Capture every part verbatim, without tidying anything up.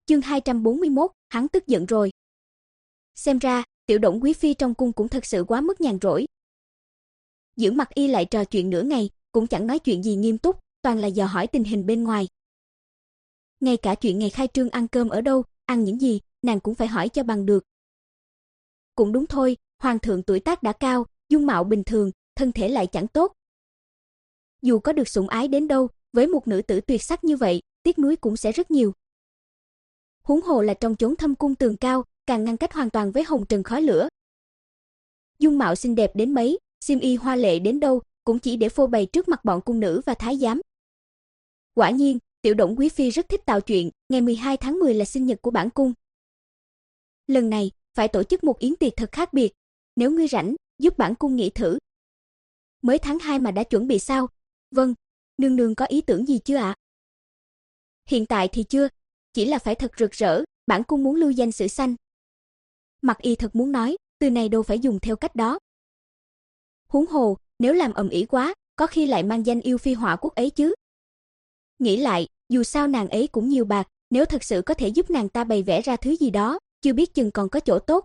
Chương hai trăm bốn mươi mốt, hắn tức giận rồi. Xem ra, tiểu Đổng quý phi trong cung cũng thật sự quá mức nhàn rỗi. Dưỡng Mặc Y lại trò chuyện nửa ngày, cũng chẳng nói chuyện gì nghiêm túc, toàn là dò hỏi tình hình bên ngoài. Ngay cả chuyện ngày khai trương ăn cơm ở đâu, ăn những gì, nàng cũng phải hỏi cho bằng được. Cũng đúng thôi, hoàng thượng tuổi tác đã cao, dung mạo bình thường, thân thể lại chẳng tốt. Dù có được sủng ái đến đâu, với một nữ tử tuyệt sắc như vậy, tiếc nuối cũng sẽ rất nhiều. Huống hồ là trong chốn thâm cung tường cao, càng ngăn cách hoàn toàn với hồng trần khói lửa. Dung mạo xinh đẹp đến mấy, xiêm y hoa lệ đến đâu, cũng chỉ để phô bày trước mặt bọn cung nữ và thái giám. Quả nhiên, tiểu Đổng quý phi rất thích tạo chuyện, ngày mười hai tháng mười là sinh nhật của bản cung. Lần này, phải tổ chức một yến tiệc thật khác biệt, nếu ngươi rảnh, giúp bản cung nghĩ thử. Mới tháng hai mà đã chuẩn bị sao? Vâng, nương nương có ý tưởng gì chưa ạ? Hiện tại thì chưa, chỉ là phải thật rực rỡ, bản cung muốn lưu danh sử xanh. Mặc Y thật muốn nói, từ này đâu phải dùng theo cách đó. Huống hồ, nếu làm ầm ĩ quá, có khi lại mang danh yêu phi hỏa quốc ấy chứ. Nghĩ lại, dù sao nàng ấy cũng nhiều bạc, nếu thật sự có thể giúp nàng ta bày vẽ ra thứ gì đó, chưa biết chừng còn có chỗ tốt.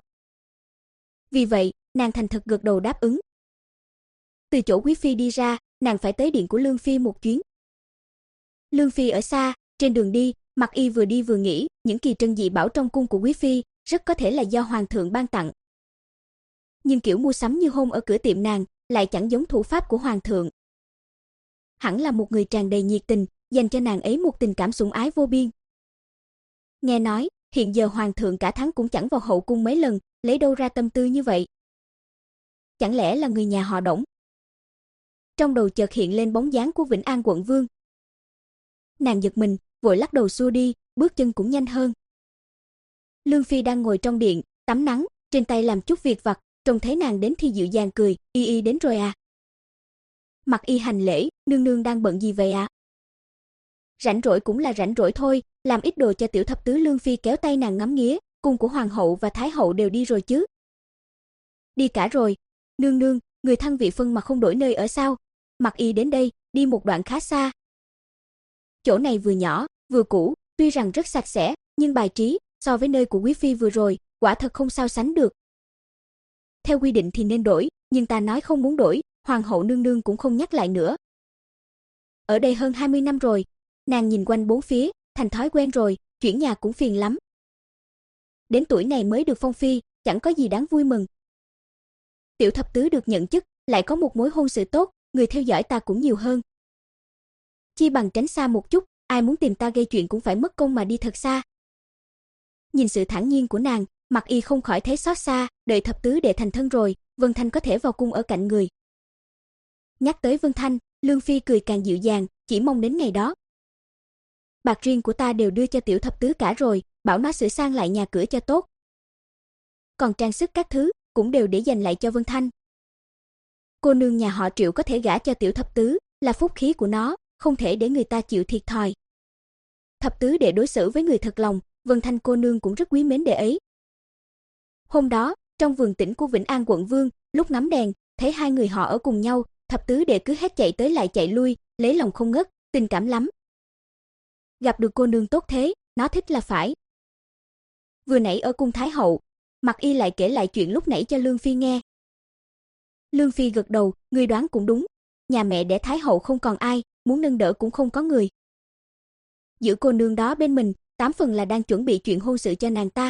Vì vậy, nàng thành thật gật đầu đáp ứng. Từ chỗ quý phi đi ra, nàng phải tới điện của Lương phi một chuyến. Lương phi ở xa, trên đường đi, Mặc Y vừa đi vừa nghĩ, những kỳ trân dị bảo trong cung của quý phi, rất có thể là do hoàng thượng ban tặng. Nhưng kiểu mua sắm như hôm ở cửa tiệm nàng, lại chẳng giống thủ pháp của hoàng thượng. Hẳn là một người tràn đầy nhiệt tình, dành cho nàng ấy một tình cảm sủng ái vô biên. Nghe nói, hiện giờ hoàng thượng cả tháng cũng chẳng vào hậu cung mấy lần, lấy đâu ra tâm tư như vậy? Chẳng lẽ là người nhà họ Đổng? Trong đầu chợt hiện lên bóng dáng của Vĩnh An quận vương. Nàng giật mình, vội lắc đầu xua đi, bước chân cũng nhanh hơn. Lương phi đang ngồi trong điện, tắm nắng, trên tay làm chút việc vặt, trông thấy nàng đến thì dịu dàng cười, "Y y đến rồi à?" Mặc Y hành lễ, "Nương nương đang bận gì vậy ạ?" À? Rảnh rỗi cũng là rảnh rỗi thôi, làm ít đồ cho tiểu thập tứ. Lương phi kéo tay nàng ngắm nghía, cung của hoàng hậu và thái hậu đều đi rồi chứ? Đi cả rồi. Nương nương, người thăng vị phân mà không đổi nơi ở sao? Mặc Y đến đây, đi một đoạn khá xa. Chỗ này vừa nhỏ, vừa cũ, tuy rằng rất sạch sẽ, nhưng bài trí, so với nơi của quý phi vừa rồi, quả thật không sao sánh được. Theo quy định thì nên đổi, nhưng ta nói không muốn đổi, hoàng hậu nương nương cũng không nhắc lại nữa. Ở đây hơn hai mươi năm rồi, nàng nhìn quanh bốn phía, thành thói quen rồi, chuyển nhà cũng phiền lắm. Đến tuổi này mới được phong phi, chẳng có gì đáng vui mừng. Tiểu thập tứ được nhận chức, lại có một mối hôn sự tốt, người theo dõi ta cũng nhiều hơn. Chi bằng tránh xa một chút, ai muốn tìm ta gây chuyện cũng phải mất công mà đi thật xa. Nhìn sự thản nhiên của nàng, Mặc Y không khỏi thấy xót xa, đợi thập tứ đệ thành thân rồi, Vân Thanh có thể vào cung ở cạnh người. Nhắc tới Vân Thanh, Lương phi cười càng dịu dàng, chỉ mong đến ngày đó. Bạc riêng của ta đều đưa cho tiểu thập tứ cả rồi, bảo nó sửa sang lại nhà cửa cho tốt. Còn trang sức các thứ, cũng đều để dành lại cho Vân Thanh. Cô nương nhà họ Triệu có thể gả cho tiểu thập tứ, là phúc khí của nó, không thể để người ta chịu thiệt thòi. Thập tứ đệ đối xử với người thật lòng, Vân Thanh cô nương cũng rất quý mến đệ ấy. Hôm đó, trong vườn tĩnh của Vĩnh An quận vương, lúc ngắm đèn, thấy hai người họ ở cùng nhau, thập tứ đệ cứ hết chạy tới lại chạy lui, lấy lòng không ngớt, tình cảm lắm. Gặp được cô nương tốt thế, nó thích là phải. Vừa nãy ở cung thái hậu, Mặc Y lại kể lại chuyện lúc nãy cho Lương phi nghe. Lương phi gật đầu, người đoán cũng đúng, nhà mẹ đẻ thái hậu không còn ai, muốn nâng đỡ cũng không có người. Giữ cô nương đó bên mình, tám phần là đang chuẩn bị chuyện hôn sự cho nàng ta.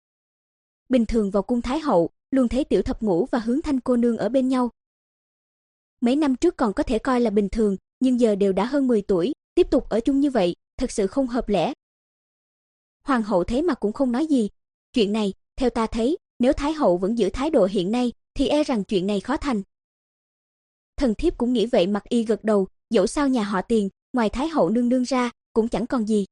Bình thường vào cung thái hậu, luôn thấy tiểu thập ngũ và Hướng Thanh cô nương ở bên nhau. Mấy năm trước còn có thể coi là bình thường, nhưng giờ đều đã hơn mười tuổi, tiếp tục ở chung như vậy, thật sự không hợp lẽ. Hoàng hậu thấy mà cũng không nói gì. Chuyện này, theo ta thấy, nếu thái hậu vẫn giữ thái độ hiện nay, thì e rằng chuyện này khó thành. Thần thiếp cũng nghĩ vậy. Mặc Y gật đầu, dẫu sao nhà họ Tiền, ngoài thái hậu nương nương ra, cũng chẳng còn gì.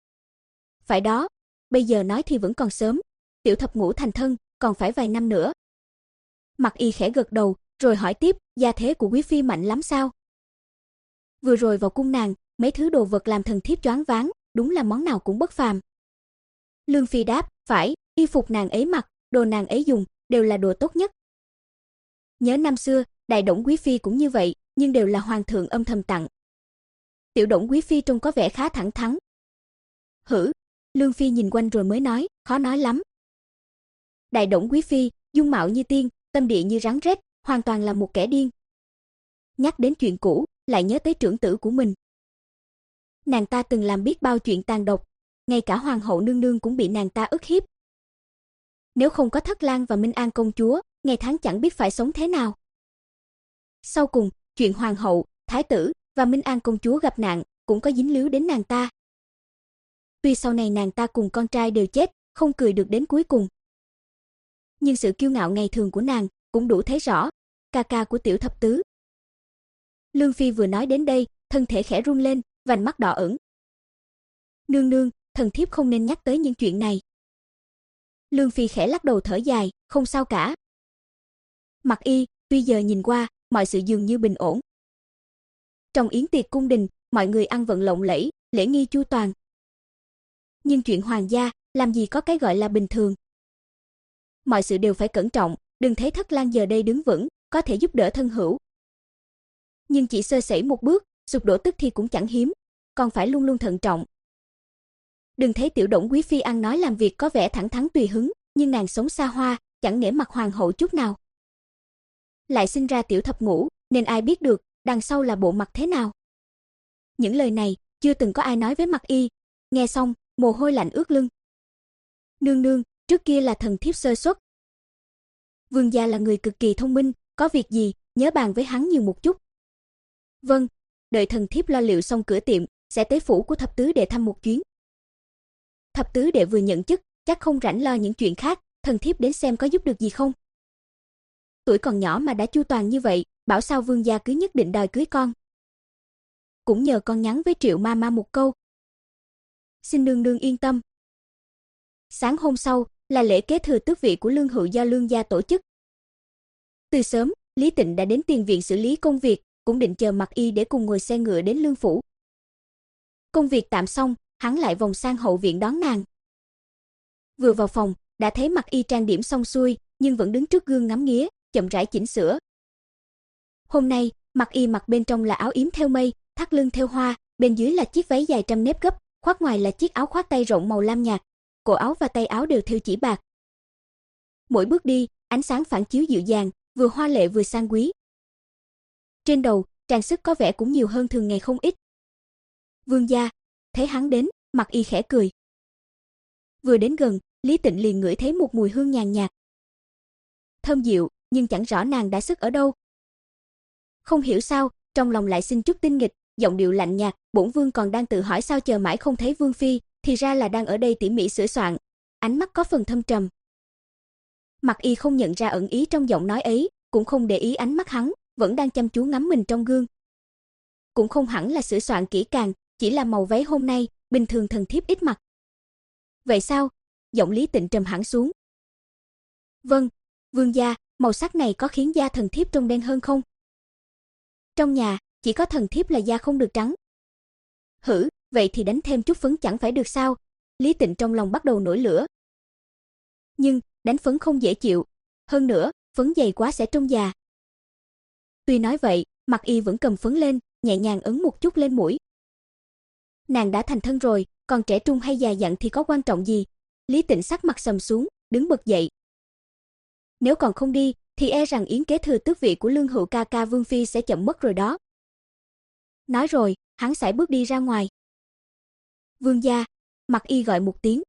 Phải đó, bây giờ nói thì vẫn còn sớm, tiểu thập ngũ thành thân, còn phải vài năm nữa. Mặc Y khẽ gật đầu, rồi hỏi tiếp, gia thế của quý phi mạnh lắm sao? Vừa rồi vào cung nàng, mấy thứ đồ vật làm thần thiếp choáng váng, đúng là món nào cũng bất phàm. Lương phi đáp, phải, y phục nàng ấy mặc, đồ nàng ấy dùng, đều là đồ tốt nhất. Nhớ năm xưa, đại Đổng quý phi cũng như vậy, nhưng đều là hoàng thượng âm thầm tặng. Tiểu Đổng quý phi trông có vẻ khá thẳng thắn. Hử? Lương Phi nhìn quanh rồi mới nói, khó nói lắm. Đại Đổng quý phi, dung mạo như tiên, tâm địa như rắn rết, hoàn toàn là một kẻ điên. Nhắc đến chuyện cũ, lại nhớ tới trưởng tử của mình. Nàng ta từng làm biết bao chuyện tàn độc, ngay cả hoàng hậu nương nương cũng bị nàng ta ức hiếp. Nếu không có Thất Lang và Minh An công chúa, ngày tháng chẳng biết phải sống thế nào. Sau cùng, chuyện hoàng hậu, thái tử và Minh An công chúa gặp nạn cũng có dính líu đến nàng ta. Tuy sau này nàng ta cùng con trai đều chết, không cười được đến cuối cùng. Nhưng sự kiêu ngạo ngày thường của nàng cũng đủ thấy rõ, ca ca của Tiểu thập tứ. Lương Phi vừa nói đến đây, thân thể khẽ run lên, vành mắt đỏ ửng. Nương nương, thần thiếp không nên nhắc tới những chuyện này. Lương Phi khẽ lắc đầu thở dài, không sao cả. Mặc Y, tuy giờ nhìn qua, mọi sự dường như bình ổn. Trong yến tiệc cung đình, mọi người ăn vận lộng lẫy, lễ nghi chu toàn. Nhưng chuyện hoàng gia, làm gì có cái gọi là bình thường. Mọi sự đều phải cẩn trọng, đừng thấy Thất Lang giờ đây đứng vững, có thể giúp đỡ thân hữu. Nhưng chỉ sơ sẩy một bước, sụp đổ tức thì cũng chẳng hiếm, còn phải luôn luôn thận trọng. Đừng thấy Tiểu Đổng quý phi ăn nói làm việc có vẻ thẳng thắn tùy hứng, nhưng nàng sống xa hoa, chẳng nể mặt hoàng hậu chút nào. Lại sinh ra tiểu thập ngũ, nên ai biết được đằng sau là bộ mặt thế nào. Những lời này chưa từng có ai nói với Mặc Y, nghe xong, mồ hôi lạnh ướt lưng. Nương nương, trước kia là thần thiếp sơ suất. Vương gia là người cực kỳ thông minh, có việc gì nhớ bàn với hắn nhiều một chút. Vâng, đợi thần thiếp lo liệu xong cửa tiệm, sẽ tới phủ của thập tứ đệ thăm một chuyến. Thập tứ đệ vừa nhận chức, chắc không rảnh lo những chuyện khác, thần thiếp đến xem có giúp được gì không. Tuổi còn nhỏ mà đã chu toàn như vậy, bảo sao vương gia cứ nhất định đòi cưới con. Cũng nhờ con nhắn với Triệu ma ma một câu. Xin nương nương yên tâm. Sáng hôm sau là lễ kế thừa tước vị của Lương Hữu do Lương gia tổ chức. Từ sớm, Lý Tịnh đã đến tiền viện xử lý công việc, cũng định chờ Mặc Y để cùng ngồi xe ngựa đến Lương phủ. Công việc tạm xong, hắn lại vòng sang hậu viện đón nàng. Vừa vào phòng, đã thấy Mặc Y trang điểm xong xuôi, nhưng vẫn đứng trước gương ngắm nghía, chậm rãi chỉnh sửa. Hôm nay, Mặc Y mặc bên trong là áo yếm thêu mây, thắt lưng thêu hoa, bên dưới là chiếc váy dài trăm nếp gấp, khoác ngoài là chiếc áo khoác tay rộng màu lam nhạt, cổ áo và tay áo đều thêu chỉ bạc. Mỗi bước đi, ánh sáng phản chiếu dịu dàng, vừa hoa lệ vừa sang quý. Trên đầu, trang sức có vẻ cũng nhiều hơn thường ngày không ít. Vương gia, thấy hắn đến, Mặc Y khẽ cười. Vừa đến gần, Lý Tịnh liền ngửi thấy một mùi hương nhàn nhạt. Thơm dịu, nhưng chẳng rõ nàng đã sức ở đâu. Không hiểu sao, trong lòng lại sinh chút tinh nghịch, giọng điệu lạnh nhạt, bổn vương còn đang tự hỏi sao chờ mãi không thấy vương phi, thì ra là đang ở đây tỉ mỉ sửa soạn. Ánh mắt có phần thâm trầm. Mặc Y không nhận ra ẩn ý trong giọng nói ấy, cũng không để ý ánh mắt hắn, vẫn đang chăm chú ngắm mình trong gương. Cũng không hẳn là sửa soạn kỹ càng, chỉ là màu váy hôm nay, bình thường thần thiếp ít mặc. Vậy sao? Giọng Lý Tịnh trầm hẳn xuống. Vâng, vương gia, màu sắc này có khiến da thần thiếp trông đen hơn không? Trong nhà, chỉ có thần thiếp là da không được trắng. Hử, vậy thì đánh thêm chút phấn chẳng phải được sao? Lý Tịnh trong lòng bắt đầu nổi lửa. Nhưng, đánh phấn không dễ chịu. Hơn nữa, phấn dày quá sẽ trông già. Tuy nói vậy, Mặc Y vẫn cầm phấn lên, nhẹ nhàng ấn một chút lên mũi. Nàng đã thành thân rồi, còn trẻ trung hay già dặn thì có quan trọng gì? Lý Tịnh sắc mặt sầm xuống, đứng bật dậy. Nếu còn không đi, thì e rằng yến kế thừa tước vị của Lương Hữu ca ca Vương phi sẽ chậm mất rồi đó. Nói rồi, hắn sải bước đi ra ngoài. Vương gia, Mặc Y gọi một tiếng.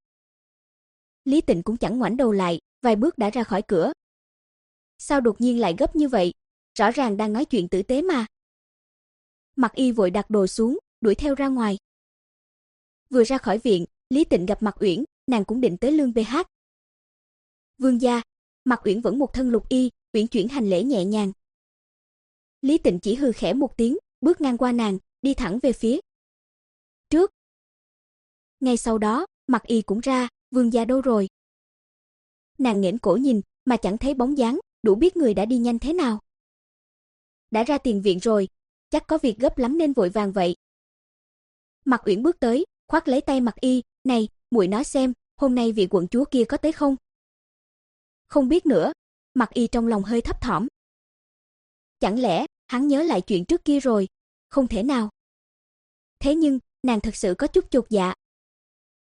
Lý Tịnh cũng chẳng ngoảnh đầu lại, vài bước đã ra khỏi cửa. Sao đột nhiên lại gấp như vậy? Rõ ràng đang nói chuyện tử tế mà. Mặc Y vội đặt đồ xuống, đuổi theo ra ngoài. Vừa ra khỏi viện, Lý Tịnh gặp Mặc Uyển, nàng cũng định tới Lương bê hát. Vương gia, Mặc Uyển vẫn một thân lục y, uyển chuyển hành lễ nhẹ nhàng. Lý Tịnh chỉ hừ khẽ một tiếng, bước ngang qua nàng, đi thẳng về phía trước. Ngay sau đó, Mặc Y cũng ra, vương gia đâu rồi? Nàng nghển cổ nhìn, mà chẳng thấy bóng dáng, đủ biết người đã đi nhanh thế nào. Đã ra tiền viện rồi, chắc có việc gấp lắm nên vội vàng vậy. Mặc Uyển bước tới, khoác lấy tay Mặc Y, này, muội nói xem, hôm nay vị quận chúa kia có tới không? Không biết nữa, Mặc Y trong lòng hơi thấp thỏm. Chẳng lẽ, hắn nhớ lại chuyện trước kia rồi? Không thể nào. Thế nhưng, nàng thật sự có chút chột dạ.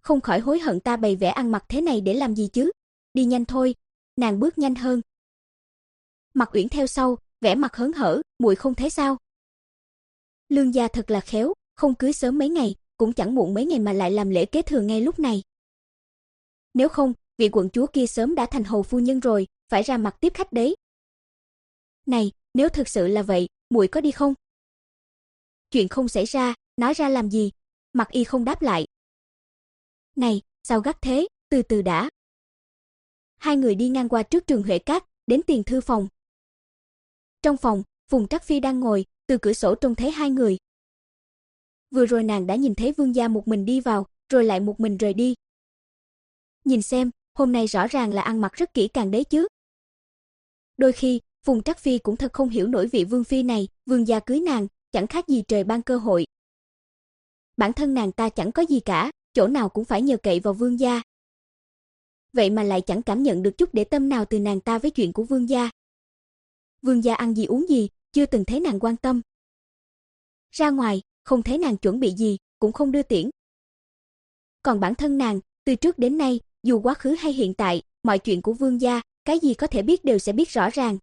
không khỏi hối hận ta bày vẽ ăn mặc thế này để làm gì chứ. Đi nhanh thôi. Nàng bước nhanh hơn. Mặc Uyển theo sau, vẻ mặt hớn hở, muội không thấy sao? Lương gia thật là khéo, không cưới sớm mấy ngày, cũng chẳng muộn mấy ngày mà lại làm lễ kế thừa ngay lúc này. Nếu không, vị quận chúa kia sớm đã thành hầu phu nhân rồi, phải ra mặt tiếp khách đấy. Này, nếu thực sự là vậy, muội có đi không? Chuyện không xảy ra, nói ra làm gì? Mặc Y không đáp lại. Này, sao gắt thế, từ từ đã. Hai người đi ngang qua trước trường Huệ Các, đến tiền thư phòng. Trong phòng, Phùng Trắc Phi đang ngồi, từ cửa sổ trông thấy hai người. Vừa rồi nàng đã nhìn thấy Vương gia một mình đi vào, rồi lại một mình rời đi. Nhìn xem, hôm nay rõ ràng là ăn mặc rất kỹ càng đấy chứ. Đôi khi, Phùng Trắc Phi cũng thật không hiểu nổi vị Vương phi này, Vương gia cưới nàng, chẳng khác gì trời ban cơ hội. Bản thân nàng ta chẳng có gì cả, chỗ nào cũng phải nhờ cậy vào Vương gia. Vậy mà lại chẳng cảm nhận được chút để tâm nào từ nàng ta với chuyện của Vương gia. Vương gia ăn gì uống gì, chưa từng thấy nàng quan tâm. Ra ngoài, không thấy nàng chuẩn bị gì, cũng không đưa tiễn. Còn bản thân nàng, từ trước đến nay, dù quá khứ hay hiện tại, mọi chuyện của Vương gia, cái gì có thể biết đều sẽ biết rõ ràng.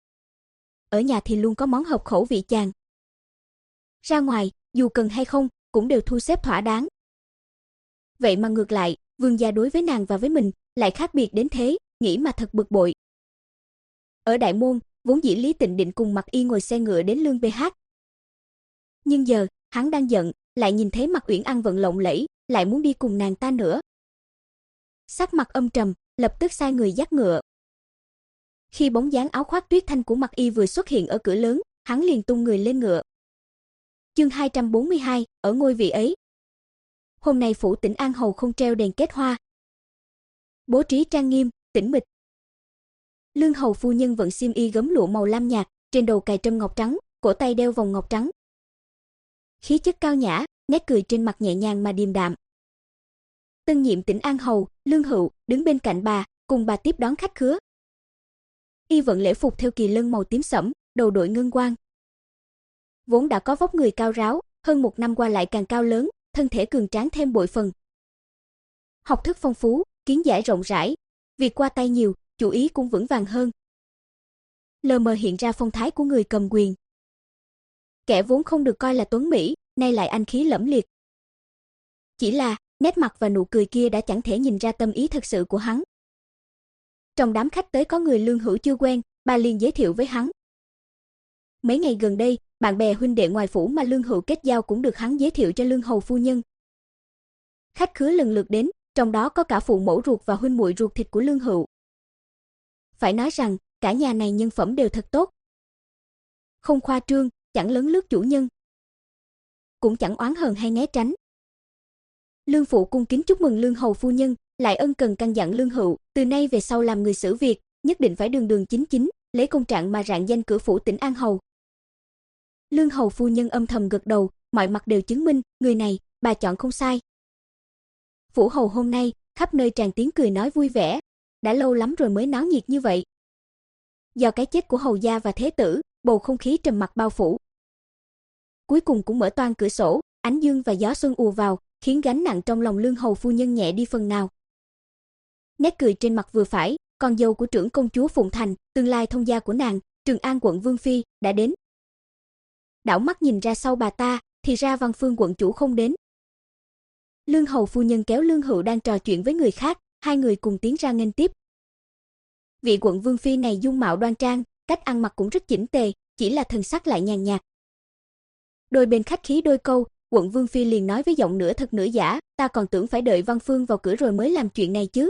Ở nhà thì luôn có món hợp khẩu vị chàng. Ra ngoài, dù cần hay không, cũng đều thu xếp thỏa đáng. Vậy mà ngược lại, Vương gia đối với nàng và với mình lại khác biệt đến thế, nghĩ mà thật bực bội. Ở Đại Môn, vốn dĩ Lý Tịnh định cùng Mặc Y ngồi xe ngựa đến Lương bê hát. Nhưng giờ, hắn đang giận, lại nhìn thấy Mặc Uyển ăn vận lộng lẫy, lại muốn đi cùng nàng ta nữa. Sắc mặt âm trầm, lập tức sai người dắt ngựa. Khi bóng dáng áo khoác tuyết thanh của Mặc Y vừa xuất hiện ở cửa lớn, hắn liền tung người lên ngựa. Chương hai trăm bốn mươi hai, ở ngôi vị ấy. Hôm nay phủ Tĩnh An hầu không treo đèn kết hoa. Bố trí trang nghiêm, tĩnh mịch. Lương hầu phu nhân vận xiêm y gấm lụa màu lam nhạt, trên đầu cài trâm ngọc trắng, cổ tay đeo vòng ngọc trắng. Khí chất cao nhã, nét cười trên mặt nhẹ nhàng mà điềm đạm. Tân nhiệm Tĩnh An hầu, Lương Hựu, đứng bên cạnh bà, cùng bà tiếp đón khách khứa. Y vận lễ phục theo kỳ lân màu tím sẫm, đầu đội ngân quan. Vốn đã có vóc người cao ráo, hơn một năm qua lại càng cao lớn, thân thể cường tráng thêm bội phần. Học thức phong phú, kiến giải rộng rãi, việc qua tay nhiều, chủ ý cũng vững vàng hơn. Lờ mờ hiện ra phong thái của người cầm quyền. Kẻ vốn không được coi là tuấn mỹ, nay lại anh khí lẫm liệt. Chỉ là, nét mặt và nụ cười kia đã chẳng thể nhìn ra tâm ý thật sự của hắn. Trong đám khách tới có người Lương Hữu chưa quen, bà liền giới thiệu với hắn. Mấy ngày gần đây, bạn bè huynh đệ ngoài phủ mà Lương Hữu kết giao cũng được hắn giới thiệu cho Lương hầu phu nhân. Khách khứa lần lượt đến, trong đó có cả phụ mẫu ruột và huynh muội ruột thịt của Lương Hữu. Phải nói rằng, cả nhà này nhân phẩm đều thật tốt. Không khoa trương, chẳng lấn lướt chủ nhân, cũng chẳng oán hờn hay né tránh. Lương phụ cung kính chúc mừng Lương hầu phu nhân, lại ân cần căn dặn Lương Hữu, từ nay về sau làm người xử việc, nhất định phải đường đường chính chính, lấy công trạng mà rạng danh cửa phủ Tĩnh An hầu. Lương hầu phu nhân âm thầm gật đầu, mọi mặt đều chứng minh, người này, bà chọn không sai. Phủ hầu hôm nay, khắp nơi tràn tiếng cười nói vui vẻ, đã lâu lắm rồi mới náo nhiệt như vậy. Do cái chết của hầu gia và thế tử, bầu không khí trầm mặc bao phủ. Cuối cùng cũng mở toang cửa sổ, ánh dương và gió xuân ùa vào, khiến gánh nặng trong lòng Lương hầu phu nhân nhẹ đi phần nào. Nét cười trên mặt vừa phải, con dâu của trưởng công chúa Phụng Thành, tương lai thông gia của nàng, Trường An quận Vương phi, đã đến. Đảo mắt nhìn ra sau bà ta, thì ra Văn Phương quận chủ không đến. Lương hầu phu nhân kéo Lương Hữu đang trò chuyện với người khác, hai người cùng tiến ra nghênh tiếp. Vị quận Vương phi này dung mạo đoan trang, cách ăn mặc cũng rất chỉnh tề, chỉ là thần sắc lại nhàn nhạt. Đôi bên khách khí đôi câu, quận Vương phi liền nói với giọng nửa thật nửa giả, ta còn tưởng phải đợi Văn Phương vào cửa rồi mới làm chuyện này chứ.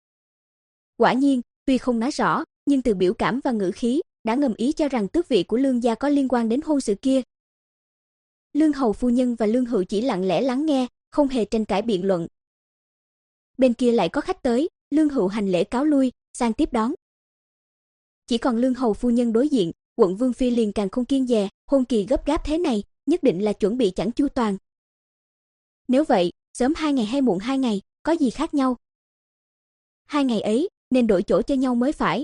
Quả nhiên, tuy không nói rõ, nhưng từ biểu cảm và ngữ khí, đã ngầm ý cho rằng tước vị của Lương gia có liên quan đến hôn sự kia. Lương hầu phu nhân và Lương Hữu chỉ lặng lẽ lắng nghe, không hề tranh cãi biện luận. Bên kia lại có khách tới, Lương Hữu hành lễ cáo lui, sang tiếp đón. Chỉ còn Lương hầu phu nhân đối diện, quận Vương phi liền càng không kiêng dè, hôn kỳ gấp gáp thế này, nhất định là chuẩn bị chẳng chu toàn. Nếu vậy, sớm hai ngày hay muộn hai ngày, có gì khác nhau? Hai ngày ấy, nên đổi chỗ cho nhau mới phải.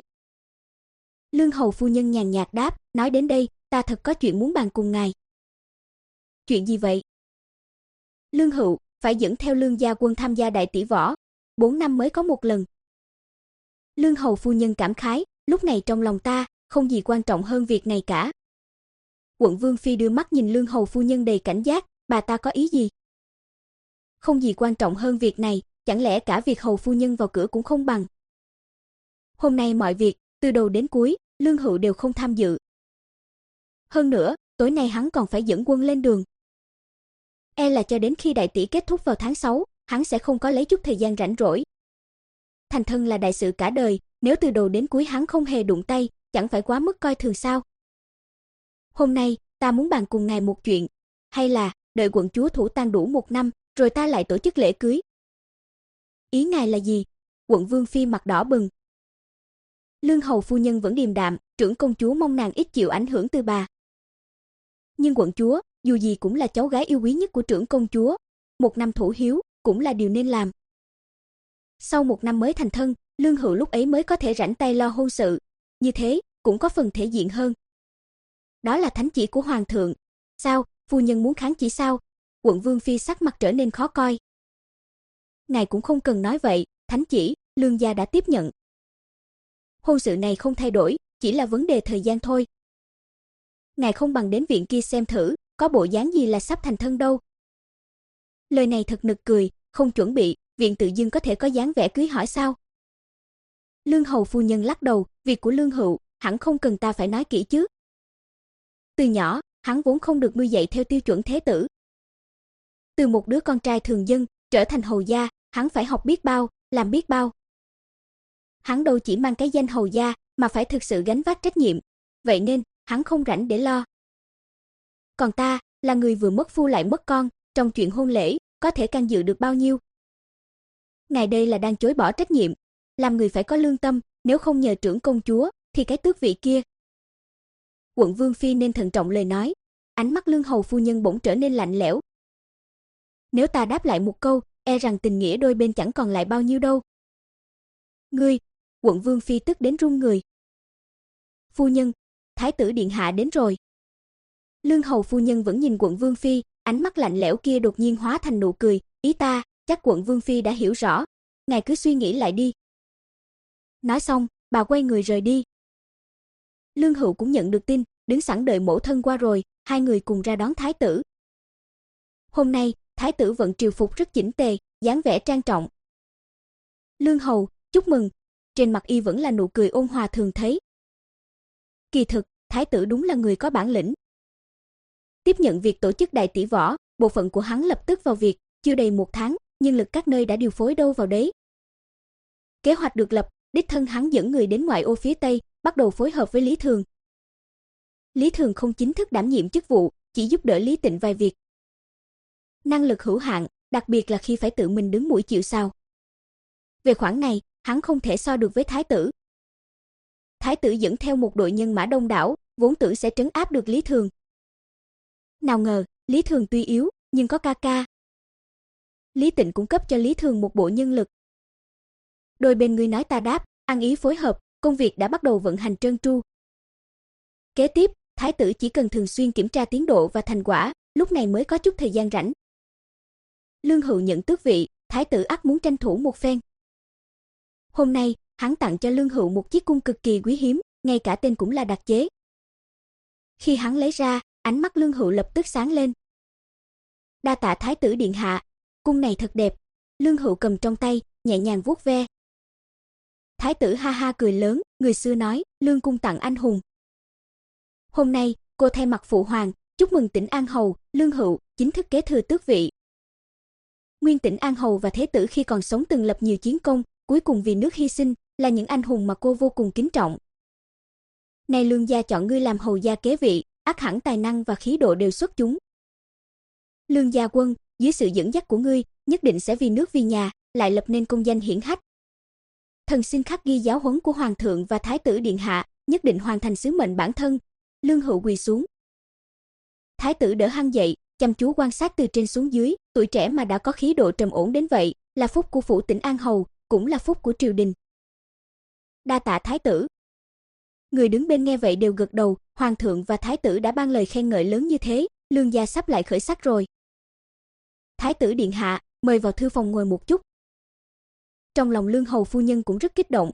Lương hầu phu nhân nhàn nhạt đáp, nói đến đây, ta thật có chuyện muốn bàn cùng ngài. Chuyện gì vậy? Lương Hữu, phải dẫn theo Lương gia quân tham gia đại tỷ võ, bốn năm mới có một lần. Lương hầu phu nhân cảm khái, lúc này trong lòng ta, không gì quan trọng hơn việc này cả. Quận Vương phi đưa mắt nhìn Lương hầu phu nhân đầy cảnh giác, bà ta có ý gì? Không gì quan trọng hơn việc này, chẳng lẽ cả việc hầu phu nhân vào cửa cũng không bằng? Hôm nay mọi việc, từ đầu đến cuối, Lương Hữu đều không tham dự. Hơn nữa, tối nay hắn còn phải dẫn quân lên đường. E là cho đến khi đại tỷ kết thúc vào tháng sáu, hắn sẽ không có lấy chút thời gian rảnh rỗi. Thành thân là đại sự cả đời, nếu từ đầu đến cuối hắn không hề đụng tay, chẳng phải quá mức coi thường sao? Hôm nay, ta muốn bàn cùng ngài một chuyện, hay là đợi quận chúa thủ tang đủ một năm, rồi ta lại tổ chức lễ cưới. Ý ngài là gì? Quận Vương phi mặt đỏ bừng. Lương hầu phu nhân vẫn điềm đạm, trưởng công chúa mong nàng ít chịu ảnh hưởng từ bà. Nhưng quận chúa, dù gì cũng là cháu gái yêu quý nhất của trưởng công chúa, một năm thủ hiếu cũng là điều nên làm. Sau một năm mới thành thân, Lương Hữu lúc ấy mới có thể rảnh tay lo hôn sự, như thế cũng có phần thể diện hơn. Đó là thánh chỉ của hoàng thượng. Sao, phu nhân muốn kháng chỉ sao? Quận Vương phi sắc mặt trở nên khó coi. Ngài cũng không cần nói vậy, thánh chỉ, Lương gia đã tiếp nhận. Hôn sự này không thay đổi, chỉ là vấn đề thời gian thôi. Ngài không bằng đến viện kia xem thử, có bộ dáng gì là sắp thành thân đâu. Lời này thật nực cười, không chuẩn bị, viện tự dưng có thể có dáng vẻ cưới hỏi sao? Lương hầu phu nhân lắc đầu, việc của Lương Hữu, hẳn không cần ta phải nói kỹ chứ. Từ nhỏ, hắn vốn không được nuôi dạy theo tiêu chuẩn thế tử. Từ một đứa con trai thường dân, trở thành hầu gia, hắn phải học biết bao, làm biết bao. Hắn đâu chỉ mang cái danh hầu gia, mà phải thực sự gánh vác trách nhiệm. Vậy nên, hắn không rảnh để lo. Còn ta, là người vừa mất phu lại mất con, trong chuyện hôn lễ, có thể can dự được bao nhiêu? Ngài đây là đang chối bỏ trách nhiệm. Làm người phải có lương tâm, nếu không nhờ trưởng công chúa, thì cái tước vị kia. Quận Vương phi nên thận trọng lời nói. Ánh mắt Lương hầu phu nhân bỗng trở nên lạnh lẽo. Nếu ta đáp lại một câu, e rằng tình nghĩa đôi bên chẳng còn lại bao nhiêu đâu. Ngươi, Quận Vương phi tức đến run người. Phu nhân, thái tử điện hạ đến rồi. Lương hầu phu nhân vẫn nhìn Quận Vương phi, ánh mắt lạnh lẽo kia đột nhiên hóa thành nụ cười, ý ta, chắc Quận Vương phi đã hiểu rõ, ngài cứ suy nghĩ lại đi. Nói xong, bà quay người rời đi. Lương Hữu cũng nhận được tin, đứng sẵn đợi mẫu thân qua rồi, hai người cùng ra đón thái tử. Hôm nay, thái tử vận triều phục rất chỉnh tề, dáng vẻ trang trọng. Lương hầu, chúc mừng. Trên mặt y vẫn là nụ cười ôn hòa thường thấy. Kỳ thực, thái tử đúng là người có bản lĩnh. Tiếp nhận việc tổ chức đại tỷ võ, bộ phận của hắn lập tức vào việc, chưa đầy một tháng, nhân lực các nơi đã điều phối đâu vào đấy. Kế hoạch được lập, đích thân hắn dẫn người đến ngoại ô phía Tây, bắt đầu phối hợp với Lý Thường. Lý Thường không chính thức đảm nhiệm chức vụ, chỉ giúp đỡ Lý Tịnh vài việc. Năng lực hữu hạn, đặc biệt là khi phải tự mình đứng mũi chịu sào. Về khoản này, hắn không thể so được với thái tử. Thái tử dẫn theo một đội nhân mã đông đảo, vốn tưởng sẽ trấn áp được Lý Thường. Nào ngờ, Lý Thường tuy yếu, nhưng có ca ca. Lý Tịnh cũng cấp cho Lý Thường một bộ nhân lực. Đôi bên ngươi nói ta đáp, ăn ý phối hợp, công việc đã bắt đầu vận hành trơn tru. Kế tiếp, thái tử chỉ cần thường xuyên kiểm tra tiến độ và thành quả, lúc này mới có chút thời gian rảnh. Lương Hữu nhận tước vị, thái tử ắt muốn tranh thủ một phen. Hôm nay, hắn tặng cho Lương Hữu một chiếc cung cực kỳ quý hiếm, ngay cả tên cũng là đặc chế. Khi hắn lấy ra, ánh mắt Lương Hữu lập tức sáng lên. Đa tạ thái tử điện hạ, cung này thật đẹp. Lương Hữu cầm trong tay, nhẹ nhàng vuốt ve. Thái tử ha ha cười lớn, người xưa nói, Lương cung tặng anh hùng. Hôm nay, cô thay mặt phụ hoàng, chúc mừng Tĩnh An hầu, Lương Hữu chính thức kế thừa tước vị. Nguyên Tĩnh An hầu và thế tử khi còn sống từng lập nhiều chiến công, cuối cùng vì nước hy sinh, là những anh hùng mà cô vô cùng kính trọng. Nay Lương gia chọn ngươi làm hầu gia kế vị, ắt hẳn tài năng và khí độ đều xuất chúng. Lương gia quân, dưới sự dẫn dắt của ngươi, nhất định sẽ vì nước vì nhà, lại lập nên công danh hiển hách. Thần xin khắc ghi giáo huấn của hoàng thượng và thái tử điện hạ, nhất định hoàn thành sứ mệnh bản thân. Lương Hữu quỳ xuống. Thái tử đỡ hăng dậy, chăm chú quan sát từ trên xuống dưới, tuổi trẻ mà đã có khí độ trầm ổn đến vậy, là phúc của phủ Tĩnh An hầu, cũng là phúc của triều đình. Đa tạ thái tử. Người đứng bên nghe vậy đều gật đầu, hoàng thượng và thái tử đã ban lời khen ngợi lớn như thế, Lương gia sắp lại khởi sắc rồi. Thái tử điện hạ, mời vào thư phòng ngồi một chút. Trong lòng Lương hầu phu nhân cũng rất kích động.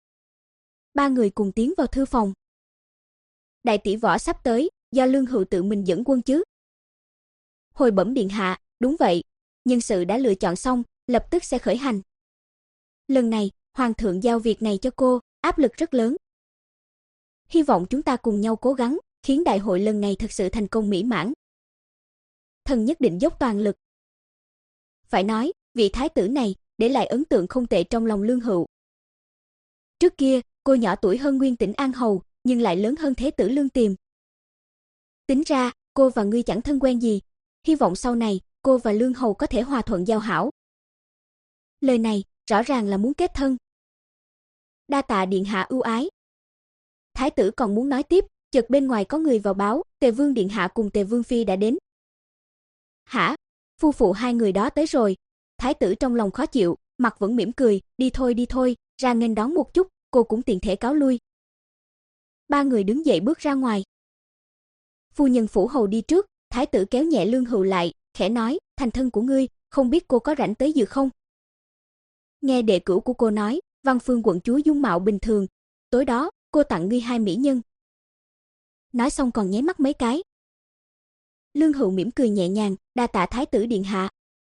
Ba người cùng tiến vào thư phòng. Đại tỷ võ sắp tới, do Lương hầu tự mình dẫn quân chứ? Hồi bẩm điện hạ, đúng vậy, nhân sự đã lựa chọn xong, lập tức sẽ khởi hành. Lần này, hoàng thượng giao việc này cho cô, áp lực rất lớn. Hy vọng chúng ta cùng nhau cố gắng, khiến đại hội lần này thực sự thành công mỹ mãn. Thần nhất định dốc toàn lực. Phải nói, vị thái tử này để lại ấn tượng không tệ trong lòng Lương hầu. Trước kia, cô nhỏ tuổi hơn Nguyên Tĩnh An hầu, nhưng lại lớn hơn thế tử Lương Tiềm. Tính ra, cô và ngươi chẳng thân quen gì, hy vọng sau này cô và Lương hầu có thể hòa thuận giao hảo. Lời này rõ ràng là muốn kết thân. Đa tạ điện hạ ưu ái. Thái tử còn muốn nói tiếp, chợt bên ngoài có người vào báo, Tề Vương điện hạ cùng Tề Vương phi đã đến. Hả? Phu phụ hai người đó tới rồi. Thái tử trong lòng khó chịu, mặt vẫn mỉm cười, đi thôi đi thôi, ra nghênh đón một chút, cô cũng tiện thể cáo lui. Ba người đứng dậy bước ra ngoài. Phu nhân phủ hầu đi trước, thái tử kéo nhẹ Lương hầu lại, khẽ nói, thành thân của ngươi, không biết cô có rảnh tới dự không? Nghe đệ cửu của cô nói, Văn Phương quận chúa dung mạo bình thường, tối đó, cô tặng ngươi hai mỹ nhân. Nói xong còn nháy mắt mấy cái. Lương hầu mỉm cười nhẹ nhàng, đa tạ thái tử điện hạ.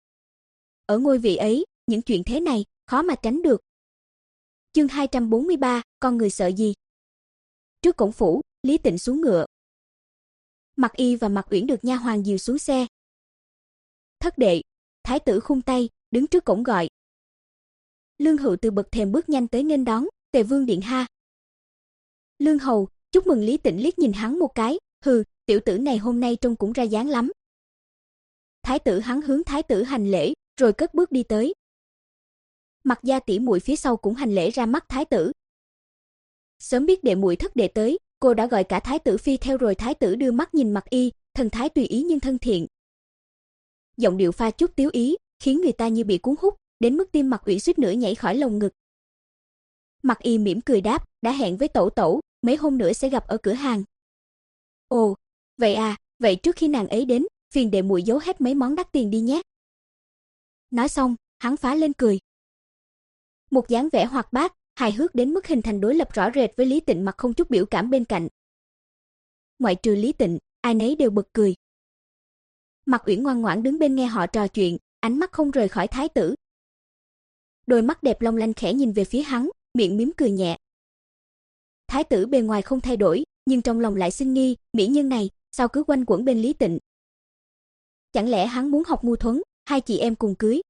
Ở ngôi vị ấy, những chuyện thế này, khó mà tránh được. Chương hai trăm bốn mươi ba, con người sợ gì? Trước cổng phủ, Lý Tịnh xuống ngựa. Mặc Y và Mặc Uyển được nha hoàn dìu xuống xe. Thất đệ, thái tử khung tay, đứng trước cổng gọi. Lương hầu từ bậc thềm bước nhanh tới nghênh đón, Tề Vương điện ha. Lương hầu, chúc mừng. Lý Tịnh liếc nhìn hắn một cái, hừ, tiểu tử này hôm nay trông cũng ra dáng lắm. Thái tử hắn hướng thái tử hành lễ, rồi cất bước đi tới. Mặc gia tỷ muội phía sau cũng hành lễ ra mắt thái tử. Sớm biết đệ muội thất đệ tới, cô đã gọi cả thái tử phi theo rồi. Thái tử đưa mắt nhìn Mặc Y, thần thái tùy ý nhưng thân thiện. Giọng điệu pha chút tiếu ý, khiến người ta như bị cuốn hút, đến mức tim Mặc Uyển suýt nữa nhảy khỏi lồng ngực. Mặc Y mỉm cười đáp, đã hẹn với tẩu tẩu, mấy hôm nữa sẽ gặp ở cửa hàng. Ồ, vậy à, vậy trước khi nàng ấy đến, phiền đệ muội giấu hết mấy món đắt tiền đi nhé. Nói xong, hắn phá lên cười. Một dáng vẻ hoạt bát, hài hước đến mức hình thành đối lập rõ rệt với Lý Tịnh mặt không chút biểu cảm bên cạnh. Ngoại trừ Lý Tịnh, ai nấy đều bật cười. Mặc Uyển ngoan ngoãn đứng bên nghe họ trò chuyện, ánh mắt không rời khỏi thái tử. Đôi mắt đẹp long lanh khẽ nhìn về phía hắn, miệng mím cười nhẹ. Thái tử bề ngoài không thay đổi, nhưng trong lòng lại sinh nghi, mỹ nhân này sao cứ quanh quẩn bên Lý Tịnh? Chẳng lẽ hắn muốn học ngu thuấn, hai chị em cùng cưới?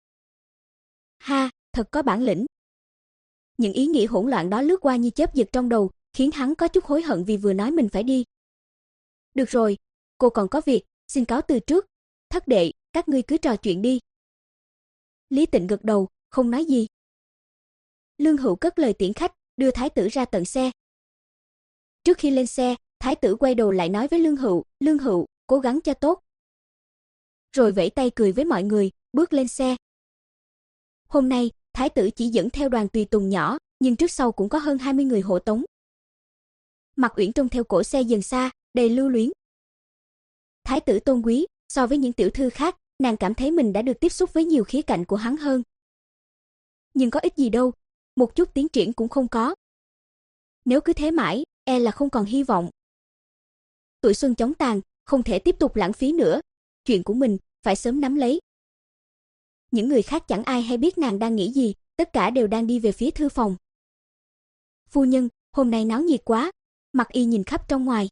Ha, thật có bản lĩnh. Những ý nghĩ hỗn loạn đó lướt qua như chớp giật trong đầu, khiến hắn có chút hối hận vì vừa nói mình phải đi. Được rồi, cô còn có việc, xin cáo từ trước. Thất đệ, các ngươi cứ trò chuyện đi. Lý Tịnh gật đầu, không nói gì. Lương Hữu cất lời tiễn khách, đưa thái tử ra tận xe. Trước khi lên xe, thái tử quay đầu lại nói với Lương Hữu, Lương Hữu, cố gắng cho tốt. Rồi vẫy tay cười với mọi người, bước lên xe. Hôm nay, thái tử chỉ dẫn theo đoàn tùy tùng nhỏ, nhưng trước sau cũng có hơn hai mươi người hộ tống. Mặc Uyển trông theo cổ xe dần xa, đầy lưu luyến. Thái tử tôn quý, so với những tiểu thư khác, nàng cảm thấy mình đã được tiếp xúc với nhiều khía cạnh của hắn hơn. Nhưng có ích gì đâu, một chút tiến triển cũng không có. Nếu cứ thế mãi, e là không còn hy vọng. Tuổi xuân chóng tàn, không thể tiếp tục lãng phí nữa. Chuyện của mình, phải sớm nắm lấy. Những người khác chẳng ai hay biết nàng đang nghĩ gì, tất cả đều đang đi về phía thư phòng. Phu nhân, hôm nay náo nhiệt quá. Mặc Y nhìn khắp trong ngoài.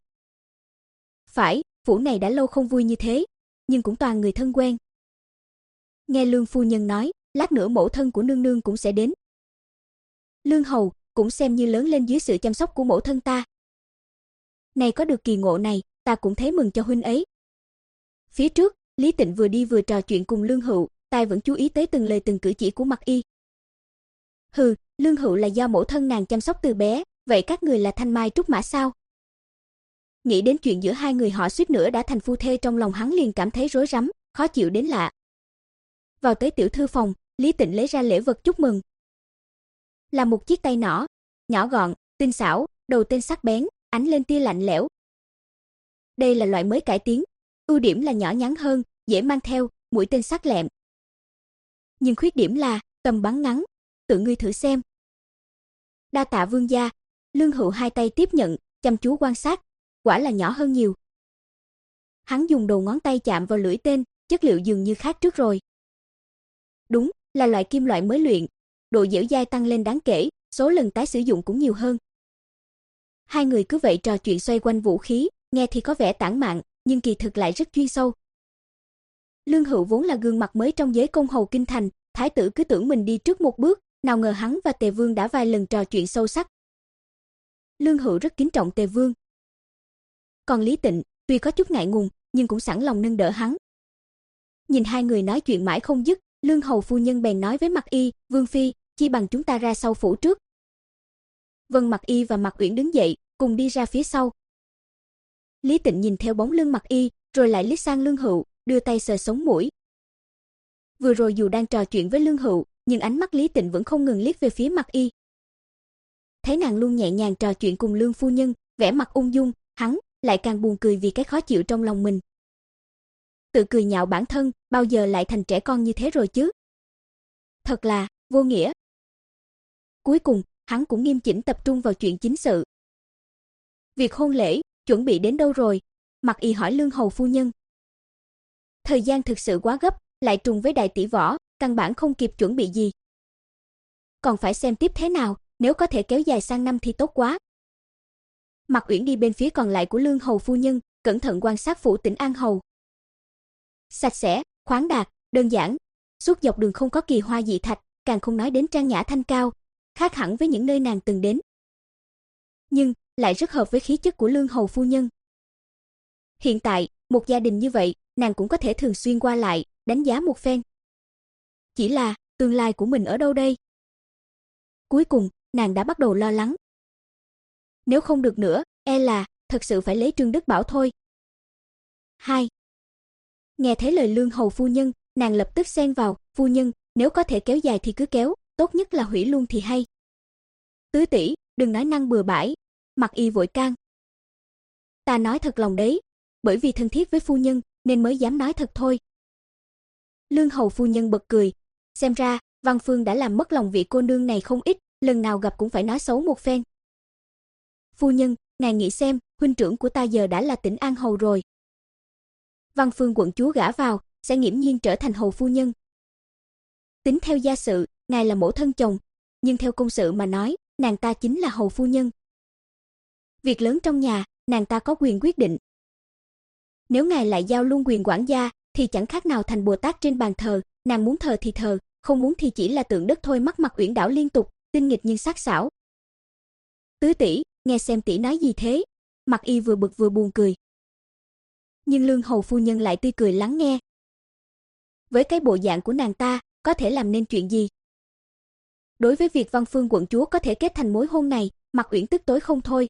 Phải, phủ này đã lâu không vui như thế, nhưng cũng toàn người thân quen. Nghe Lương phu nhân nói, lát nữa mẫu thân của nương nương cũng sẽ đến. Lương hầu cũng xem như lớn lên dưới sự chăm sóc của mẫu thân ta. Này có được kỳ ngộ này, ta cũng thấy mừng cho huynh ấy. Phía trước, Lý Tịnh vừa đi vừa trò chuyện cùng Lương Hữu, tai vẫn chú ý tới từng lời từng cử chỉ của Mặc Y. Hừ, Lương Hữu là do mẫu thân nàng chăm sóc từ bé, vậy các người là thanh mai trúc mã sao? Nghĩ đến chuyện giữa hai người họ suýt nữa đã thành phu thê, trong lòng hắn liền cảm thấy rối rắm, khó chịu đến lạ. Vào tới tiểu thư phòng, Lý Tịnh lấy ra lễ vật chúc mừng. Là một chiếc tay nỏ, nhỏ gọn, tinh xảo, đầu tên sắc bén, ánh lên tia lạnh lẽo. Đây là loại mới cải tiến, ưu điểm là nhỏ nhắn hơn, dễ mang theo, mũi tên sắc lẹm. Nhưng khuyết điểm là tầm bắn ngắn, tự ngươi thử xem. Đa tạ vương gia. Lương Hữu hai tay tiếp nhận, chăm chú quan sát, quả là nhỏ hơn nhiều. Hắn dùng đầu ngón tay chạm vào lưỡi tên, chất liệu dường như khác trước rồi. Đúng, là loại kim loại mới luyện, độ dẻo dai tăng lên đáng kể, số lần tái sử dụng cũng nhiều hơn. Hai người cứ vậy trò chuyện xoay quanh vũ khí, nghe thì có vẻ tản mạn, nhưng kỳ thực lại rất chuyên sâu. Lương Hữu vốn là gương mặt mới trong giới công hầu kinh thành, thái tử cứ tưởng mình đi trước một bước, nào ngờ hắn và Tề Vương đã vài lần trò chuyện sâu sắc. Lương Hữu rất kính trọng Tề Vương. Còn Lý Tịnh, tuy có chút ngại ngùng, nhưng cũng sẵn lòng nâng đỡ hắn. Nhìn hai người nói chuyện mãi không dứt, Lương hầu phu nhân bèn nói với Mạc Y, "Vương phi, chi bằng chúng ta ra sau phủ trước." Vân Mạc Y và Mạc Uyển đứng dậy, cùng đi ra phía sau. Lý Tịnh nhìn theo bóng lưng Mạc Y, rồi lại liếc sang Lương Hữu, đưa tay sờ sống mũi. Vừa rồi dù đang trò chuyện với Lương Hữu, nhưng ánh mắt Lý Tịnh vẫn không ngừng liếc về phía Mạc Y. Thấy nàng luôn nhẹ nhàng trò chuyện cùng Lương phu nhân, vẻ mặt ung dung, hắn lại càng buồn cười vì cái khó chịu trong lòng mình. Tự cười nhạo bản thân, bao giờ lại thành trẻ con như thế rồi chứ? Thật là vô nghĩa. Cuối cùng, hắn cũng nghiêm chỉnh tập trung vào chuyện chính sự. Việc hôn lễ, chuẩn bị đến đâu rồi? Mạc Y hỏi Lương hầu phu nhân. Thời gian thực sự quá gấp, lại trùng với đại tỷ võ, căn bản không kịp chuẩn bị gì. Còn phải xem tiếp thế nào, nếu có thể kéo dài sang năm thì tốt quá. Mạc Uyển đi bên phía còn lại của Lương hầu phu nhân, cẩn thận quan sát phủ Tĩnh An hầu. Sạch sẽ, khoáng đạt, đơn giản, suốt dọc đường không có kỳ hoa dị thạch, càng không nói đến trang nhã thanh cao, khác hẳn với những nơi nàng từng đến. Nhưng lại rất hợp với khí chất của Lương hầu phu nhân. Hiện tại, một gia đình như vậy, nàng cũng có thể thường xuyên qua lại, đánh giá một phen. Chỉ là, tương lai của mình ở đâu đây? Cuối cùng, nàng đã bắt đầu lo lắng. Nếu không được nữa, e là thật sự phải lấy Trương Đức Bảo thôi. Hai. Nghe thấy lời Lương hầu phu nhân, nàng lập tức xen vào, "Phu nhân, nếu có thể kéo dài thì cứ kéo, tốt nhất là hủy luôn thì hay." "Tứ tỷ, đừng nói năng bừa bãi." Mạc Y vội can. "Ta nói thật lòng đấy, bởi vì thân thiết với phu nhân nên mới dám nói thật thôi." Lương hầu phu nhân bật cười, xem ra Văn Phương đã làm mất lòng vị cô nương này không ít, lần nào gặp cũng phải nói xấu một phen. "Phu nhân, ngài nghĩ xem, huynh trưởng của ta giờ đã là Tĩnh An hầu rồi. Văn Phương quận chúa gả vào, sẽ nghiễm nhiên trở thành hầu phu nhân. Tính theo gia sự, ngài là mẫu thân chồng, nhưng theo công sự mà nói, nàng ta chính là hầu phu nhân. Việc lớn trong nhà, nàng ta có quyền quyết định. Nếu ngài lại giao luôn quyền quản gia, thì chẳng khác nào thành Bồ Tát trên bàn thờ, nàng muốn thờ thì thờ, không muốn thì chỉ là tượng đất thôi." Mắt Mạc Uyển đảo liên tục, tinh nghịch nhưng sắc sảo. "Tứ tỷ, nghe xem tỷ nói gì thế?" Mạc Y vừa bực vừa buồn cười. Nhưng Lương hầu phu nhân lại tươi cười lắng nghe. Với cái bộ dạng của nàng ta, có thể làm nên chuyện gì? Đối với việc Văn Phương quận chúa có thể kết thành mối hôn này, Mạc Uyển tức tối không thôi.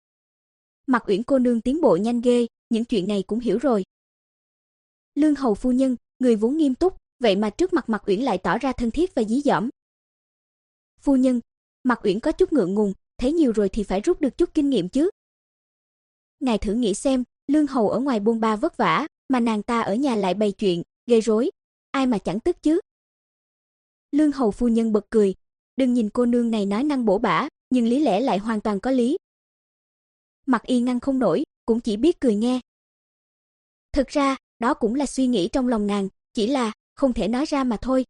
Mạc Uyển cô nương tiến bộ nhanh ghê, những chuyện này cũng hiểu rồi. Lương hầu phu nhân, người vốn nghiêm túc, vậy mà trước mặt Mạc Uyển lại tỏ ra thân thiết và dí dỏm. "Phu nhân." Mạc Uyển có chút ngượng ngùng, thấy nhiều rồi thì phải rút được chút kinh nghiệm chứ. "Ngài thử nghĩ xem, Lương hầu ở ngoài bôn ba vất vả, mà nàng ta ở nhà lại bày chuyện, gây rối, ai mà chẳng tức chứ." Lương hầu phu nhân bật cười, đừng nhìn cô nương này nói năng bổ bả, nhưng lý lẽ lại hoàn toàn có lý. Mạc Y ngăn không nổi, cũng chỉ biết cười nghe. Thực ra, đó cũng là suy nghĩ trong lòng nàng, chỉ là không thể nói ra mà thôi.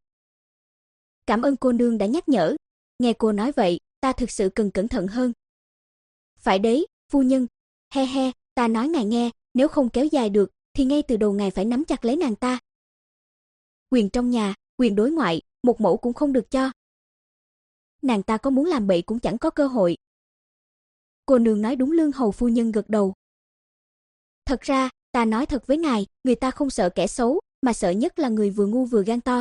"Cảm ơn cô nương đã nhắc nhở, nghe cô nói vậy, ta thực sự cần cẩn thận hơn." "Phải đấy, phu nhân, he he, ta nói ngài nghe, nếu không kéo dài được thì ngay từ đầu ngài phải nắm chặt lấy nàng ta. Quyền trong nhà, quyền đối ngoại, một mẫu cũng không được cho. Nàng ta có muốn làm bậy cũng chẳng có cơ hội." "Cô nương nói đúng." Lương hầu phu nhân gật đầu. "Thật ra, ta nói thật với ngài, người ta không sợ kẻ xấu, mà sợ nhất là người vừa ngu vừa gan to."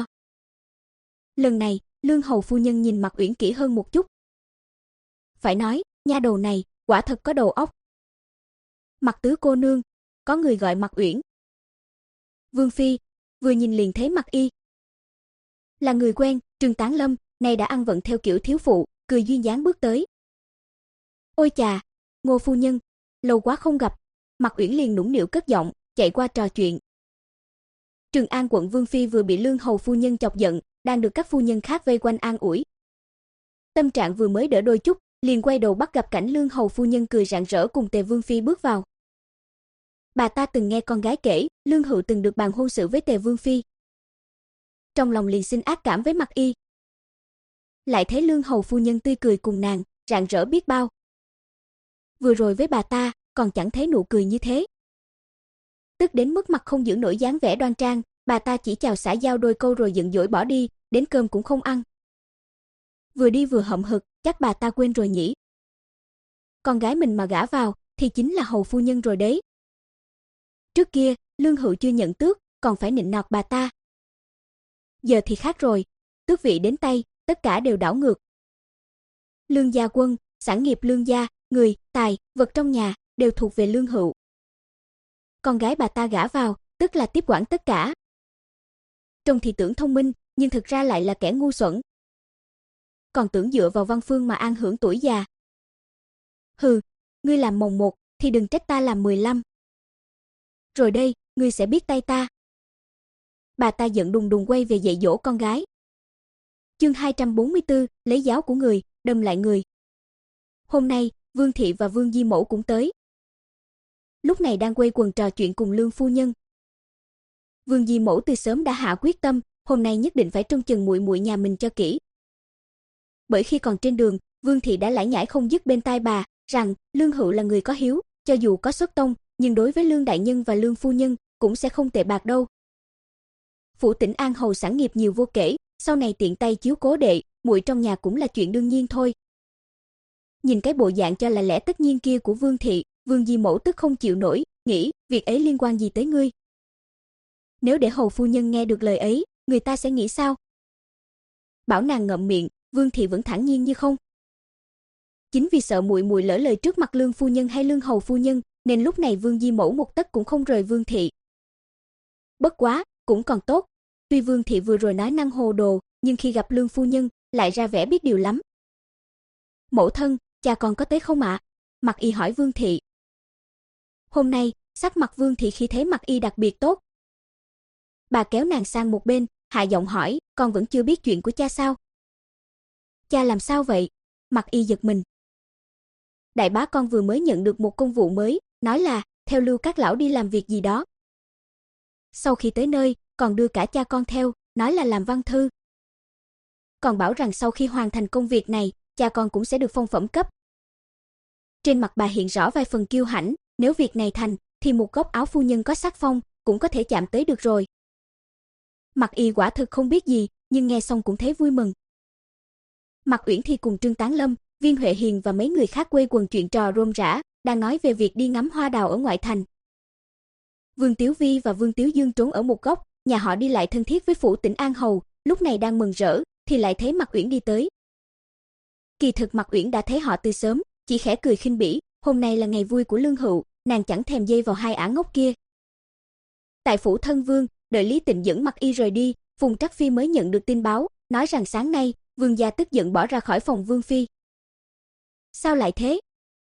Lần này, Lương hầu phu nhân nhìn Mạc Uyển kỹ hơn một chút. Phải nói, nha đầu này, quả thật có đầu óc. "Mạc tứ cô nương." Có người gọi Mạc Uyển. "Vương phi." Vừa nhìn liền thấy Mạc Y. Là người quen, Trương Tán Lâm, nay đã ăn vận theo kiểu thiếu phụ, cười duyên dáng bước tới. "Ôi chà, Ngô phu nhân, lâu quá không gặp." Mạc Uyển liền nũng nịu cất giọng, chạy qua trò chuyện. Trường An quận Vương phi vừa bị Lương hầu phu nhân chọc giận, đang được các phu nhân khác vây quanh an ủi. Tâm trạng vừa mới đỡ đôi chút, liền quay đầu bắt gặp cảnh Lương hầu phu nhân cười rạng rỡ cùng Tề Vương phi bước vào. Bà ta từng nghe con gái kể, Lương Hựu từng được bàn hôn sự với Tề Vương phi. Trong lòng liền sinh ác cảm với Mặc Y. Lại thấy Lương hầu phu nhân tươi cười cùng nàng, rạng rỡ biết bao. Vừa rồi với bà ta, còn chẳng thấy nụ cười như thế. Tức đến mức mặt không giữ nổi dáng vẻ đoan trang, bà ta chỉ chào xã giao đôi câu rồi giận dỗi bỏ đi, đến cơm cũng không ăn. Vừa đi vừa hậm hực, chắc bà ta quên rồi nhỉ. Con gái mình mà gả vào, thì chính là hầu phu nhân rồi đấy. Trước kia, Lương Hựu chưa nhận tước, còn phải nịnh nọt bà ta. Giờ thì khác rồi, tước vị đến tay, tất cả đều đảo ngược. Lương gia quân, sản nghiệp Lương gia, người, tài, vật trong nhà, đều thuộc về Lương Hựu. Con gái bà ta gả vào, tức là tiếp quản tất cả. Trông thì tưởng thông minh, nhưng thực ra lại là kẻ ngu xuẩn. Còn tưởng dựa vào văn phương mà an hưởng tuổi già. Hừ, ngươi làm mồng một, thì đừng trách ta làm mười lăm. Rồi đây, ngươi sẽ biết tay ta. Bà ta giận đùng đùng quay về dạy dỗ con gái. Chương hai trăm bốn mươi tư, lấy giáo của người, đâm lại người. Hôm nay, Vương thị và Vương Di mẫu cũng tới. Lúc này đang quây quần trò chuyện cùng Lương phu nhân. Vương Di mẫu từ sớm đã hạ quyết tâm, hôm nay nhất định phải trông chừng muội muội nhà mình cho kỹ. Bởi khi còn trên đường, Vương thị đã lải nhải không dứt bên tai bà rằng Lương Hựu là người có hiếu, cho dù có xuất tông, nhưng đối với Lương đại nhân và Lương phu nhân cũng sẽ không tệ bạc đâu. Phủ Tỉnh An hầu sản nghiệp nhiều vô kể, sau này tiện tay chiếu cố đệ, muội trong nhà cũng là chuyện đương nhiên thôi. Nhìn cái bộ dạng cho là lẽ tất nhiên kia của Vương thị, Vương Di mẫu tức không chịu nổi, nghĩ, việc ấy liên quan gì tới ngươi? Nếu để hầu phu nhân nghe được lời ấy, người ta sẽ nghĩ sao? Bảo nàng ngậm miệng, Vương thị vẫn thản nhiên như không. Chính vì sợ muội muội lỡ lời trước mặt Lương phu nhân hay Lương hầu phu nhân, nên lúc này Vương Di mẫu một tấc cũng không rời Vương thị. Bất quá, cũng còn tốt, tuy Vương thị vừa rồi nói năng hồ đồ, nhưng khi gặp Lương phu nhân, lại ra vẻ biết điều lắm. Mẫu thân, cha con có tới không ạ? Mặc Y hỏi Vương thị. Hôm nay, sắc mặt Vương thị khi thấy Mặc Y đặc biệt tốt. Bà kéo nàng sang một bên, hạ giọng hỏi, con vẫn chưa biết chuyện của cha sao? Cha làm sao vậy? Mặc Y giật mình. Đại bá con vừa mới nhận được một công vụ mới, nói là theo Lưu các lão đi làm việc gì đó. Sau khi tới nơi, còn đưa cả cha con theo, nói là làm văn thư. Còn bảo rằng sau khi hoàn thành công việc này, cha con cũng sẽ được phong phẩm cấp. Trên mặt bà hiện rõ vài phần kiêu hãnh, nếu việc này thành, thì một góc áo phu nhân có sắc phong, cũng có thể chạm tới được rồi. Mặc Y quả thực không biết gì, nhưng nghe xong cũng thấy vui mừng. Mặc Uyển thì cùng Trương Tán Lâm, Viên Huệ Hiền và mấy người khác quây quần chuyện trò rôm rả, đang nói về việc đi ngắm hoa đào ở ngoại thành. Vương Tiếu Vi và Vương Tiếu Dương trốn ở một góc, nhà họ đi lại thân thiết với phủ Tỉnh An hầu, lúc này đang mừng rỡ, thì lại thấy Mặc Uyển đi tới. Kỳ thực Mặc Uyển đã thấy họ từ sớm, chỉ khẽ cười khinh bỉ, hôm nay là ngày vui của Lương Hựu, nàng chẳng thèm dây vào hai ả ngốc kia. Tại phủ Thân Vương, đợi Lý Tịnh dẫn Mặc Y rời đi, Phùng Trắc Phi mới nhận được tin báo, nói rằng sáng nay, Vương gia tức giận bỏ ra khỏi phòng Vương phi. Sao lại thế?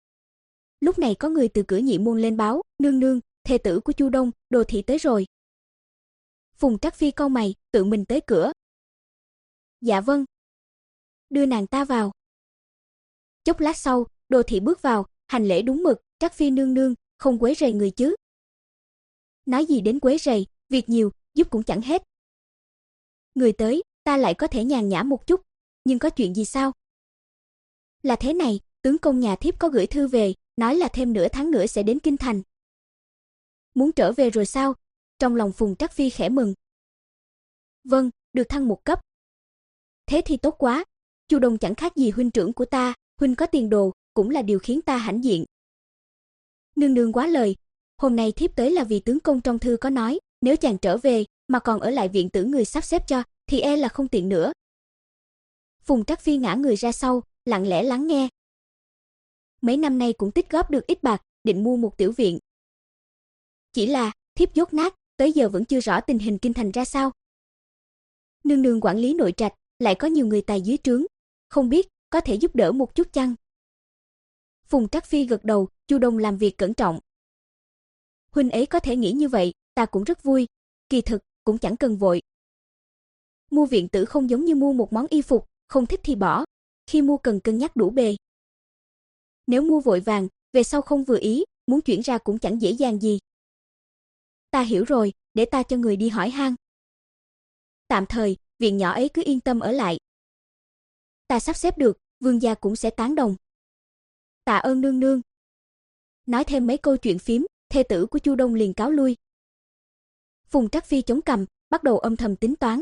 Lúc này có người từ cửa nhị môn lên báo, nương nương, thê tử của Chu Đông, Đồ thị tới rồi. Phùng Trắc Phi cau mày, tự mình tới cửa. Dạ vâng. Đưa nàng ta vào. Chốc lát sau, Đồ thị bước vào, hành lễ đúng mực, Trắc Phi nương nương, không quấy rầy người chứ? Nói gì đến quấy rầy, việc nhiều, giúp cũng chẳng hết. Người tới, ta lại có thể nhàn nhã một chút, nhưng có chuyện gì sao? Là thế này, tướng công nhà thiếp có gửi thư về, nói là thêm nửa tháng nữa sẽ đến kinh thành. Muốn trở về rồi sao? Trong lòng Phùng Trắc Phi khẽ mừng. Vâng, được thăng một cấp. Thế thì tốt quá, Chu Đông chẳng khác gì huynh trưởng của ta, huynh có tiền đồ, cũng là điều khiến ta hãnh diện. Nương nương quá lời, hôm nay thiếp tới là vì tướng công trong thư có nói, nếu chàng trở về mà còn ở lại viện tử người sắp xếp cho, thì e là không tiện nữa. Phùng Trắc Phi ngã người ra sau, lặng lẽ lắng nghe. Mấy năm nay cũng tích góp được ít bạc, định mua một tiểu viện. Chỉ là, thiếp dốt nát, tới giờ vẫn chưa rõ tình hình kinh thành ra sao. Nương nương quản lý nội trạch, lại có nhiều người tài dưới trướng, không biết có thể giúp đỡ một chút chăng? Phùng Trắc Phi gật đầu, Chu Đông làm việc cẩn trọng. Huynh ấy có thể nghĩ như vậy, ta cũng rất vui, kỳ thực cũng chẳng cần vội. Mua viện tử không giống như mua một món y phục, không thích thì bỏ, khi mua cần cân nhắc đủ bề. Nếu mua vội vàng, về sau không vừa ý, muốn chuyển ra cũng chẳng dễ dàng gì. Ta hiểu rồi, để ta cho người đi hỏi han. Tạm thời, viện nhỏ ấy cứ yên tâm ở lại. Ta sắp xếp được, Vương gia cũng sẽ tán đồng. Tạ ơn nương nương. Nói thêm mấy câu chuyện phím, thê tử của Chu Đông liền cáo lui. Phùng Trắc Phi chống cằm, bắt đầu âm thầm tính toán.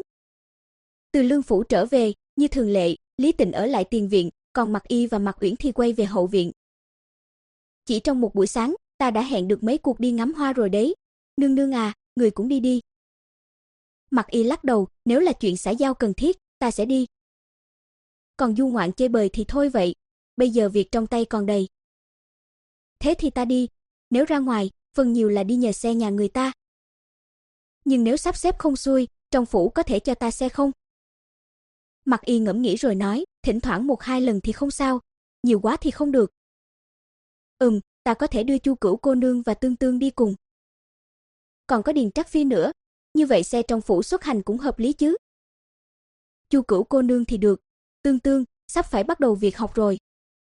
Từ Lương phủ trở về, như thường lệ, Lý Tịnh ở lại tiền viện, còn Mạc Y và Mạc Uyển thì quay về hậu viện. Chỉ trong một buổi sáng, ta đã hẹn được mấy cuộc đi ngắm hoa rồi đấy. Nương nương à, người cũng đi đi. Mạc Y lắc đầu, nếu là chuyện xã giao cần thiết, ta sẽ đi. Còn du ngoạn chơi bời thì thôi vậy, bây giờ việc trong tay còn đầy. Thế thì ta đi, nếu ra ngoài, phần nhiều là đi nhờ xe nhà người ta. Nhưng nếu sắp xếp không xuôi, trong phủ có thể cho ta xe không? Mạc Y ngẫm nghĩ rồi nói, thỉnh thoảng một hai lần thì không sao, nhiều quá thì không được. Ừm, ta có thể đưa Chu Cửu cô nương và Tương Tương đi cùng. Còn có Điền Trắc Phi nữa, như vậy xe trong phủ xuất hành cũng hợp lý chứ. Chu Cửu cô nương thì được, Tương Tương sắp phải bắt đầu việc học rồi.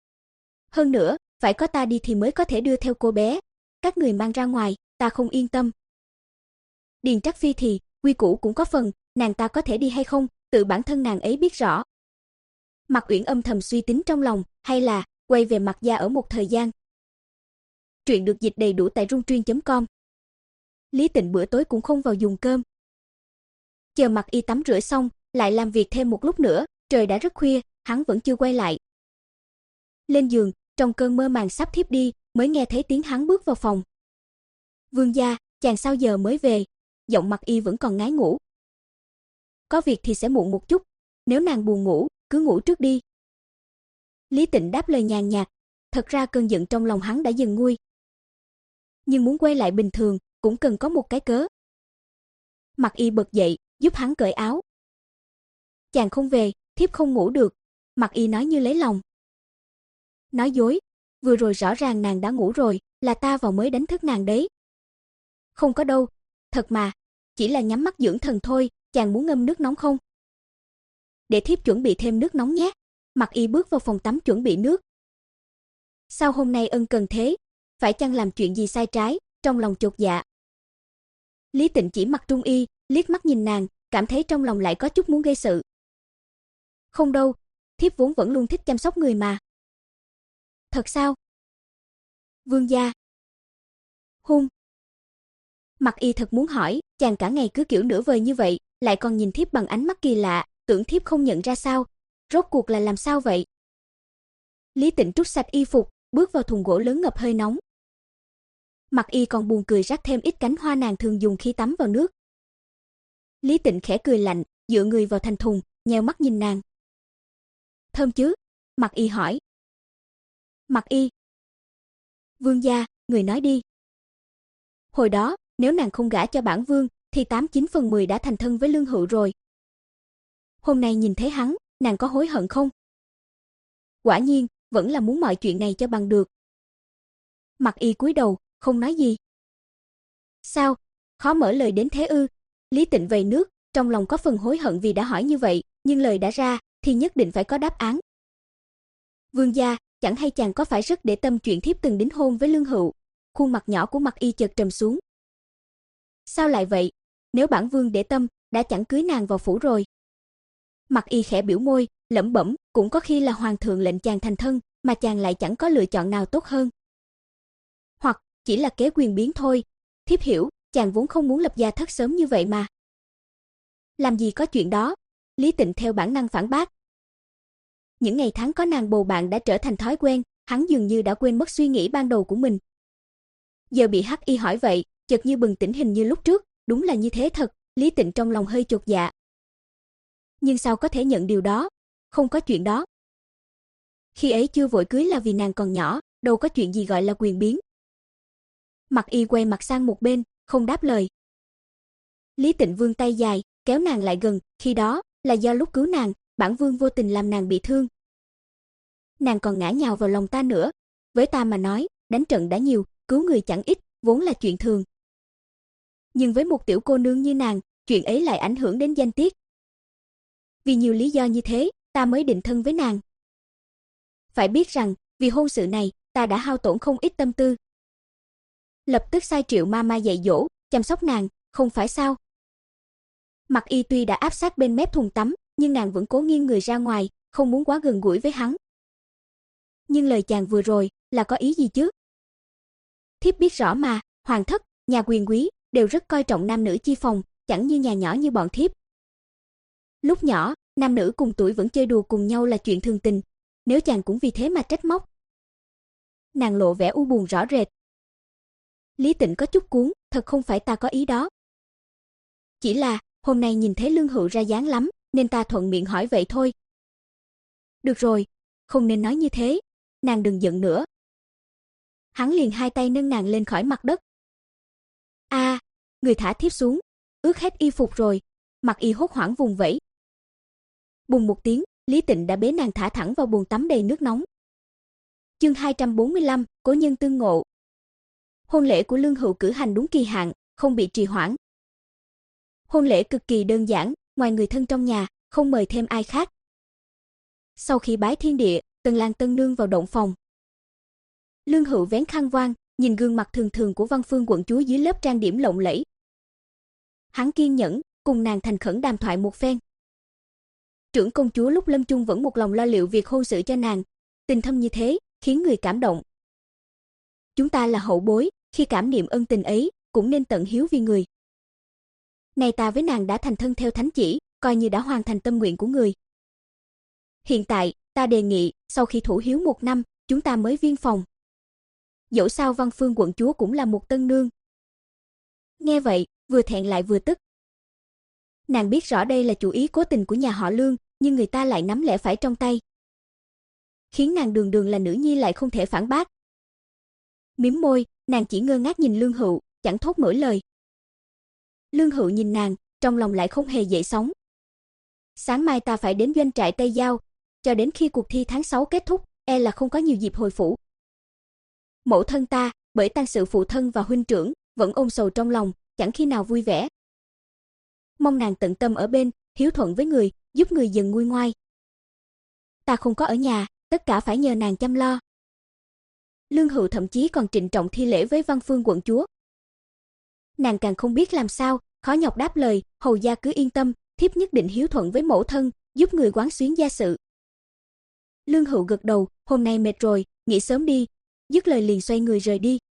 Hơn nữa, phải có ta đi thì mới có thể đưa theo cô bé, các người mang ra ngoài, ta không yên tâm. Điền Trắc Phi thì, quy củ cũng có phần, nàng ta có thể đi hay không, tự bản thân nàng ấy biết rõ. Mạc Uyển âm thầm suy tính trong lòng, hay là quay về Mạc gia ở một thời gian. Truyện được dịch đầy đủ tại rungtuyên chấm com. Lý Tịnh bữa tối cũng không vào dùng cơm. Chờ Mạc Y tắm rửa xong, lại làm việc thêm một lúc nữa, trời đã rất khuya, hắn vẫn chưa quay lại. Lên giường, trong cơn mơ màng sắp thiếp đi, mới nghe thấy tiếng hắn bước vào phòng. Vương gia, chàng sao giờ mới về? Giọng Mạc Y vẫn còn ngái ngủ. Có việc thì sẽ muộn một chút, nếu nàng buồn ngủ, cứ ngủ trước đi. Lý Tịnh đáp lời nhàn nhạt, thật ra cơn giận trong lòng hắn đã dần nguôi. Nhưng muốn quay lại bình thường, cũng cần có một cái cớ. Mạc Y bật dậy, giúp hắn cởi áo. Chàng không về, thiếp không ngủ được, Mạc Y nói như lấy lòng. Nói dối, vừa rồi rõ ràng nàng đã ngủ rồi, là ta vào mới đánh thức nàng đấy. Không có đâu, thật mà, chỉ là nhắm mắt dưỡng thần thôi, chàng muốn ngâm nước nóng không? Để thiếp chuẩn bị thêm nước nóng nhé. Mạc Y bước vào phòng tắm chuẩn bị nước. Sao hôm nay ân cần thế? Phải chăng làm chuyện gì sai trái? Trong lòng chột dạ. Lý Tịnh chỉ mặt Trung Y, liếc mắt nhìn nàng, cảm thấy trong lòng lại có chút muốn gây sự. Không đâu, thiếp vốn vẫn luôn thích chăm sóc người mà. Thật sao? Vương gia. Hung. Mạc Y thật muốn hỏi, chàng cả ngày cứ kiểu nửa vời như vậy, lại còn nhìn thiếp bằng ánh mắt kỳ lạ, tưởng thiếp không nhận ra sao? Rốt cuộc là làm sao vậy? Lý Tịnh trút sạch y phục, bước vào thùng gỗ lớn ngập hơi nóng. Mạc Y còn buồn cười rắc thêm ít cánh hoa nàng thường dùng khi tắm vào nước. Lý Tịnh khẽ cười lạnh, dựa người vào thành thùng, nheo mắt nhìn nàng. Thơm chứ? Mạc Y hỏi. Mạc Y. Vương gia, người nói đi. Hồi đó, nếu nàng không gả cho bản vương, thì tám chín phần mười đã thành thân với Lương Hữu rồi. Hôm nay nhìn thấy hắn, nàng có hối hận không? Quả nhiên, vẫn là muốn mọi chuyện này cho bằng được. Mạc Y cúi đầu, không nói gì. Sao? Khó mở lời đến thế ư? Lý Tịnh vầy nước, trong lòng có phần hối hận vì đã hỏi như vậy, nhưng lời đã ra, thì nhất định phải có đáp án. Vương gia, chẳng hay chàng có phải rất để tâm chuyện thiếp từng đính hôn với Lương Hữu? Khuôn mặt nhỏ của Mạc Y chợt trầm xuống. Sao lại vậy? Nếu bản vương để tâm, đã chẳng cưới nàng vào phủ rồi. Mạc Y khẽ biểu môi, lẩm bẩm, cũng có khi là hoàng thượng lệnh chàng thành thân, mà chàng lại chẳng có lựa chọn nào tốt hơn. Hoặc chỉ là kế quyền biến thôi, thiếp hiểu, chàng vốn không muốn lập gia thất sớm như vậy mà. Làm gì có chuyện đó, Lý Tịnh theo bản năng phản bác. Những ngày tháng có nàng bầu bạn đã trở thành thói quen, hắn dường như đã quên mất suy nghĩ ban đầu của mình. Giờ bị Hắc Y hỏi vậy, chợt như bừng tỉnh hình như lúc trước, đúng là như thế thật, Lý Tịnh trong lòng hơi chột dạ. Nhưng sao có thể nhận điều đó? Không có chuyện đó. Khi ấy chưa vội cưới là vì nàng còn nhỏ, đâu có chuyện gì gọi là quyền biến. Mạc Y quay mặt sang một bên, không đáp lời. Lý Tịnh vươn tay dài, kéo nàng lại gần, khi đó là do lúc cứu nàng, bản vương vô tình làm nàng bị thương. Nàng còn ngã nhào vào lòng ta nữa, với ta mà nói, đánh trận đã nhiều, cứu người chẳng ít, vốn là chuyện thường. Nhưng với một tiểu cô nương như nàng, chuyện ấy lại ảnh hưởng đến danh tiết. vì nhiều lý do như thế, ta mới định thân với nàng. Phải biết rằng, vì hôn sự này, ta đã hao tổn không ít tâm tư. Lập tức sai Triệu Mama dạy dỗ, chăm sóc nàng, không phải sao? Mặc Y tuy đã áp sát bên mép thùng tắm, nhưng nàng vẫn cố nghiêng người ra ngoài, không muốn quá gần gũi với hắn. Nhưng lời chàng vừa rồi là có ý gì chứ? Thiếp biết rõ mà, hoàng thất, nhà quyền quý đều rất coi trọng nam nữ chi phòng, chẳng như nhà nhỏ như bọn thiếp. Lúc nhỏ, nam nữ cùng tuổi vẫn chơi đùa cùng nhau là chuyện thường tình, nếu chàng cũng vì thế mà trách móc. Nàng lộ vẻ u buồn rõ rệt. Lý Tịnh có chút cuốn, thật không phải ta có ý đó. Chỉ là, hôm nay nhìn thấy Lương Hựu ra dáng lắm, nên ta thuận miệng hỏi vậy thôi. Được rồi, không nên nói như thế, nàng đừng giận nữa. Hắn liền hai tay nâng nàng lên khỏi mặt đất. A, à, người thả thiếp xuống, ướt hết y phục rồi, Mặc Y hốt hoảng vùng vẫy. Bùng một tiếng, Lý Tịnh đã bế nàng thả thẳng vào bồn tắm đầy nước nóng. Chương hai trăm bốn mươi lăm, cố nhân tương ngộ. Hôn lễ của Lương Hựu cử hành đúng kỳ hạn, không bị trì hoãn. Hôn lễ cực kỳ đơn giản, ngoài người thân trong nhà, không mời thêm ai khác. Sau khi bái thiên địa, Tần Lang tân nương vào động phòng. Lương Hựu vén khăn voan, nhìn gương mặt thường thường của Văn Phương quận chúa dưới lớp trang điểm lộng lẫy. Hắn kiên nhẫn, cùng nàng thành khẩn đàm thoại một phen. Trưởng công chúa lúc lâm chung vẫn một lòng lo liệu việc hôn sự cho nàng, tình thâm như thế, khiến người cảm động. Chúng ta là hậu bối, khi cảm niệm ân tình ấy, cũng nên tận hiếu vì người. Này ta với nàng đã thành thân theo thánh chỉ, coi như đã hoàn thành tâm nguyện của người. Hiện tại, ta đề nghị, sau khi thủ hiếu một năm, chúng ta mới viên phòng. Dẫu sao Văn Phương quận chúa cũng là một tân nương. Nghe vậy, vừa thẹn lại vừa tức. Nàng biết rõ đây là chủ ý cố tình của nhà họ Lương, nhưng người ta lại nắm lẽ phải trong tay. Khiến nàng đường đường là nữ nhi lại không thể phản bác. Mím môi, nàng chỉ ngơ ngác nhìn Lương Hựu, chẳng thốt nổi lời. Lương Hựu nhìn nàng, trong lòng lại không hề dậy sóng. Sáng mai ta phải đến doanh trại Tây Giao, cho đến khi cuộc thi tháng sáu kết thúc, e là không có nhiều dịp hồi phủ. Mẫu thân ta, bởi tang sự phụ thân và huynh trưởng, vẫn ôm sầu trong lòng, chẳng khi nào vui vẻ. Mong nàng tận tâm ở bên, hiếu thuận với người, giúp người dần nguôi ngoai. Ta không có ở nhà, tất cả phải nhờ nàng chăm lo. Lương Hựu thậm chí còn trịnh trọng thi lễ với Văn Phương quận chúa. Nàng càng không biết làm sao, khó nhọc đáp lời, hầu gia cứ yên tâm, thiếp nhất định hiếu thuận với mẫu thân, giúp người quán xuyến gia sự. Lương Hựu gật đầu, hôm nay mệt rồi, nghỉ sớm đi, dứt lời liền xoay người rời đi.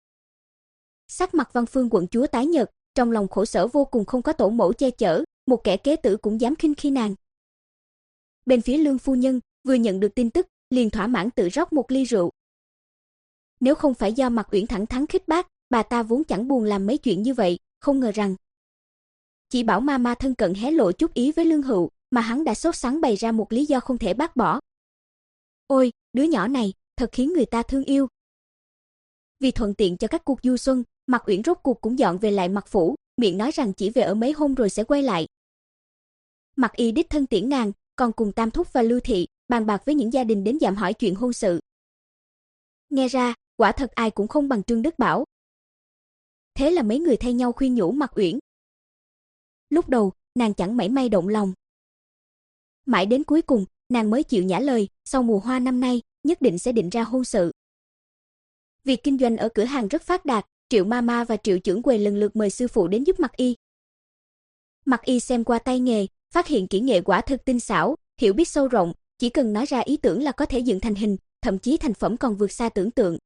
Sắc mặt Văn Phương quận chúa tái nhợt, trong lòng khổ sở vô cùng, không có tổ mẫu che chở, một kẻ kế tử cũng dám khinh khi nàng. Bên phía Lương phu nhân, vừa nhận được tin tức, liền thỏa mãn tự rót một ly rượu. Nếu không phải do Mạc Uyển thẳng thắn khích bác, bà ta vốn chẳng buồn làm mấy chuyện như vậy, không ngờ rằng chỉ bảo mama thân cận hé lộ chút ý với Lương Hựu, mà hắn đã sốt sắng bày ra một lý do không thể bác bỏ. Ôi, đứa nhỏ này, thật khiến người ta thương yêu. Vì thuận tiện cho các cuộc du xuân, Mạc Uyển rốt cuộc cũng dọn về lại Mạc phủ, miệng nói rằng chỉ về ở mấy hôm rồi sẽ quay lại. Mạc Y đích thân tiễn nàng, còn cùng Tam thúc và Lưu thị bàn bạc với những gia đình đến dạm hỏi chuyện hôn sự. Nghe ra, quả thật ai cũng không bằng Trương Đức Bảo. Thế là mấy người thay nhau khuyên nhủ Mạc Uyển. Lúc đầu, nàng chẳng mảy may động lòng. Mãi đến cuối cùng, nàng mới chịu nhả lời, sau mùa hoa năm nay, nhất định sẽ định ra hôn sự. Việc kinh doanh ở cửa hàng rất phát đạt, Triệu Mama và Triệu trưởng quầy lần lượt mời sư phụ đến giúp Mạc Y. Mạc Y xem qua tay nghề, phát hiện kỹ nghệ quả thực tinh xảo, hiểu biết sâu rộng, chỉ cần nói ra ý tưởng là có thể dựng thành hình, thậm chí thành phẩm còn vượt xa tưởng tượng.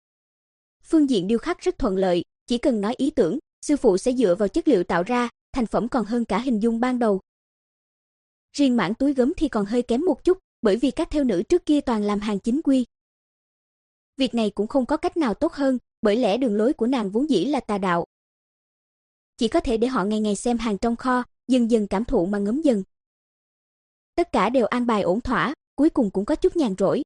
Phương diện điêu khắc rất thuận lợi, chỉ cần nói ý tưởng, sư phụ sẽ dựa vào chất liệu tạo ra, thành phẩm còn hơn cả hình dung ban đầu. Riêng mảng túi gấm thì còn hơi kém một chút, bởi vì các thêu nữ trước kia toàn làm hàng chính quy. Việc này cũng không có cách nào tốt hơn, bởi lẽ đường lối của nàng vốn dĩ là tà đạo. Chỉ có thể để họ ngày ngày xem hàng trong kho, dần dần cảm thụ mà ngấm dần. Tất cả đều an bài ổn thỏa, cuối cùng cũng có chút nhàn rỗi.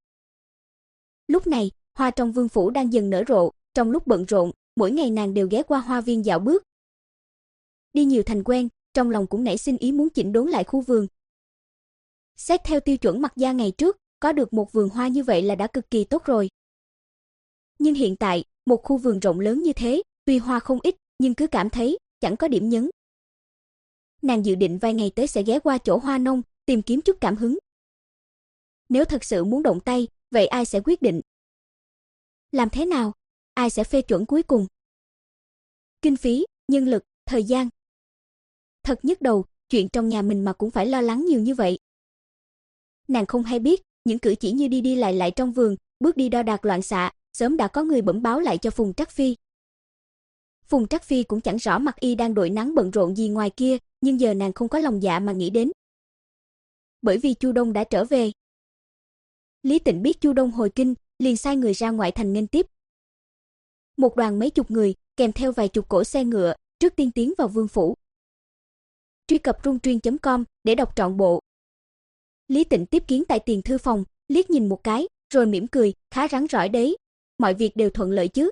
Lúc này, hoa trong vương phủ đang dần nở rộ, trong lúc bận rộn, mỗi ngày nàng đều ghé qua hoa viên dạo bước. Đi nhiều thành quen, trong lòng cũng nảy sinh ý muốn chỉnh đốn lại khu vườn. Xét theo tiêu chuẩn Mặc gia ngày trước, có được một vườn hoa như vậy là đã cực kỳ tốt rồi. Nhưng hiện tại, một khu vườn rộng lớn như thế, tuy hoa không ít, nhưng cứ cảm thấy chẳng có điểm nhấn. Nàng dự định vài ngày tới sẽ ghé qua chỗ hoa nông, tìm kiếm chút cảm hứng. Nếu thật sự muốn động tay, vậy ai sẽ quyết định? Làm thế nào? Ai sẽ phê chuẩn cuối cùng? Kinh phí, nhân lực, thời gian. Thật nhức đầu, chuyện trong nhà mình mà cũng phải lo lắng nhiều như vậy. Nàng không hay biết, những cử chỉ như đi đi lại lại trong vườn, bước đi đo đạc loạn xạ, sớm đã có người bẩm báo lại cho Phùng Trắc Phi. Phùng Trắc Phi cũng chẳng rõ Mặc Y đang đội nắng bận rộn gì ngoài kia, nhưng giờ nàng không có lòng dạ mà nghĩ đến. Bởi vì Chu Đông đã trở về. Lý Tịnh biết Chu Đông hồi kinh, liền sai người ra ngoại thành nghênh tiếp. Một đoàn mấy chục người, kèm theo vài chục cỗ xe ngựa, trước tiên tiến vào vương phủ. Truy cập rungtuyên chấm com để đọc trọn bộ. Lý Tịnh tiếp kiến tại tiền thư phòng, liếc nhìn một cái, rồi mỉm cười, khá rắn rỏi đấy, mọi việc đều thuận lợi chứ?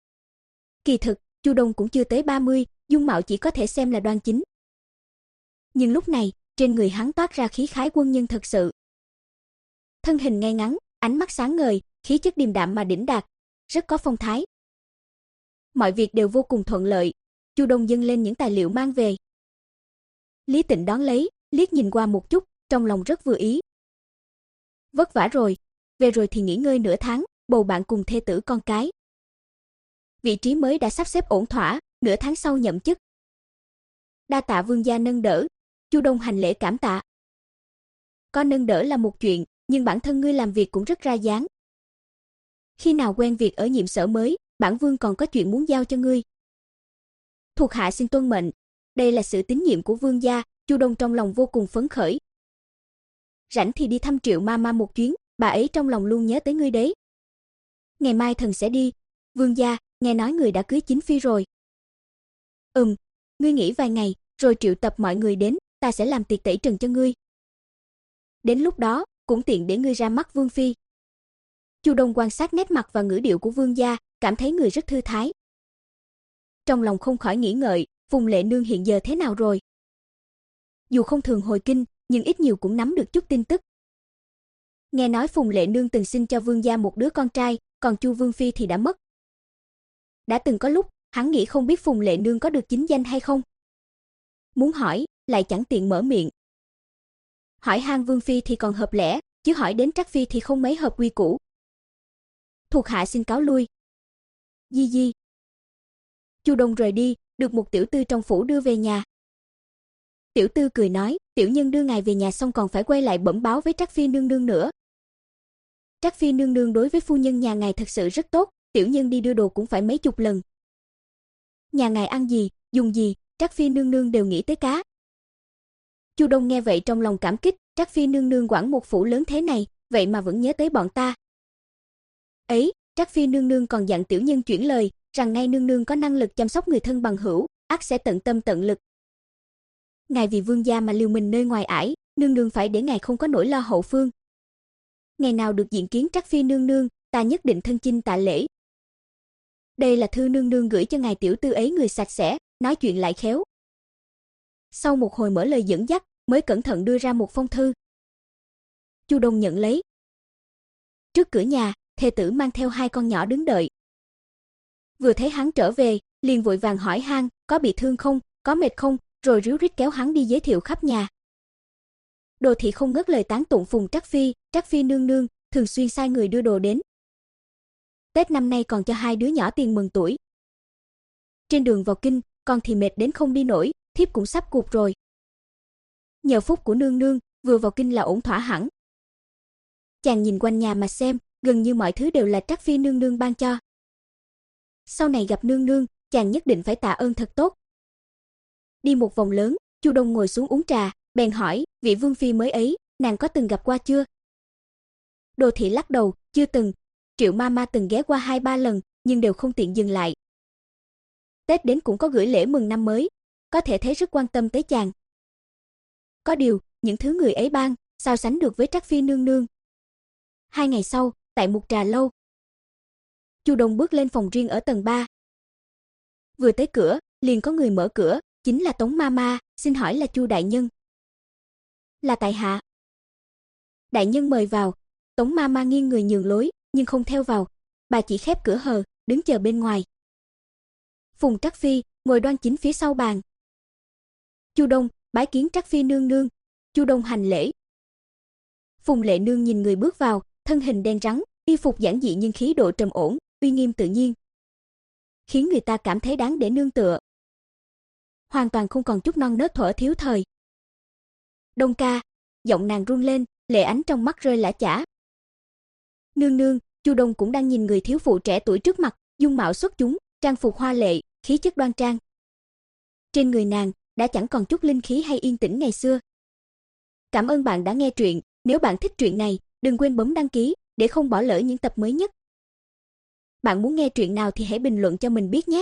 Kỳ thực, Chu Đông cũng chưa tới ba mươi, dung mạo chỉ có thể xem là đoan chính. Nhưng lúc này, trên người hắn toát ra khí khái quân nhân thật sự. Thân hình ngay ngắn, ánh mắt sáng ngời, khí chất điềm đạm mà đỉnh đạt, rất có phong thái. Mọi việc đều vô cùng thuận lợi, Chu Đông dâng lên những tài liệu mang về. Lý Tịnh đón lấy, liếc nhìn qua một chút, trong lòng rất vừa ý. Vất vả rồi, về rồi thì nghỉ ngơi nửa tháng, bầu bạn cùng thê tử con cái. Vị trí mới đã sắp xếp ổn thỏa, nửa tháng sau nhậm chức. Đa tạ vương gia nâng đỡ, Chu Đông hành lễ cảm tạ. Có nâng đỡ là một chuyện, nhưng bản thân ngươi làm việc cũng rất ra dáng. Khi nào quen việc ở nhiệm sở mới, bản vương còn có chuyện muốn giao cho ngươi. Thuộc hạ xin tuân mệnh, đây là sự tín nhiệm của vương gia, Chu Đông trong lòng vô cùng phấn khởi. Rảnh thì đi thăm Triệu ma ma một chuyến, bà ấy trong lòng luôn nhớ tới ngươi đấy. Ngày mai thần sẽ đi, vương gia, nghe nói người đã cưới chính phi rồi. Ừm, ngươi nghỉ vài ngày, rồi triệu tập mọi người đến, ta sẽ làm tiệc tẩy trần cho ngươi. Đến lúc đó, cũng tiện để ngươi ra mắt vương phi. Chu Đông quan sát nét mặt và ngữ điệu của vương gia, cảm thấy người rất thư thái. Trong lòng không khỏi nghĩ ngợi, Phùng Lệ Nương hiện giờ thế nào rồi? Dù không thường hồi kinh, nhưng ít nhiều cũng nắm được chút tin tức. Nghe nói Phùng Lệ Nương từng sinh cho vương gia một đứa con trai, còn Chu vương phi thì đã mất. Đã từng có lúc, hắn nghĩ không biết Phùng Lệ Nương có được chính danh hay không. Muốn hỏi, lại chẳng tiện mở miệng. Hỏi han vương phi thì còn hợp lẽ, chứ hỏi đến Trắc phi thì không mấy hợp quy củ. Thuộc hạ xin cáo lui. Di di. Chu Đông rời đi, được một tiểu tư trong phủ đưa về nhà. Tiểu tư cười nói, tiểu nhân đưa ngài về nhà xong còn phải quay lại bẩm báo với Trắc phi nương nương nữa. Trắc phi nương nương đối với phu nhân nhà ngài thật sự rất tốt, tiểu nhân đi đưa đồ cũng phải mấy chục lần. Nhà ngài ăn gì, dùng gì, Trắc phi nương nương đều nghĩ tới cá. Chu Đông nghe vậy trong lòng cảm kích, Trắc phi nương nương quản một phủ lớn thế này, vậy mà vẫn nhớ tới bọn ta. Ấy, Trắc phi nương nương còn dặn tiểu nhân chuyển lời, rằng ngay nương nương có năng lực chăm sóc người thân bằng hữu, ắt sẽ tận tâm tận lực. Ngài vì vương gia mà liều mình nơi ngoài ải, nương nương phải để ngài không có nỗi lo hậu phương. Ngày nào được diện kiến Trắc phi nương nương, ta nhất định thân chinh tạ lễ. Đây là thư nương nương gửi cho ngài tiểu tư ấy, người sạch sẽ, nói chuyện lại khéo. Sau một hồi mở lời dẫn dắt, mới cẩn thận đưa ra một phong thư. Chu Đông nhận lấy. Trước cửa nhà, thê tử mang theo hai con nhỏ đứng đợi. Vừa thấy hắn trở về, liền vội vàng hỏi han, có bị thương không, có mệt không, rồi ríu rít kéo hắn đi giới thiệu khắp nhà. Đồ thị không ngớt lời tán tụng Phùng Trắc phi, Trắc phi nương nương, thường xuyên sai người đưa đồ đến. Tết năm nay còn cho hai đứa nhỏ tiền mừng tuổi. Trên đường vào kinh, con thì mệt đến không đi nổi, thiếp cũng sắp cụt rồi. Nhờ phúc của nương nương, vừa vào kinh là ổn thỏa hẳn. Chàng nhìn quanh nhà mà xem, gần như mọi thứ đều là Trắc phi nương nương ban cho. Sau này gặp nương nương, chàng nhất định phải tạ ơn thật tốt. Đi một vòng lớn, Chu Đông ngồi xuống uống trà, bèn hỏi, vị vương phi mới ấy, nàng có từng gặp qua chưa? Đồ thị lắc đầu, chưa từng. Triệu ma ma từng ghé qua hai ba lần, nhưng đều không tiện dừng lại. Tết đến cũng có gửi lễ mừng năm mới, có thể thấy rất quan tâm tới chàng. Có điều, những thứ người ấy ban, sao sánh được với Trắc phi nương nương. Hai ngày sau, tại một trà lâu, Chu Đông bước lên phòng riêng ở tầng ba. Vừa tới cửa, liền có người mở cửa, chính là Tống ma ma, xin hỏi là Chu đại nhân. Là tại hạ. Đại nhân mời vào. Tống ma ma nghiêng người nhường lối, nhưng không theo vào, bà chỉ khép cửa hờ, đứng chờ bên ngoài. Phùng Trắc phi ngồi đoan chính phía sau bàn. Chu Đông bái kiến Trắc phi nương nương. Chu Đông hành lễ, Phùng Lệ Nương nhìn người bước vào, thân hình đen rắn, y phục giản dị nhưng khí độ trầm ổn, uy nghiêm tự nhiên, khiến người ta cảm thấy đáng để nương tựa. Hoàn toàn không còn chút non nớt thuở thiếu thời. Đông ca, giọng nàng run lên, lệ ánh trong mắt rơi lã chã. Nương nương, Chu Đông cũng đang nhìn người thiếu phụ trẻ tuổi trước mặt, dung mạo xuất chúng, trang phục hoa lệ, khí chất đoan trang. Trên người nàng đã chẳng còn chút linh khí hay yên tĩnh ngày xưa. Cảm ơn bạn đã nghe truyện, nếu bạn thích truyện này, đừng quên bấm đăng ký để không bỏ lỡ những tập mới nhất. Bạn muốn nghe truyện nào thì hãy bình luận cho mình biết nhé.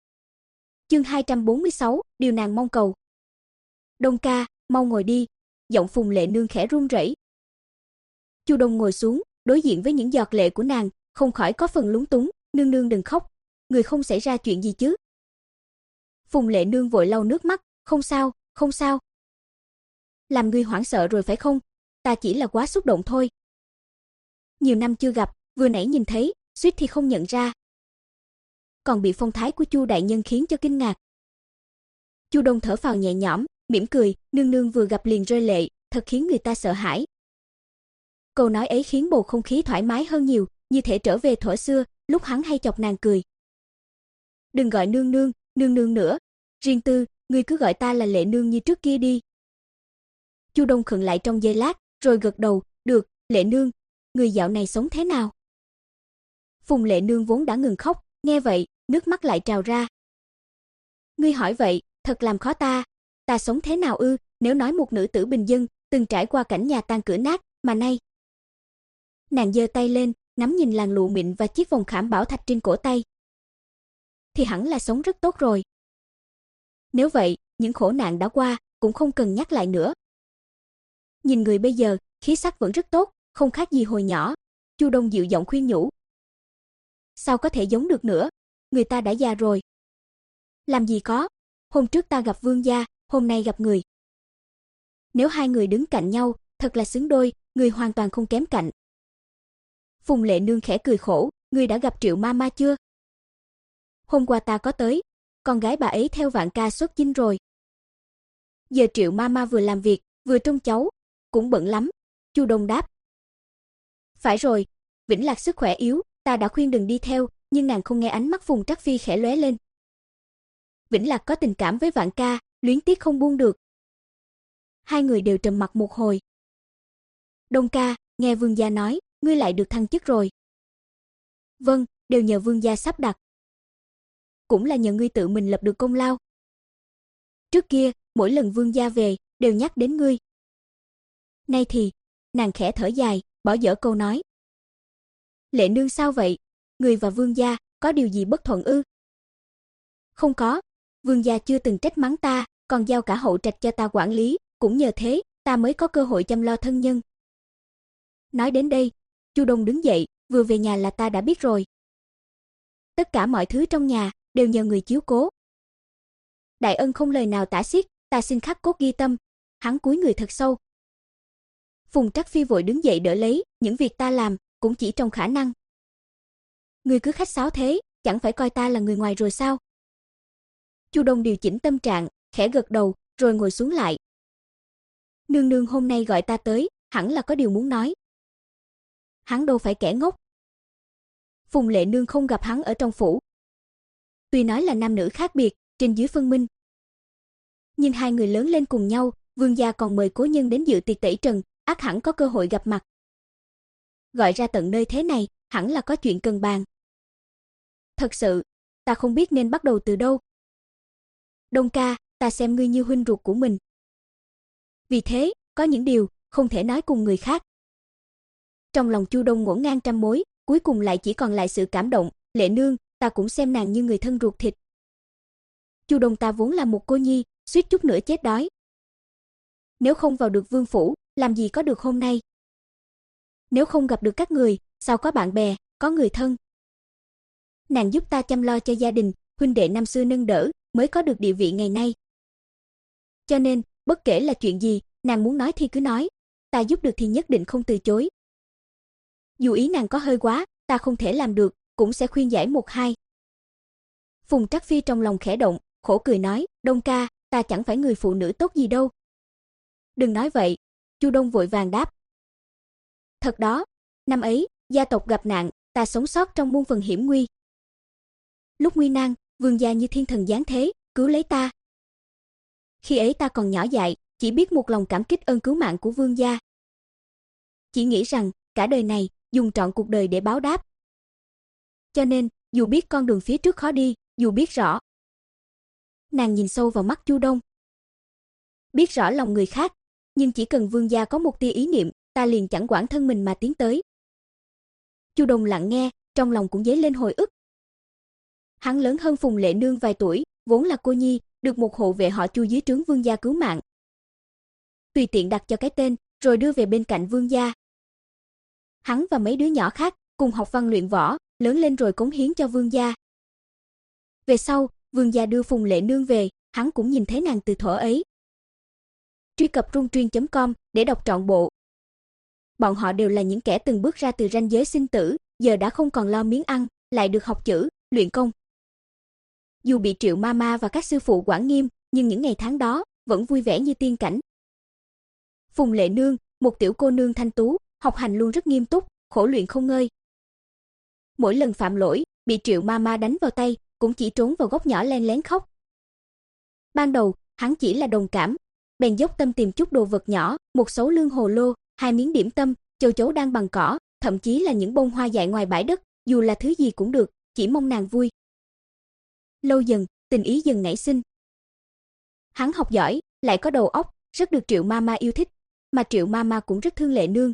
Chương hai trăm bốn mươi sáu, điều nàng mong cầu. Đông ca, mau ngồi đi, giọng Phùng Lệ Nương khẽ run rẩy. Chu Đông ngồi xuống, đối diện với những giọt lệ của nàng, không khỏi có phần lúng túng, nương nương đừng khóc, người không xảy ra chuyện gì chứ? Phùng Lệ Nương vội lau nước mắt, không sao, không sao. Làm ngươi hoảng sợ rồi phải không? Ta chỉ là quá xúc động thôi. Nhiều năm chưa gặp, vừa nãy nhìn thấy, suýt thì không nhận ra. Còn bị phong thái của Chu đại nhân khiến cho kinh ngạc. Chu Đông thở phào nhẹ nhõm, mỉm cười, nương nương vừa gặp liền rơi lệ, thật khiến người ta sợ hãi. Câu nói ấy khiến bầu không khí thoải mái hơn nhiều, như thể trở về thuở xưa, lúc hắn hay chọc nàng cười. Đừng gọi nương nương, nương nương nữa, riêng tư, ngươi cứ gọi ta là Lệ nương như trước kia đi. Chu Đông khựng lại trong giây lát, rồi gật đầu, được, Lệ nương, người dạo này sống thế nào? Phùng Lệ Nương vốn đã ngừng khóc, nghe vậy, nước mắt lại trào ra. Ngươi hỏi vậy, thật làm khó ta, ta sống thế nào ư, nếu nói một nữ tử bình dân, từng trải qua cảnh nhà tan cửa nát, mà nay. Nàng giơ tay lên, nắm nhìn làn lụa mịn và chiếc vòng khảm bảo thạch trên cổ tay. Thì hẳn là sống rất tốt rồi. Nếu vậy, những khổ nạn đã qua, cũng không cần nhắc lại nữa. Nhìn người bây giờ, khí sắc vẫn rất tốt, không khác gì hồi nhỏ. Chu Đông dịu giọng khuyên nhủ. Sao có thể giống được nữa, người ta đã già rồi. Làm gì có, hôm trước ta gặp vương gia, hôm nay gặp người. Nếu hai người đứng cạnh nhau, thật là xứng đôi, người hoàn toàn không kém cạnh. Phùng Lệ Nương khẽ cười khổ, người đã gặp Triệu ma ma chưa? Hôm qua ta có tới, con gái bà ấy theo Vạn ca xuất chinh rồi. Giờ Triệu ma ma vừa làm việc, vừa trông cháu, cũng bận lắm. Chu Đông đáp. Phải rồi, Vĩnh Lạc sức khỏe yếu, ta đã khuyên đừng đi theo, nhưng nàng không nghe, ánh mắt Phùng Trắc Phi khẽ lóe lên. Vĩnh Lạc có tình cảm với Vạn ca, luyến tiếc không buông được. Hai người đều trầm mặc một hồi. Đông ca, nghe vương gia nói, ngươi lại được thăng chức rồi. Vâng, đều nhờ vương gia sắp đặt. Cũng là nhờ ngươi tự mình lập được công lao. Trước kia, mỗi lần vương gia về, đều nhắc đến ngươi. Nay thì, nàng khẽ thở dài, bỏ dở câu nói. Lệ nương sao vậy? Người và vương gia, có điều gì bất thuận ư? Không có, vương gia chưa từng trách mắng ta, còn giao cả hậu trạch cho ta quản lý, cũng nhờ thế, ta mới có cơ hội chăm lo thân nhân. Nói đến đây, Chu Đông đứng dậy, vừa về nhà là ta đã biết rồi. Tất cả mọi thứ trong nhà, đều nhờ người chiếu cố. Đại ân không lời nào tả xiết, ta xin khắc cốt ghi tâm. Hắn cúi người thật sâu. Phùng Trắc Phi vội đứng dậy đỡ lấy, những việc ta làm, cũng chỉ trong khả năng. Ngươi cứ khách sáo thế, chẳng phải coi ta là người ngoài rồi sao? Chu Đông điều chỉnh tâm trạng, khẽ gật đầu, rồi ngồi xuống lại. Nương nương hôm nay gọi ta tới, hẳn là có điều muốn nói. Hắn đâu phải kẻ ngốc. Phùng Lệ Nương không gặp hắn ở trong phủ. Tuy nói là nam nữ khác biệt, trên dưới phân minh. Nhưng hai người lớn lên cùng nhau, vương gia còn mời cố nhân đến dự tiệc tẩy trần, ắt hẳn có cơ hội gặp mặt. Gọi ra tận nơi thế này, hẳn là có chuyện cần bàn. Thật sự, ta không biết nên bắt đầu từ đâu. Đông ca, ta xem ngươi như huynh ruột của mình. Vì thế, có những điều không thể nói cùng người khác. Trong lòng Chu Đông ngổn ngang trăm mối, cuối cùng lại chỉ còn lại sự cảm động. Lệ nương, ta cũng xem nàng như người thân ruột thịt. Chu Đông ta vốn là một cô nhi, suýt chút nữa chết đói. Nếu không vào được vương phủ, làm gì có được hôm nay. Nếu không gặp được các người, sao có bạn bè, có người thân. Nàng giúp ta chăm lo cho gia đình, huynh đệ năm xưa nâng đỡ, mới có được địa vị ngày nay. Cho nên, bất kể là chuyện gì, nàng muốn nói thì cứ nói, ta giúp được thì nhất định không từ chối. Dù ý nàng có hơi quá, ta không thể làm được, cũng sẽ khuyên giải một hai. Phùng Trắc Phi trong lòng khẽ động, khổ cười nói, Đông ca, ta chẳng phải người phụ nữ tốt gì đâu. Đừng nói vậy, Chu Đông vội vàng đáp. Thật đó, năm ấy, gia tộc gặp nạn, ta sống sót trong muôn phần hiểm nguy. Lúc nguy nan, vương gia như thiên thần giáng thế, cứu lấy ta. Khi ấy ta còn nhỏ dại, chỉ biết một lòng cảm kích ơn cứu mạng của vương gia. Chỉ nghĩ rằng, cả đời này, dùng trọn cuộc đời để báo đáp. Cho nên, dù biết con đường phía trước khó đi, dù biết rõ. Nàng nhìn sâu vào mắt Chu Đông. Biết rõ lòng người khác, nhưng chỉ cần vương gia có một tia ý niệm, ta liền chẳng quản thân mình mà tiến tới. Chu Đông lặng nghe, trong lòng cũng dấy lên hồi ức. Hắn lớn hơn Phùng Lệ Nương vài tuổi, vốn là cô nhi, được một hộ vệ họ Chu dưới trướng vương gia cứu mạng. Tùy tiện đặt cho cái tên, rồi đưa về bên cạnh vương gia. Hắn và mấy đứa nhỏ khác cùng học văn luyện võ, lớn lên rồi cống hiến cho vương gia. Về sau, vương gia đưa Phùng Lệ Nương về, hắn cũng nhìn thấy nàng từ thuở ấy. Truy cập rung truyện chấm com để đọc trọn bộ. Bọn họ đều là những kẻ từng bước ra từ ranh giới sinh tử, giờ đã không còn lo miếng ăn, lại được học chữ, luyện công. Dù bị Triệu Mama và các sư phụ quản nghiêm, nhưng những ngày tháng đó vẫn vui vẻ như tiên cảnh. Phùng Lệ Nương, một tiểu cô nương thanh tú, học hành luôn rất nghiêm túc, khổ luyện không ngơi. Mỗi lần phạm lỗi, bị Triệu Mama đánh vào tay, cũng chỉ trốn vào góc nhỏ len lén khóc. Ban đầu, hắn chỉ là đồng cảm, bèn dốc tâm tìm chút đồ vật nhỏ, một số lương hồ lô, hai miếng điểm tâm, châu chấu đang bằng cỏ, thậm chí là những bông hoa dại ngoài bãi đất, dù là thứ gì cũng được, chỉ mong nàng vui. Lâu dần, tình ý dần nảy sinh. Hắn học giỏi, lại có đầu óc, rất được Triệu Mama yêu thích, mà Triệu Mama cũng rất thương Lệ Nương.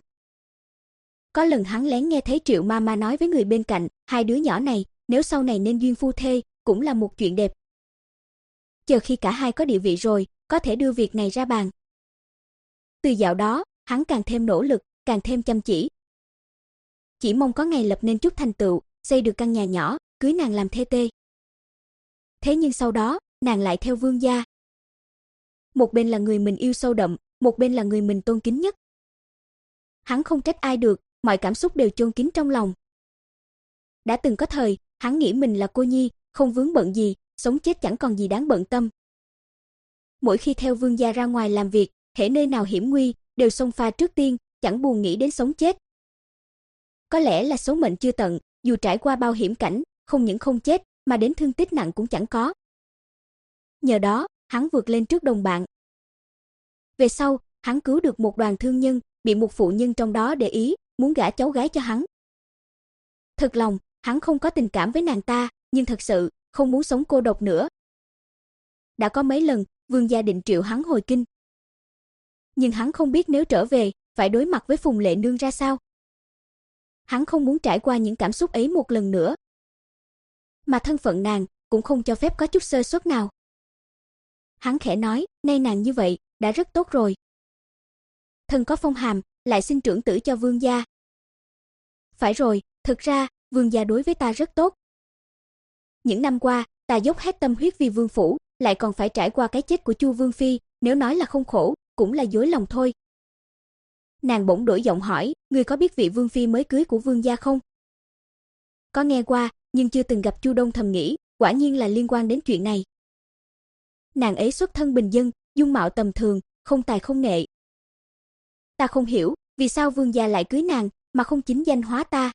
Có lần hắn lén nghe thấy Triệu Mama nói với người bên cạnh, hai đứa nhỏ này, nếu sau này nên duyên phu thê, cũng là một chuyện đẹp. Chờ khi cả hai có địa vị rồi, có thể đưa việc này ra bàn. Từ dạo đó, hắn càng thêm nỗ lực, càng thêm chăm chỉ. Chỉ mong có ngày lập nên chút thành tựu, xây được căn nhà nhỏ, cưới nàng làm thê tê. Thế nhưng sau đó, nàng lại theo vương gia. Một bên là người mình yêu sâu đậm, một bên là người mình tôn kính nhất. Hắn không trách ai được, mọi cảm xúc đều chôn kín trong lòng. Đã từng có thời, hắn nghĩ mình là cô nhi, không vướng bận gì, sống chết chẳng còn gì đáng bận tâm. Mỗi khi theo vương gia ra ngoài làm việc, hễ nơi nào hiểm nguy, đều xông pha trước tiên, chẳng buồn nghĩ đến sống chết. Có lẽ là số mệnh chưa tận, dù trải qua bao hiểm cảnh, không những không chết, mà đến thương tích nặng cũng chẳng có. Nhờ đó, hắn vượt lên trước đồng bạn. Về sau, hắn cứu được một đoàn thương nhân, bị một phụ nhân trong đó để ý, muốn gả cháu gái cho hắn. Thật lòng, hắn không có tình cảm với nàng ta, nhưng thật sự, không muốn sống cô độc nữa. Đã có mấy lần, vương gia định triệu hắn hồi kinh. Nhưng hắn không biết nếu trở về, phải đối mặt với Phùng Lệ Nương ra sao. Hắn không muốn trải qua những cảm xúc ấy một lần nữa. Mà thân phận nàng, cũng không cho phép có chút sơ suất nào. Hắn khẽ nói, nay nàng như vậy, đã rất tốt rồi. Thân có phong hàm, lại xin trưởng tử cho vương gia. Phải rồi, thực ra, vương gia đối với ta rất tốt. Những năm qua, ta dốc hết tâm huyết vì vương phủ, lại còn phải trải qua cái chết của Chu Vương Phi, nếu nói là không khổ, cũng là dối lòng thôi. Nàng bỗng đổi giọng hỏi, ngươi có biết vị Vương Phi mới cưới của vương gia không? Có nghe qua, nhưng chưa từng gặp. Chu Đông thầm nghĩ, quả nhiên là liên quan đến chuyện này. Nàng ấy xuất thân bình dân, dung mạo tầm thường, không tài không nghệ. Ta không hiểu, vì sao vương gia lại cưới nàng, mà không chính danh hóa ta.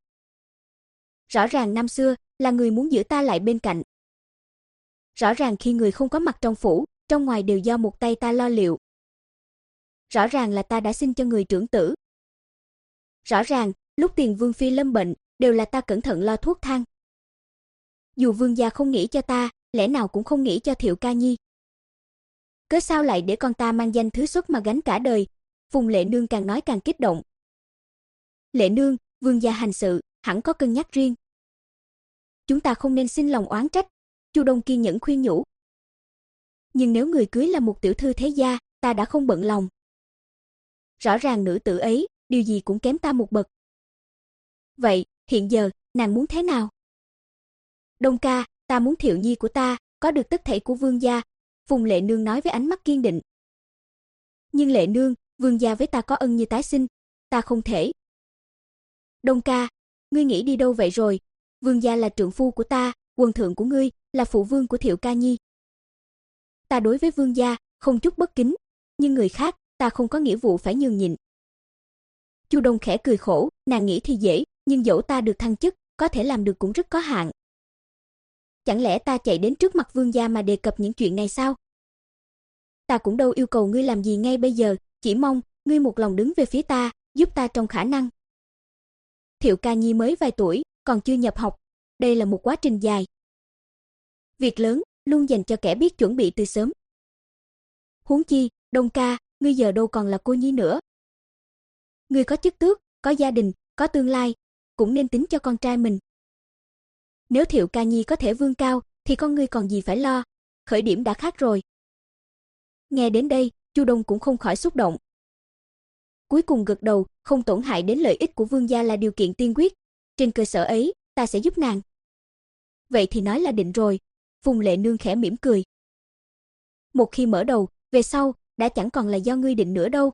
Rõ ràng năm xưa, là người muốn giữ ta lại bên cạnh. Rõ ràng khi người không có mặt trong phủ, trong ngoài đều do một tay ta lo liệu. Rõ ràng là ta đã sinh cho người trưởng tử. Rõ ràng, lúc tiền Vương Phi lâm bệnh, đều là ta cẩn thận lo thuốc thang. Dù vương gia không nghĩ cho ta, lẽ nào cũng không nghĩ cho Thiệu Ca Nhi. Cớ sao lại để con ta mang danh thứ xuất mà gánh cả đời? Phùng Lệ Nương càng nói càng kích động. Lệ Nương, vương gia hành sự, hẳn có cân nhắc riêng. Chúng ta không nên sinh lòng oán trách. Chu Đông kiên nhẫn khuyên nhủ. Nhưng nếu người cưới là một tiểu thư thế gia, ta đã không bận lòng. Rõ ràng nữ tử ấy, điều gì cũng kém ta một bậc. Vậy, hiện giờ, nàng muốn thế nào? Đông ca, ta muốn Thiệu Nhi của ta, có được tất thảy của vương gia, Phùng Lệ Nương nói với ánh mắt kiên định. Nhưng Lệ Nương, vương gia với ta có ân như tái sinh, ta không thể. Đông ca, ngươi nghĩ đi đâu vậy rồi? Vương gia là trượng phu của ta, quân thượng của ngươi, là phụ vương của Thiệu Ca Nhi. Ta đối với vương gia, không chút bất kính, nhưng người khác, ta không có nghĩa vụ phải nhường nhịn. Chu Đông khẽ cười khổ, nàng nghĩ thì dễ, nhưng dẫu ta được thăng chức, có thể làm được cũng rất có hạn. Chẳng lẽ ta chạy đến trước mặt vương gia mà đề cập những chuyện này sao? Ta cũng đâu yêu cầu ngươi làm gì ngay bây giờ, chỉ mong ngươi một lòng đứng về phía ta, giúp ta trong khả năng. Thiệu Ca Nhi mới vài tuổi, còn chưa nhập học, đây là một quá trình dài. Việc lớn luôn dành cho kẻ biết chuẩn bị từ sớm. Huống chi, Đông ca, ngươi giờ đâu còn là cô nhi nữa. Ngươi có chức tước, có gia đình, có tương lai, cũng nên tính cho con trai mình. Nếu Thiệu Ca Nhi có thể vươn cao, thì con ngươi còn gì phải lo, khởi điểm đã khác rồi. Nghe đến đây, Chu Đông cũng không khỏi xúc động. Cuối cùng gật đầu, không tổn hại đến lợi ích của vương gia là điều kiện tiên quyết, trên cơ sở ấy, ta sẽ giúp nàng. Vậy thì nói là định rồi, Phùng Lệ Nương khẽ mỉm cười. Một khi mở đầu, về sau, đã chẳng còn là do ngươi định nữa đâu.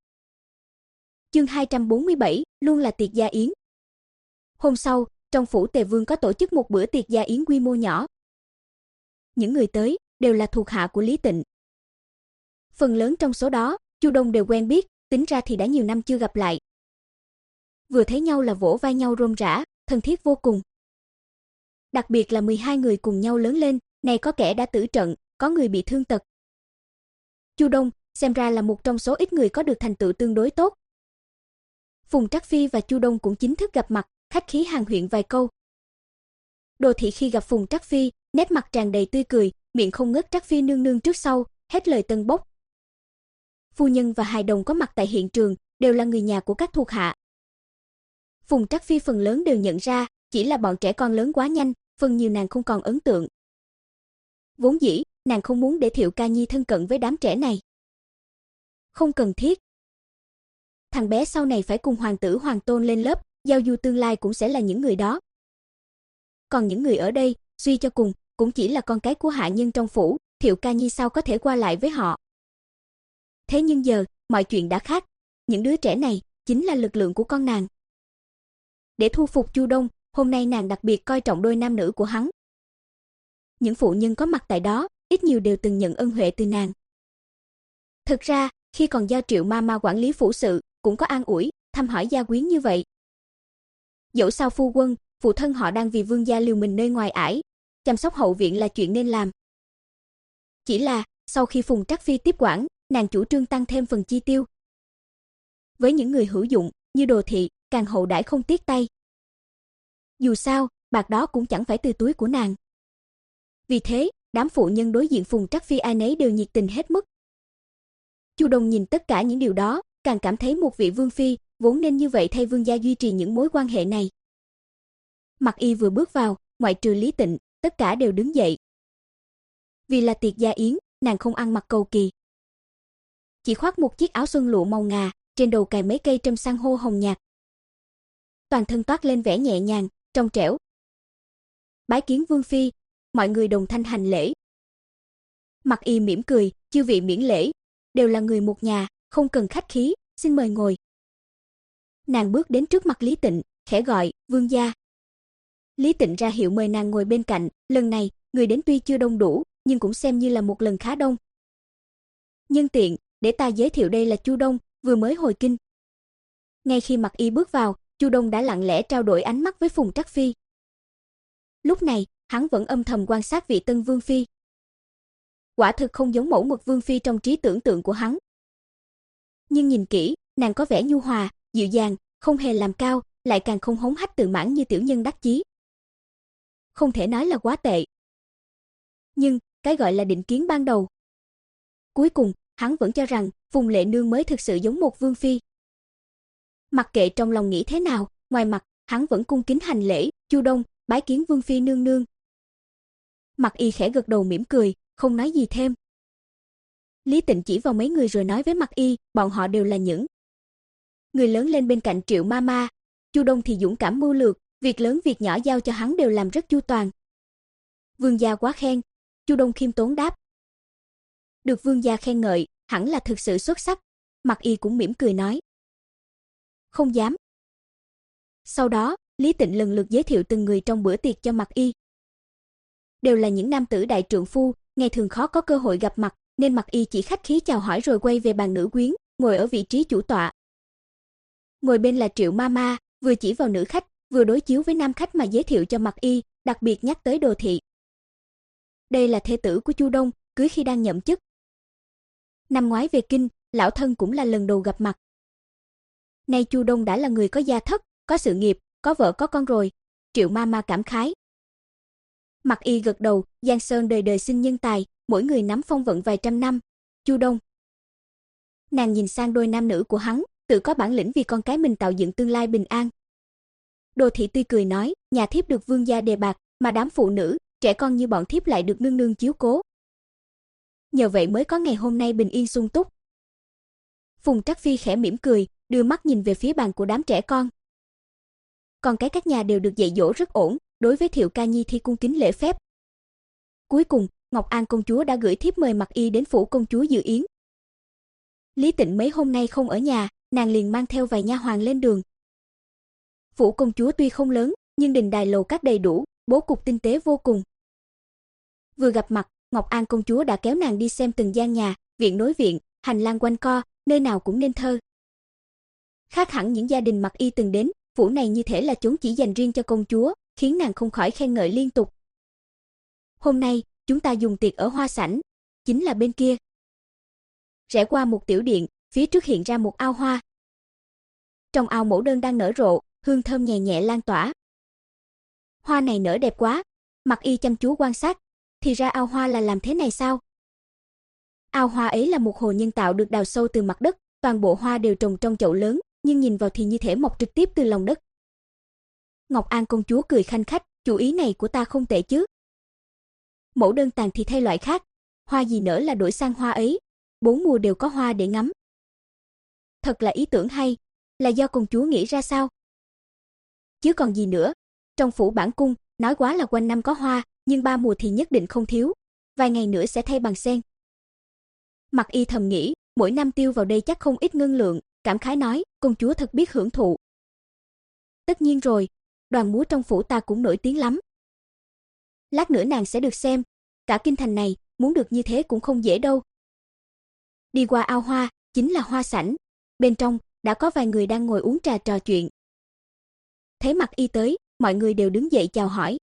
Chương hai trăm bốn mươi bảy, luôn là tiệc gia yến. Hôm sau, trong phủ Tề Vương có tổ chức một bữa tiệc gia yến quy mô nhỏ. Những người tới đều là thuộc hạ của Lý Tịnh. Phần lớn trong số đó, Chu Đông đều quen biết, tính ra thì đã nhiều năm chưa gặp lại. Vừa thấy nhau là vỗ vai nhau rôm rả, thân thiết vô cùng. Đặc biệt là mười hai người cùng nhau lớn lên, này có kẻ đã tử trận, có người bị thương tật. Chu Đông xem ra là một trong số ít người có được thành tựu tương đối tốt. Phùng Trắc Phi và Chu Đông cũng chính thức gặp mặt, khách khí hàn huyên vài câu. Đồ Thị khi gặp Phùng Trắc Phi, nét mặt tràn đầy tươi cười, miệng không ngớt Trắc Phi nương nương trước sau, hết lời tân bốc. Phu nhân và hài đồng có mặt tại hiện trường, đều là người nhà của các thuộc hạ. Phùng Trắc Phi phần lớn đều nhận ra, chỉ là bọn trẻ con lớn quá nhanh, phần nhiều nàng không còn ấn tượng. Vốn dĩ, nàng không muốn để Thiệu Ca Nhi thân cận với đám trẻ này. Không cần thiết. Thằng bé sau này phải cùng hoàng tử hoàng tôn lên lớp, giao du tương lai cũng sẽ là những người đó. Còn những người ở đây, suy cho cùng, cũng chỉ là con cái của hạ nhân trong phủ, Thiệu Ca Nhi sao có thể qua lại với họ. Thế nhưng giờ, mọi chuyện đã khác, những đứa trẻ này chính là lực lượng của con nàng. Để thu phục Chu Đông, hôm nay nàng đặc biệt coi trọng đôi nam nữ của hắn. Những phụ nhân có mặt tại đó, ít nhiều đều từng nhận ân huệ từ nàng. Thực ra, khi còn do Triệu ma ma quản lý phủ sự, cũng có an ủi, thăm hỏi gia quyến như vậy. Dẫu sao phu quân, phụ thân họ đang vì vương gia liều mình nơi ngoài ải, chăm sóc hậu viện là chuyện nên làm. Chỉ là, sau khi Phùng Trắc Phi tiếp quản, nàng chủ trương tăng thêm phần chi tiêu. Với những người hữu dụng, như Đồ Thị, càng hậu đãi không tiếc tay. Dù sao, bạc đó cũng chẳng phải từ túi của nàng. Vì thế, đám phụ nhân đối diện Phùng Trắc Phi ai nấy đều nhiệt tình hết mức. Chu Đông nhìn tất cả những điều đó, càng cảm thấy một vị vương phi, vốn nên như vậy thay vương gia duy trì những mối quan hệ này. Mặc Y vừa bước vào, ngoại trừ Lý Tịnh, tất cả đều đứng dậy. Vì là tiệc gia yến, nàng không ăn mặc cầu kỳ. Chỉ khoác một chiếc áo xuân lụa màu ngà, trên đầu cài mấy cây trâm san hô hồng nhạt. Toàn thân toát lên vẻ nhẹ nhàng, trong trẻo. Bái kiến vương phi, mọi người đồng thanh hành lễ. Mặc Y mỉm cười, chư vị miễn lễ, đều là người một nhà, không cần khách khí, xin mời ngồi. Nàng bước đến trước mặt Lý Tịnh, khẽ gọi, vương gia. Lý Tịnh ra hiệu mời nàng ngồi bên cạnh, lần này, người đến tuy chưa đông đủ, nhưng cũng xem như là một lần khá đông. Nhân tiện, để ta giới thiệu đây là Chu Đông, vừa mới hồi kinh. Ngay khi Mặc Y bước vào, Chu Đông đã lặng lẽ trao đổi ánh mắt với Phùng Trắc Phi. Lúc này, hắn vẫn âm thầm quan sát vị tân vương phi. Quả thực không giống mẫu mực vương phi trong trí tưởng tượng của hắn. Nhưng nhìn kỹ, nàng có vẻ nhu hòa, dịu dàng, không hề làm cao, lại càng không hống hách tự mãn như tiểu nhân đắc chí. Không thể nói là quá tệ. Nhưng, cái gọi là định kiến ban đầu. Cuối cùng, hắn vẫn cho rằng Phùng Lệ Nương mới thực sự giống một vương phi. Mặc kệ trong lòng nghĩ thế nào, ngoài mặt, hắn vẫn cung kính hành lễ, Chu Đông, bái kiến vương phi nương nương. Mặc Y khẽ gật đầu mỉm cười, không nói gì thêm. Lý Tịnh chỉ vào mấy người rồi nói với Mặc Y, bọn họ đều là những người lớn lên bên cạnh Triệu ma ma. Chu Đông thì dũng cảm mưu lược, việc lớn việc nhỏ giao cho hắn đều làm rất chu toàn. Vương gia quá khen, Chu Đông khiêm tốn đáp. Được vương gia khen ngợi, hẳn là thực sự xuất sắc. Mặc Y cũng mỉm cười nói. Không dám. Sau đó, Lý Tịnh lần lượt giới thiệu từng người trong bữa tiệc cho Mặc Y. Đều là những nam tử đại trượng phu, ngày thường khó có cơ hội gặp mặt, nên Mặc Y chỉ khách khí chào hỏi rồi quay về bàn nữ quyến, ngồi ở vị trí chủ tọa. Ngồi bên là Triệu Mama, vừa chỉ vào nữ khách, vừa đối chiếu với nam khách mà giới thiệu cho Mặc Y, đặc biệt nhắc tới Đồ thị. Đây là thê tử của Chu Đông, cưới khi đang nhậm chức. Năm ngoái về kinh, lão thân cũng là lần đầu gặp mặt. Nay Chu Đông đã là người có gia thất, có sự nghiệp, có vợ có con rồi, Triệu Mama cảm khái. Mặc Y gật đầu, Giang Sơn đời đời sinh nhân tài, mỗi người nắm phong vận vài trăm năm. Chu Đông. Nàng nhìn sang đôi nam nữ của hắn, tự có bản lĩnh vì con cái mình tạo dựng tương lai bình an. Đồ thị tươi cười nói, nhà thiếp được vương gia đề bạc, mà đám phụ nữ, trẻ con như bọn thiếp lại được nương nương chiếu cố. Nhờ vậy mới có ngày hôm nay bình yên sung túc. Phùng Trắc Phi khẽ mỉm cười, đưa mắt nhìn về phía bàn của đám trẻ con. Còn cái các nhà đều được dạy dỗ rất ổn, đối với Thiệu Ca Nhi thì cung kính lễ phép. Cuối cùng, Ngọc An công chúa đã gửi thiếp mời Mặc Y đến phủ công chúa dự yến. Lý Tịnh mấy hôm nay không ở nhà, nàng liền mang theo vài nha hoàn lên đường. Phủ công chúa tuy không lớn, nhưng đình đài lầu các đầy đủ, bố cục tinh tế vô cùng. Vừa gặp mặt, Ngọc An công chúa đã kéo nàng đi xem từng gian nhà, viện nối viện, hành lang quanh co, nơi nào cũng nên thơ. Khác hẳn những gia đình Mặc Y từng đến, phủ này như thể là chốn chỉ dành riêng cho công chúa, khiến nàng không khỏi khen ngợi liên tục. Hôm nay, chúng ta dùng tiệc ở hoa sảnh, chính là bên kia. Rẽ qua một tiểu điện, phía trước hiện ra một ao hoa. Trong ao mẫu đơn đang nở rộ, hương thơm nhẹ nhẹ lan tỏa. Hoa này nở đẹp quá, Mặc Y chăm chú quan sát, thì ra ao hoa là làm thế này sao? Ao hoa ấy là một hồ nhân tạo được đào sâu từ mặt đất, toàn bộ hoa đều trồng trong chậu lớn, nhưng nhìn vào thì như thể mọc trực tiếp từ lòng đất. Ngọc An công chúa cười khanh khách, chủ ý này của ta không tệ chứ. Mẫu đơn tàn thì thay loại khác, hoa gì nở là đổi sang hoa ấy, bốn mùa đều có hoa để ngắm. Thật là ý tưởng hay, là do công chúa nghĩ ra sao? Chứ còn gì nữa, trong phủ bản cung, nói quá là quanh năm có hoa, nhưng ba mùa thì nhất định không thiếu, vài ngày nữa sẽ thay bằng sen. Mặc Y thầm nghĩ, mỗi năm tiêu vào đây chắc không ít ngân lượng, cảm khái nói, công chúa thật biết hưởng thụ. Tất nhiên rồi, đoàn múa trong phủ ta cũng nổi tiếng lắm. Lát nữa nàng sẽ được xem, cả kinh thành này, muốn được như thế cũng không dễ đâu. Đi qua ao hoa, chính là hoa sảnh, bên trong đã có vài người đang ngồi uống trà trò chuyện. Thấy Mặc Y tới, mọi người đều đứng dậy chào hỏi.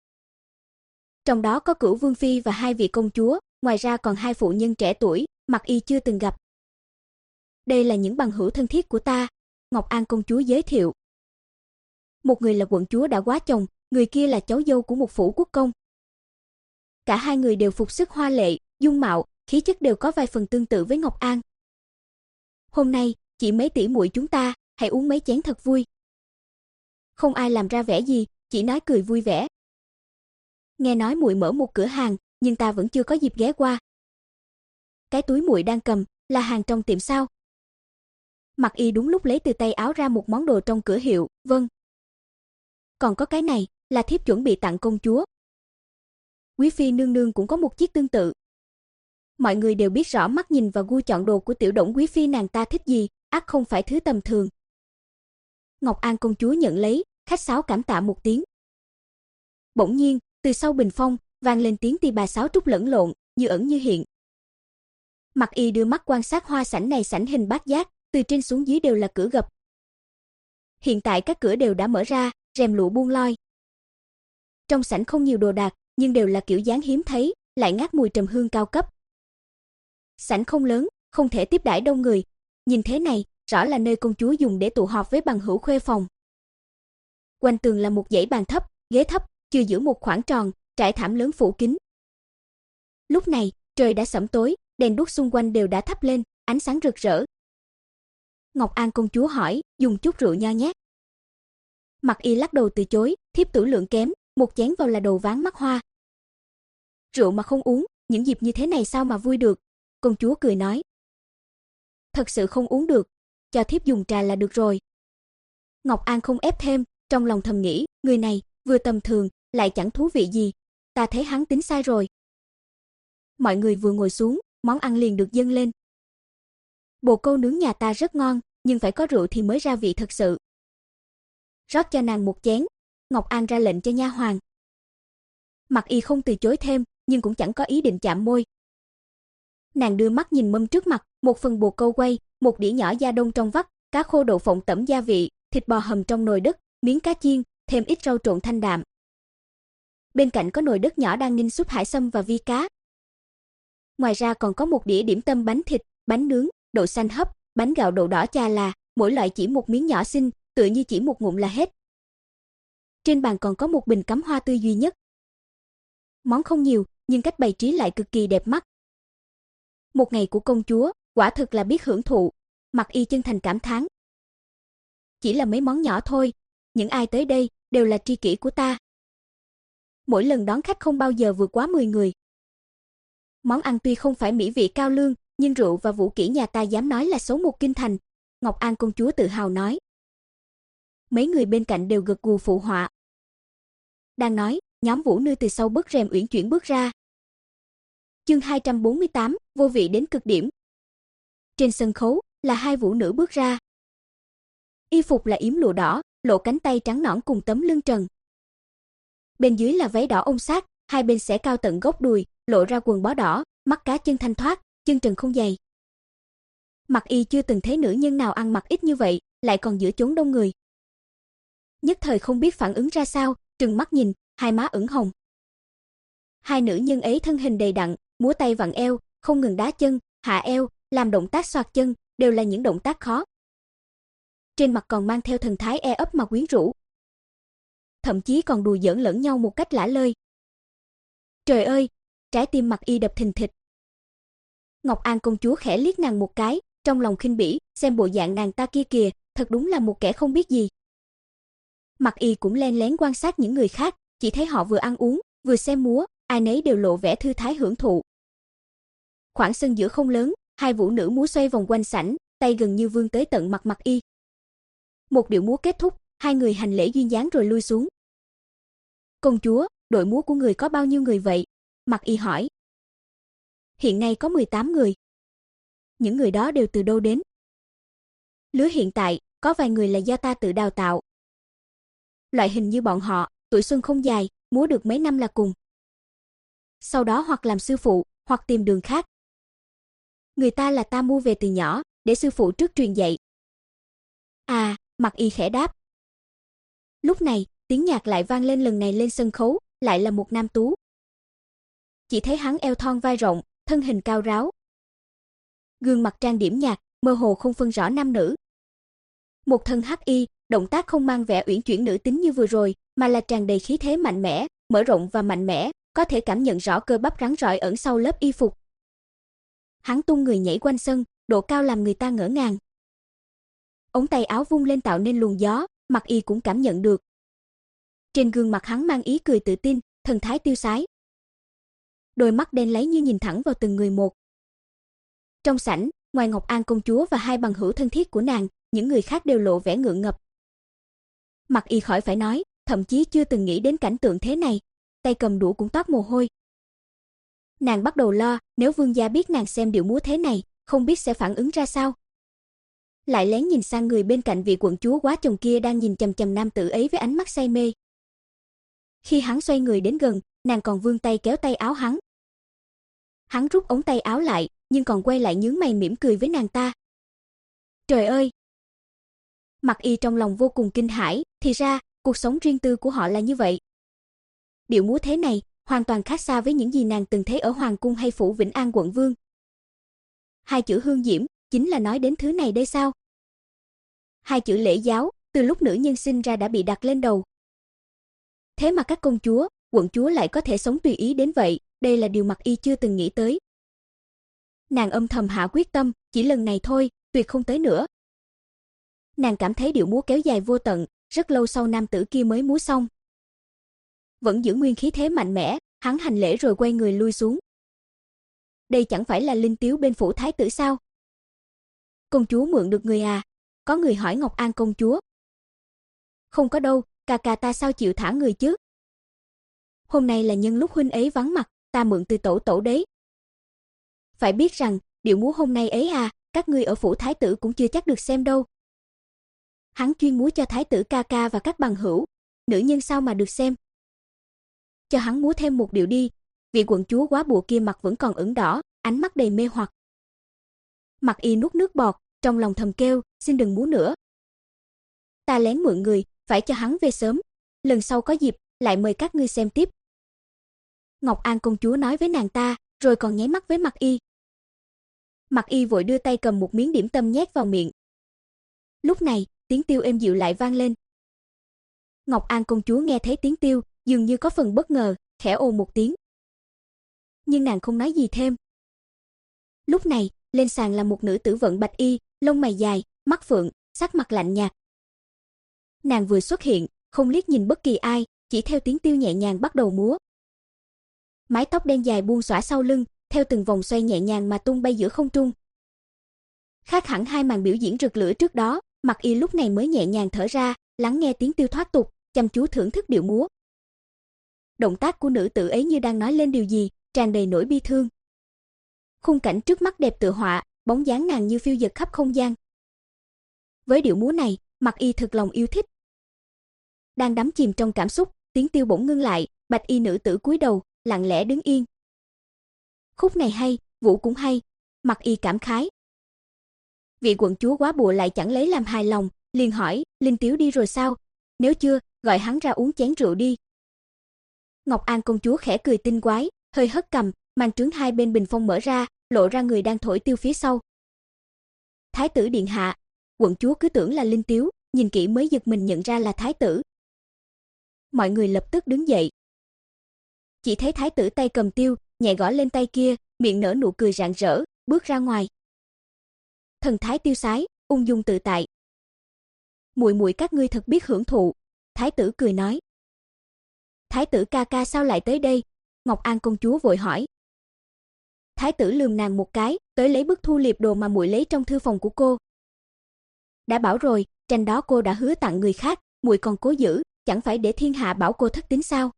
Trong đó có Cửu Vương phi và hai vị công chúa, ngoài ra còn hai phụ nhân trẻ tuổi, Mặc Y chưa từng gặp. Đây là những bằng hữu thân thiết của ta, Ngọc An công chúa giới thiệu. Một người là quận chúa đã quá chồng, người kia là cháu dâu của một phủ quốc công. Cả hai người đều phục sức hoa lệ, dung mạo, khí chất đều có vài phần tương tự với Ngọc An. Hôm nay, chỉ mấy tỷ muội chúng ta, hãy uống mấy chén thật vui. Không ai làm ra vẻ gì, chỉ nói cười vui vẻ. Nghe nói muội mở một cửa hàng, nhưng ta vẫn chưa có dịp ghé qua. Cái túi muội đang cầm là hàng trong tiệm sao? Mặc Y đúng lúc lấy từ tay áo ra một món đồ trong cửa hiệu, vâng. Còn có cái này, là thiếp chuẩn bị tặng công chúa. Quý phi nương nương cũng có một chiếc tương tự. Mọi người đều biết rõ mắt nhìn và gu chọn đồ của tiểu Đổng quý phi nàng ta thích gì, ắt không phải thứ tầm thường. Ngọc An công chúa nhận lấy, khách sáo cảm tạ một tiếng. Bỗng nhiên, từ sau bình phong, vang lên tiếng tỳ bà sáo trúc lẫn lộn, như ẩn như hiện. Mặc Y đưa mắt quan sát hoa sảnh này sảnh hình bát giác, từ trên xuống dưới đều là cửa gập. Hiện tại các cửa đều đã mở ra, rèm lụa buông loi. Trong sảnh không nhiều đồ đạc, nhưng đều là kiểu dáng hiếm thấy, lại ngát mùi trầm hương cao cấp. Sảnh không lớn, không thể tiếp đãi đông người, nhìn thế này, rõ là nơi công chúa dùng để tụ họp với bằng hữu khuê phòng. Quanh tường là một dãy bàn thấp, ghế thấp, chừa giữa một khoảng tròn, trải thảm lớn phủ kín. Lúc này, trời đã sẫm tối, đèn đuốc xung quanh đều đã thắp lên, ánh sáng rực rỡ. Ngọc An công chúa hỏi, dùng chút rượu nho nhé. Mặc Y lắc đầu từ chối, thiếp tử lượng kém, một chén vào là đầu ván mắt hoa. Rượu mà không uống, những dịp như thế này sao mà vui được? Công chúa cười nói. Thật sự không uống được, cho thiếp dùng trà là được rồi. Ngọc An không ép thêm, trong lòng thầm nghĩ, người này vừa tầm thường, lại chẳng thú vị gì, ta thấy hắn tính sai rồi. Mọi người vừa ngồi xuống, món ăn liền được dâng lên. Bồ câu nướng nhà ta rất ngon, nhưng phải có rượu thì mới ra vị thật sự. Rót cho nàng một chén, Ngọc An ra lệnh cho nha hoàn. Mặc Y không từ chối thêm, nhưng cũng chẳng có ý định chạm môi. Nàng đưa mắt nhìn mâm trước mặt, một phần bồ câu quay, một đĩa nhỏ da đông trong vắt, cá khô đậu phộng tẩm gia vị, thịt bò hầm trong nồi đất, miếng cá chiên, thêm ít rau trộn thanh đạm. Bên cạnh có nồi đất nhỏ đang ninh súp hải sâm và vi cá. Ngoài ra còn có một đĩa điểm tâm bánh thịt, bánh nướng, đậu xanh hấp, bánh gạo đậu đỏ chà là, mỗi loại chỉ một miếng nhỏ xinh, tựa như chỉ một ngụm là hết. Trên bàn còn có một bình cắm hoa tươi duy nhất. Món không nhiều, nhưng cách bày trí lại cực kỳ đẹp mắt. Một ngày của công chúa, quả thực là biết hưởng thụ. Mặc Y chân thành cảm thán. Chỉ là mấy món nhỏ thôi, những ai tới đây đều là tri kỷ của ta. Mỗi lần đón khách không bao giờ vượt quá mười người. Món ăn tuy không phải mỹ vị cao lương, nhưng rượu và vũ kỹ nhà ta dám nói là số một kinh thành, Ngọc An công chúa tự hào nói. Mấy người bên cạnh đều gật gù phụ họa. Đang nói, nhóm vũ nư từ sau bức rèm uyển chuyển bước ra. Chương hai trăm bốn mươi tám, vô vị đến cực điểm. Trên sân khấu là hai vũ nữ bước ra. Y phục là yếm lụa đỏ, lộ cánh tay trắng nõn cùng tấm lưng trần. Bên dưới là váy đỏ ôm sát, hai bên xẻ cao tận gốc đùi, lộ ra quần bó đỏ, mắt cá chân thanh thoát, chân trần không giày. Mặc Y chưa từng thấy nữ nhân nào ăn mặc ít như vậy, lại còn giữa chốn đông người. Nhất thời không biết phản ứng ra sao, trừng mắt nhìn, hai má ửng hồng. Hai nữ nhân ấy thân hình đầy đặn, múa tay vặn eo, không ngừng đá chân, hạ eo, làm động tác xoạc chân, đều là những động tác khó. Trên mặt còn mang theo thần thái e ấp mà quyến rũ. Thậm chí còn đùa giỡn lẫn nhau một cách lả lơi. Trời ơi, trái tim Mặc Y đập thình thịch. Ngọc An công chúa khẽ liếc nàng một cái, trong lòng khinh bỉ, xem bộ dạng nàng ta kia kìa, thật đúng là một kẻ không biết gì. Mặc Y cũng len lén quan sát những người khác, chỉ thấy họ vừa ăn uống, vừa xem múa, ai nấy đều lộ vẻ thư thái hưởng thụ. Khoảng sân giữa không lớn, hai vũ nữ múa xoay vòng quanh sảnh, tay gần như vươn tới tận mặt Mặc Y. Một điệu múa kết thúc, hai người hành lễ duyên dáng rồi lui xuống. Công chúa, đội múa của người có bao nhiêu người vậy? Mặc Y hỏi. Hiện nay có mười tám người. Những người đó đều từ đâu đến? Lứa hiện tại, có vài người là do ta tự đào tạo. Loại hình như bọn họ, tuổi xuân không dài, múa được mấy năm là cùng. Sau đó hoặc làm sư phụ, hoặc tìm đường khác. Người ta là ta mua về từ nhỏ, để sư phụ trước truyền dạy. À, Mặc Y khẽ đáp. Lúc này, tiếng nhạc lại vang lên, lần này lên sân khấu, lại là một nam tú. Chỉ thấy hắn eo thon vai rộng, thân hình cao ráo. Gương mặt trang điểm nhạt, mơ hồ không phân rõ nam nữ. Một thân hắc y, động tác không mang vẻ uyển chuyển nữ tính như vừa rồi, mà là tràn đầy khí thế mạnh mẽ, mở rộng và mạnh mẽ, có thể cảm nhận rõ cơ bắp rắn rỏi ẩn sau lớp y phục. Hắn tung người nhảy quanh sân, độ cao làm người ta ngỡ ngàng. Ống tay áo vung lên tạo nên luồng gió, Mặc Y cũng cảm nhận được. Trên gương mặt hắn mang ý cười tự tin, thần thái tiêu sái. Đôi mắt đen láy như nhìn thẳng vào từng người một. Trong sảnh, ngoài Ngọc An công chúa và hai bằng hữu thân thiết của nàng, những người khác đều lộ vẻ ngượng ngập. Mặc Y khỏi phải nói, thậm chí chưa từng nghĩ đến cảnh tượng thế này, tay cầm đũa cũng toát mồ hôi. Nàng bắt đầu lo, nếu vương gia biết nàng xem điệu múa thế này, không biết sẽ phản ứng ra sao. Lại lén nhìn sang người bên cạnh vị quận chúa quá chồng kia đang nhìn chằm chằm nam tử ấy với ánh mắt say mê. Khi hắn xoay người đến gần, nàng còn vươn tay kéo tay áo hắn. Hắn rút ống tay áo lại, nhưng còn quay lại nhướng mày mỉm cười với nàng ta. Trời ơi! Mặc Y trong lòng vô cùng kinh hãi, thì ra, cuộc sống riêng tư của họ là như vậy. Điệu múa thế này, hoàn toàn khác xa với những gì nàng từng thấy ở Hoàng cung hay phủ Vĩnh An quận Vương. Hai chữ hương diễm, chính là nói đến thứ này đây sao? Hai chữ lễ giáo, từ lúc nữ nhân sinh ra đã bị đặt lên đầu. Thế mà các công chúa, quận chúa lại có thể sống tùy ý đến vậy, đây là điều Mặc Y chưa từng nghĩ tới. Nàng âm thầm hạ quyết tâm, chỉ lần này thôi, tuyệt không tới nữa. Nàng cảm thấy điệu múa kéo dài vô tận, rất lâu sau nam tử kia mới múa xong. Vẫn giữ nguyên khí thế mạnh mẽ, hắn hành lễ rồi quay người lui xuống. Đây chẳng phải là linh tiếu bên phủ thái tử sao? Công chúa mượn được người à? Có người hỏi Ngọc An công chúa. Không có đâu, ca ca ta sao chịu thả người chứ? Hôm nay là nhân lúc huynh ấy vắng mặt, ta mượn từ tổ tổ đấy. Phải biết rằng, điệu múa hôm nay ấy à, các ngươi ở phủ thái tử cũng chưa chắc được xem đâu. Hắn chuyên múa cho thái tử ca ca và các bằng hữu, nữ nhân sao mà được xem. Cho hắn múa thêm một điệu đi. Vị quận chúa quá bùa kia mặt vẫn còn ửng đỏ, ánh mắt đầy mê hoặc. Mặc Y nuốt nước bọt, trong lòng thầm kêu, xin đừng múa nữa. ta lén mượn người, phải cho hắn về sớm, lần sau có dịp lại mời các ngươi xem tiếp. Ngọc An công chúa nói với nàng ta, rồi còn nháy mắt với Mặc Y. Mặc Y vội đưa tay cầm một miếng điểm tâm nhét vào miệng. Lúc này, tiếng tiêu êm dịu lại vang lên. Ngọc An công chúa nghe thấy tiếng tiêu, dường như có phần bất ngờ, khẽ ồ một tiếng. Nhưng nàng không nói gì thêm. Lúc này, lên sàn là một nữ tử vận bạch y, lông mày dài, mắt phượng, sắc mặt lạnh nhạt. Nàng vừa xuất hiện, không liếc nhìn bất kỳ ai, chỉ theo tiếng tiêu nhẹ nhàng bắt đầu múa. Mái tóc đen dài buông xõa sau lưng, theo từng vòng xoay nhẹ nhàng mà tung bay giữa không trung. Khác hẳn hai màn biểu diễn rực lửa trước đó, Mặc Y lúc này mới nhẹ nhàng thở ra, lắng nghe tiếng tiêu thoát tục, chăm chú thưởng thức điệu múa. Động tác của nữ tử ấy như đang nói lên điều gì, tràn đầy nỗi bi thương. Khung cảnh trước mắt đẹp tựa họa, bóng dáng nàng như phiêu dật khắp không gian. Với điệu múa này, Mặc Y thực lòng yêu thích. Đang đắm chìm trong cảm xúc, tiếng tiêu bỗng ngưng lại, bạch y nữ tử cúi đầu, lặng lẽ đứng yên. Khúc này hay, vũ cũng hay, Mặc Y cảm khái. Vị quận chúa quá bùa lại chẳng lấy làm hài lòng, liền hỏi, Linh Tiếu đi rồi sao? Nếu chưa, gọi hắn ra uống chén rượu đi. Ngọc An công chúa khẽ cười tinh quái, hơi hất cằm, màn trướng hai bên bình phong mở ra, lộ ra người đang thổi tiêu phía sau. Thái tử điện hạ. Quận chúa cứ tưởng là Linh Tiếu, nhìn kỹ mới giật mình nhận ra là thái tử. Mọi người lập tức đứng dậy. Chỉ thấy thái tử tay cầm tiêu, nhẹ gõ lên tay kia, miệng nở nụ cười rạng rỡ, bước ra ngoài. Thần thái tiêu sái, ung dung tự tại. Muội muội các ngươi thật biết hưởng thụ, thái tử cười nói. Thái tử ca ca sao lại tới đây? Ngọc An công chúa vội hỏi. Thái tử lườm nàng một cái, tới lấy bức thu liệp đồ mà muội lấy trong thư phòng của cô. Đã bảo rồi, tranh đó cô đã hứa tặng người khác, muội còn cố giữ, chẳng phải để thiên hạ bảo cô thất tín sao?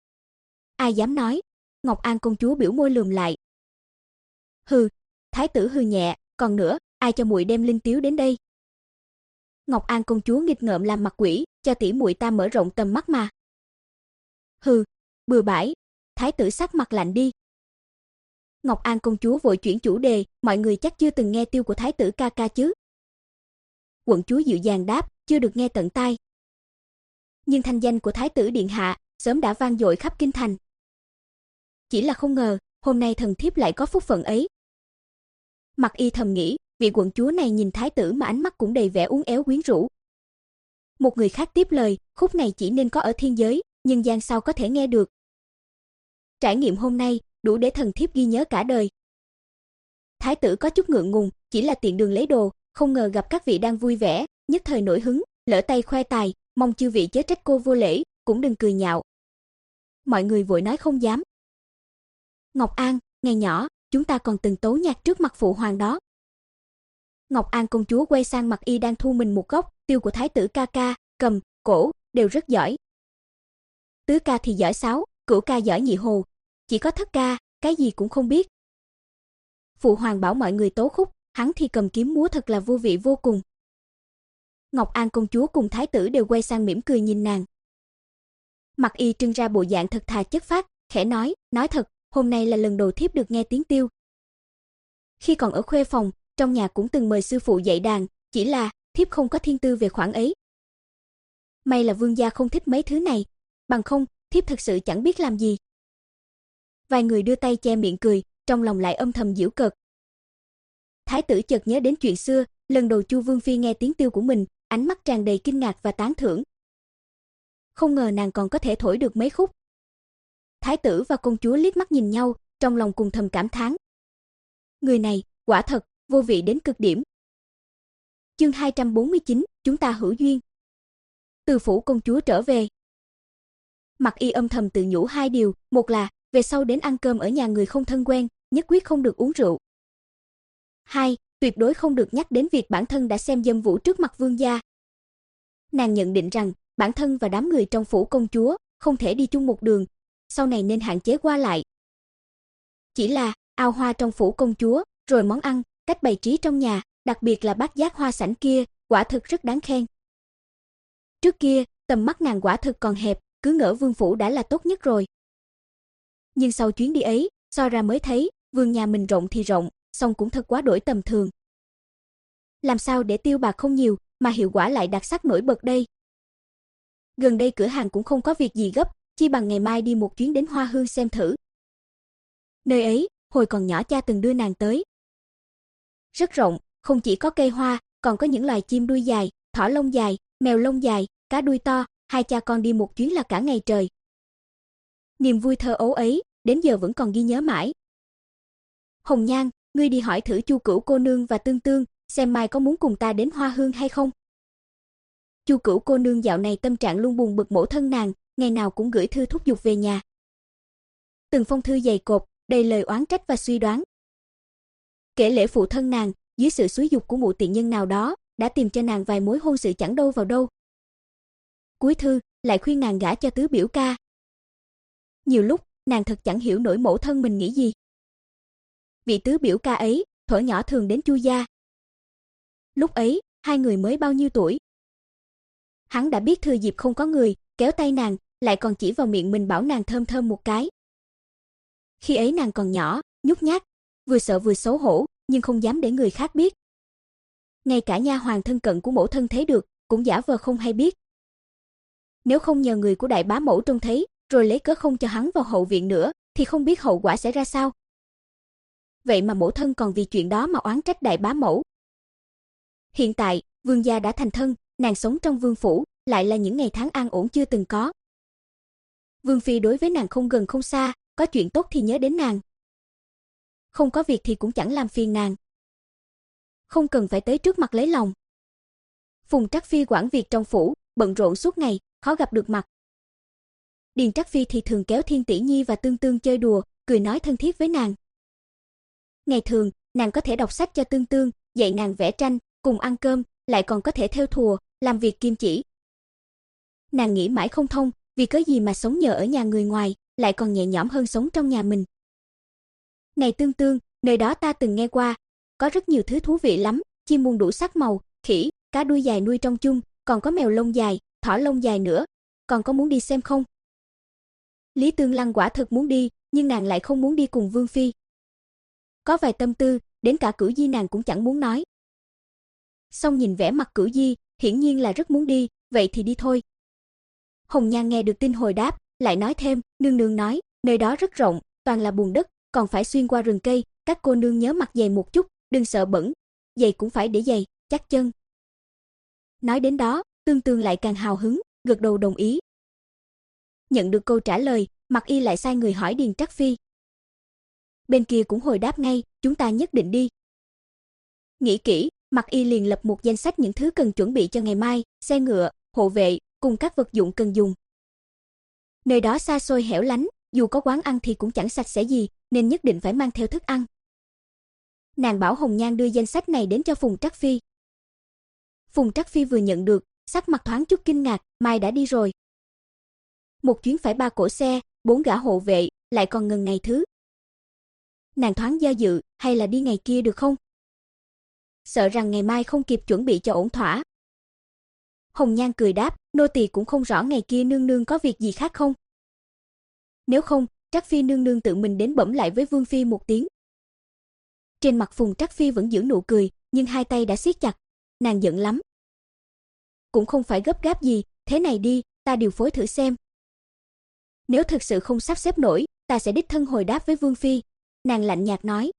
Ai dám nói? Ngọc An công chúa biểu môi lườm lại. Hừ, thái tử hừ nhẹ, còn nữa, ai cho muội đem Linh Tiếu đến đây? Ngọc An công chúa nghịch ngợm làm mặt quỷ, cho tỷ muội ta mở rộng tầm mắt mà. Hừ, bừa bãi, thái tử sắc mặt lạnh đi. Ngọc An công chúa vội chuyển chủ đề, mọi người chắc chưa từng nghe tiêu của thái tử ca ca chứ? Quận chúa dịu dàng đáp, chưa được nghe tận tai. Nhưng thanh danh của thái tử điện hạ sớm đã vang dội khắp kinh thành. Chỉ là không ngờ, hôm nay thần thiếp lại có phúc phận ấy. Mặc Y thầm nghĩ, vị quận chúa này nhìn thái tử mà ánh mắt cũng đầy vẻ uốn éo quyến rũ. Một người khác tiếp lời, khúc này chỉ nên có ở thiên giới, nhưng gian sao có thể nghe được. Trải nghiệm hôm nay, đủ để thần thiếp ghi nhớ cả đời. Thái tử có chút ngượng ngùng, chỉ là tiện đường lấy đồ, không ngờ gặp các vị đang vui vẻ, nhất thời nổi hứng, lỡ tay khoe tài, mong chư vị chớ trách cô vô lễ, cũng đừng cười nhạo. Mọi người vội nói không dám. Ngọc An, ngày nhỏ, chúng ta còn từng tấu nhạc trước mặt phụ hoàng đó. Ngọc An công chúa quay sang Mặc Y đang thu mình một góc, tiêu của thái tử ca ca, cầm, cổ, đều rất giỏi. Tứ ca thì giỏi sáo, cửu ca giỏi nhị hồ, chỉ có thất ca, cái gì cũng không biết. Phụ hoàng bảo mọi người tấu khúc, hắn thì cầm kiếm múa thật là vô vị vô cùng. Ngọc An công chúa cùng thái tử đều quay sang mỉm cười nhìn nàng. Mặc Y trưng ra bộ dạng thật thà chất phác, khẽ nói, nói thật, hôm nay là lần đầu thiếp được nghe tiếng tiêu. Khi còn ở khuê phòng, trong nhà cũng từng mời sư phụ dạy đàn, chỉ là thiếp không có thiên tư về khoản ấy. May là vương gia không thích mấy thứ này, bằng không, thiếp thật sự chẳng biết làm gì. Vài người đưa tay che miệng cười, trong lòng lại âm thầm giễu cợt. Thái tử chợt nhớ đến chuyện xưa, lần đầu Chu Vương phi nghe tiếng tiêu của mình, ánh mắt tràn đầy kinh ngạc và tán thưởng. Không ngờ nàng còn có thể thổi được mấy khúc. Thái tử và công chúa liếc mắt nhìn nhau, trong lòng cùng thầm cảm thán. Người này, quả thật, vô vị đến cực điểm. Chương hai trăm bốn mươi chín, chúng ta hữu duyên. Từ phủ công chúa trở về. Mặc Y âm thầm tự nhủ hai điều, một là, về sau đến ăn cơm ở nhà người không thân quen, nhất quyết không được uống rượu. Hai, tuyệt đối không được nhắc đến việc bản thân đã xem dâm vũ trước mặt vương gia. Nàng nhận định rằng, bản thân và đám người trong phủ công chúa không thể đi chung một đường, sau này nên hạn chế qua lại. Chỉ là, ao hoa trong phủ công chúa, rồi món ăn, cách bày trí trong nhà, đặc biệt là bát giác hoa sảnh kia, quả thực rất đáng khen. Trước kia, tầm mắt nàng quả thực còn hẹp, cứ ngỡ vương phủ đã là tốt nhất rồi. Nhưng sau chuyến đi ấy, so ra mới thấy, vương nhà mình rộng thì rộng, song cũng thật quá đổi tầm thường. Làm sao để tiêu bạc không nhiều, mà hiệu quả lại đặc sắc nổi bật đây. Gần đây cửa hàng cũng không có việc gì gấp, chi bằng ngày mai đi một chuyến đến Hoa Hương xem thử. Nơi ấy, hồi còn nhỏ cha từng đưa nàng tới. Rất rộng, không chỉ có cây hoa, còn có những loài chim đuôi dài, thỏ lông dài, mèo lông dài, cá đuôi to, hai cha con đi một chuyến là cả ngày trời. Niềm vui thơ ấu ấy, đến giờ vẫn còn ghi nhớ mãi. Hồng Nhan, ngươi đi hỏi thử Chu Cửu cô nương và Tương Tương, xem mai có muốn cùng ta đến Hoa Hương hay không. Chu Cửu cô nương dạo này tâm trạng luôn buồn bực mẫu thân nàng, ngày nào cũng gửi thư thúc giục về nhà. Từng phong thư dày cộp, đầy lời oán trách và suy đoán. Kể lể phụ thân nàng, dưới sự xúi giục của mụ tiện nhân nào đó, đã tìm cho nàng vài mối hôn sự chẳng đâu vào đâu. Cuối thư, lại khuyên nàng gả cho tứ biểu ca. Nhiều lúc, nàng thật chẳng hiểu nổi mẫu thân mình nghĩ gì. Vị tứ biểu ca ấy, thuở nhỏ thường đến Chu gia. Lúc ấy, hai người mới bao nhiêu tuổi. Hắn đã biết thừa dịp không có người, kéo tay nàng, lại còn chỉ vào miệng mình bảo nàng thơm thơm một cái. Khi ấy nàng còn nhỏ, nhút nhát, vừa sợ vừa xấu hổ, nhưng không dám để người khác biết. Ngay cả nha hoàn thân cận của mẫu thân thấy được, cũng giả vờ không hay biết. Nếu không nhờ người của đại bá mẫu trông thấy, rồi lấy cớ không cho hắn vào hậu viện nữa, thì không biết hậu quả sẽ ra sao. Vậy mà mẫu thân còn vì chuyện đó mà oán trách đại bá mẫu. Hiện tại, vương gia đã thành thân, nàng sống trong vương phủ, lại là những ngày tháng an ổn chưa từng có. Vương phi đối với nàng không gần không xa, có chuyện tốt thì nhớ đến nàng. Không có việc thì cũng chẳng làm phiền nàng. Không cần phải tới trước mặt lấy lòng. Phùng Trắc Phi quản việc trong phủ, bận rộn suốt ngày, khó gặp được mặt. Điền Trắc Phi thì thường kéo Thiên Tỷ Nhi và Tương Tương chơi đùa, cười nói thân thiết với nàng. Ngày thường, nàng có thể đọc sách cho Tương Tương, dạy nàng vẽ tranh, cùng ăn cơm, lại còn có thể thêu thùa, làm việc kim chỉ. Nàng nghĩ mãi không thông, vì cớ gì mà sống nhờ ở nhà người ngoài, lại còn nhẹ nhõm hơn sống trong nhà mình. Này Tương Tương, nơi đó ta từng nghe qua, có rất nhiều thứ thú vị lắm, chim muôn đủ sắc màu, khỉ, cá đuôi dài nuôi trong chung, còn có mèo lông dài, thỏ lông dài nữa, còn có muốn đi xem không? Lý Tương Lăng quả thực muốn đi, nhưng nàng lại không muốn đi cùng Vương phi. Có vài tâm tư, đến cả Cửu Di nàng cũng chẳng muốn nói. Song nhìn vẻ mặt Cửu Di, hiển nhiên là rất muốn đi, vậy thì đi thôi. Hồng Nhan nghe được tin hồi đáp, lại nói thêm, nương nương nói, nơi đó rất rộng, toàn là bùn đất, còn phải xuyên qua rừng cây, các cô nương nhớ mặc giày một chút, đừng sợ bẩn, giày cũng phải để giày, chắc chân. Nói đến đó, Tương Tương lại càng hào hứng, gật đầu đồng ý. Nhận được câu trả lời, Mặc Y lại sai người hỏi Điền Trắc Phi. Bên kia cũng hồi đáp ngay, chúng ta nhất định đi. Nghĩ kỹ, Mặc Y liền lập một danh sách những thứ cần chuẩn bị cho ngày mai, xe ngựa, hộ vệ, cùng các vật dụng cần dùng. Nơi đó xa xôi hẻo lánh, dù có quán ăn thì cũng chẳng sạch sẽ gì, nên nhất định phải mang theo thức ăn. Nàng bảo Hồng Nhan đưa danh sách này đến cho Phùng Trắc Phi. Phùng Trắc Phi vừa nhận được, sắc mặt thoáng chút kinh ngạc, mai đã đi rồi. Một chuyến phải ba cỗ xe, bốn gã hộ vệ, lại còn ngần ngày thứ. Nàng thoáng do dự, hay là đi ngày kia được không? Sợ rằng ngày mai không kịp chuẩn bị cho ổn thỏa. Hồng Nhan cười đáp, nô tỳ cũng không rõ ngày kia nương nương có việc gì khác không. Nếu không, Trắc Phi nương nương tự mình đến bẩm lại với Vương phi một tiếng. Trên mặt Phùng Trắc Phi vẫn giữ nụ cười, nhưng hai tay đã siết chặt, nàng giận lắm. Cũng không phải gấp gáp gì, thế này đi, ta điều phối thử xem. Nếu thực sự không sắp xếp nổi, ta sẽ đích thân hồi đáp với Vương phi, nàng lạnh nhạt nói.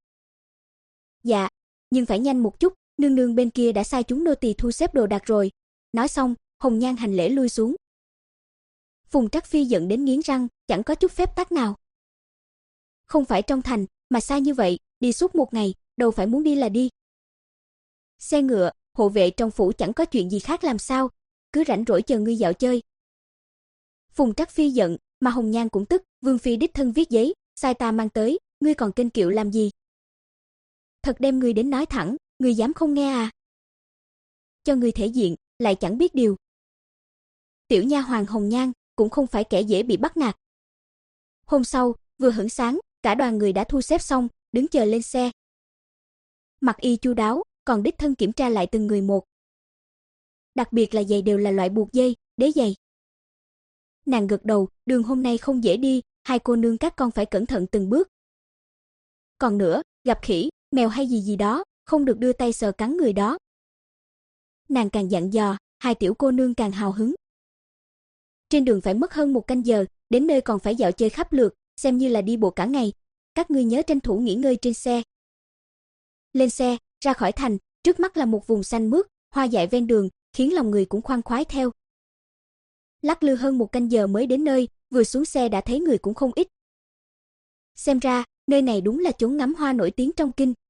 Dạ, nhưng phải nhanh một chút, nương nương bên kia đã sai chúng nô tỳ thu xếp đồ đạc rồi. Nói xong, Hồng Nhan hành lễ lui xuống. Phùng Trắc Phi giận đến nghiến răng, chẳng có chút phép tắc nào. Không phải trong thành, mà xa như vậy, đi suốt một ngày, đâu phải muốn đi là đi. Xe ngựa, hộ vệ trong phủ chẳng có chuyện gì khác làm sao, cứ rảnh rỗi chờ ngươi dạo chơi. Phùng Trắc Phi giận, mà Hồng Nhan cũng tức, Vương phi đích thân viết giấy, sai ta mang tới, ngươi còn kênh kiệu làm gì? Thật đem ngươi đến nói thẳng, ngươi dám không nghe à? Cho ngươi thể diện, lại chẳng biết điều. Tiểu nha hoàn Hồng Nhan cũng không phải kẻ dễ bị bắt nạt. Hôm sau, vừa hửng sáng, cả đoàn người đã thu xếp xong, đứng chờ lên xe. Mặc Y chu đáo, còn đích thân kiểm tra lại từng người một. Đặc biệt là giày đều là loại buộc dây, đế giày. Nàng gật đầu, đường hôm nay không dễ đi, hai cô nương các con phải cẩn thận từng bước. Còn nữa, gặp khỉ, mèo hay gì gì đó, không được đưa tay sờ cắn người đó. Nàng càng dặn dò, hai tiểu cô nương càng hào hứng. Trên đường phải mất hơn một canh giờ, đến nơi còn phải dạo chơi khắp lượt, xem như là đi bộ cả ngày. Các ngươi nhớ tranh thủ nghỉ ngơi trên xe. Lên xe, ra khỏi thành, trước mắt là một vùng xanh mướt, hoa dại ven đường, khiến lòng người cũng khoan khoái theo. Lắc lư hơn một canh giờ mới đến nơi, vừa xuống xe đã thấy người cũng không ít. Xem ra, nơi này đúng là chốn ngắm hoa nổi tiếng trong kinh.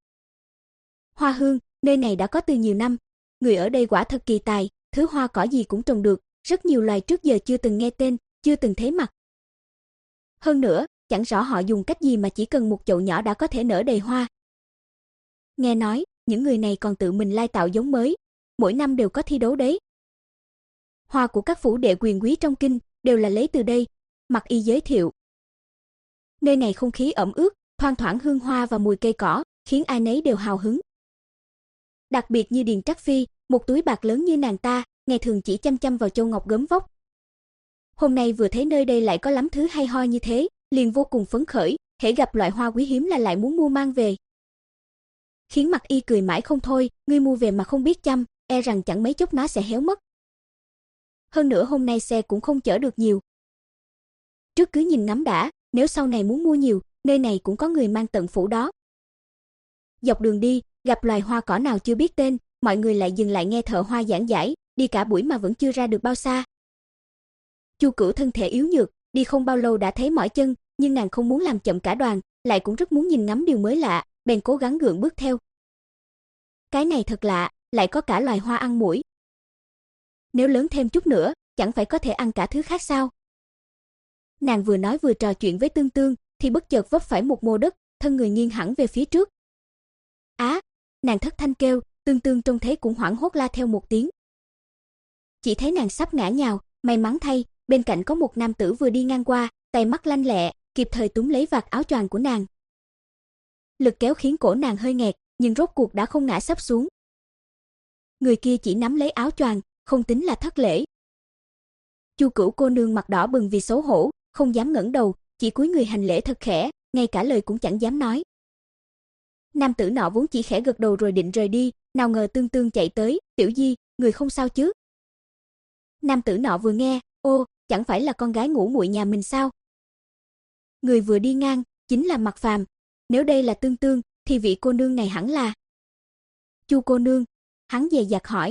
Hoa hương, nơi này đã có từ nhiều năm, người ở đây quả thật kỳ tài, thứ hoa cỏ gì cũng trồng được, rất nhiều loài trước giờ chưa từng nghe tên, chưa từng thấy mặt. Hơn nữa, chẳng rõ họ dùng cách gì mà chỉ cần một chậu nhỏ đã có thể nở đầy hoa. Nghe nói, những người này còn tự mình lai tạo giống mới, mỗi năm đều có thi đấu đấy. Hoa của các phủ đệ quyền quý trong kinh đều là lấy từ đây, Mặc Y giới thiệu. Nơi này không khí ẩm ướt, thoang thoảng hương hoa và mùi cây cỏ, khiến ai nấy đều hào hứng. Đặc biệt như Điền Trắc Phi, một túi bạc lớn như nàng ta, ngày thường chỉ chăm chăm vào châu ngọc gấm vóc. Hôm nay vừa thấy nơi đây lại có lắm thứ hay ho như thế, liền vô cùng phấn khởi, hễ gặp loại hoa quý hiếm là lại muốn mua mang về. Khiến Mặc Y cười mãi không thôi, ngươi mua về mà không biết chăm, e rằng chẳng mấy chốc nó sẽ héo mất. Hơn nữa hôm nay xe cũng không chở được nhiều. Trước cứ nhìn ngắm đã, nếu sau này muốn mua nhiều, nơi này cũng có người mang tận phủ đó. Dọc đường đi, gặp loài hoa cỏ nào chưa biết tên, mọi người lại dừng lại nghe thợ hoa giảng giải, đi cả buổi mà vẫn chưa ra được bao xa. Chu Cửu thân thể yếu nhược, đi không bao lâu đã thấy mỏi chân, nhưng nàng không muốn làm chậm cả đoàn, lại cũng rất muốn nhìn ngắm điều mới lạ, bèn cố gắng gượng bước theo. Cái này thật lạ, lại có cả loài hoa ăn muỗi. Nếu lớn thêm chút nữa, chẳng phải có thể ăn cả thứ khác sao? Nàng vừa nói vừa trò chuyện với Tương Tương, thì bất chợt vấp phải một mô đất, thân người nghiêng hẳn về phía trước. Á, nàng thất thanh kêu, Tương Tương trông thấy cũng hoảng hốt la theo một tiếng. Chỉ thấy nàng sắp ngã nhào, may mắn thay, bên cạnh có một nam tử vừa đi ngang qua, tay mắt lanh lẹ, kịp thời túm lấy vạt áo choàng của nàng. Lực kéo khiến cổ nàng hơi nghẹt, nhưng rốt cuộc đã không ngã sấp xuống. Người kia chỉ nắm lấy áo choàng, không tính là thất lễ. Chu Cửu cô nương mặt đỏ bừng vì xấu hổ, không dám ngẩng đầu, chỉ cúi người hành lễ thật khẽ, ngay cả lời cũng chẳng dám nói. Nam tử nọ vốn chỉ khẽ gật đầu rồi định rời đi, nào ngờ Tương Tương chạy tới, "Tiểu Di, người không sao chứ?" Nam tử nọ vừa nghe, "Ô, chẳng phải là con gái ngủ muội nhà mình sao?" Người vừa đi ngang chính là Mặc Phàm, nếu đây là Tương Tương thì vị cô nương này hẳn là Chu cô nương, hắn dè dặt hỏi.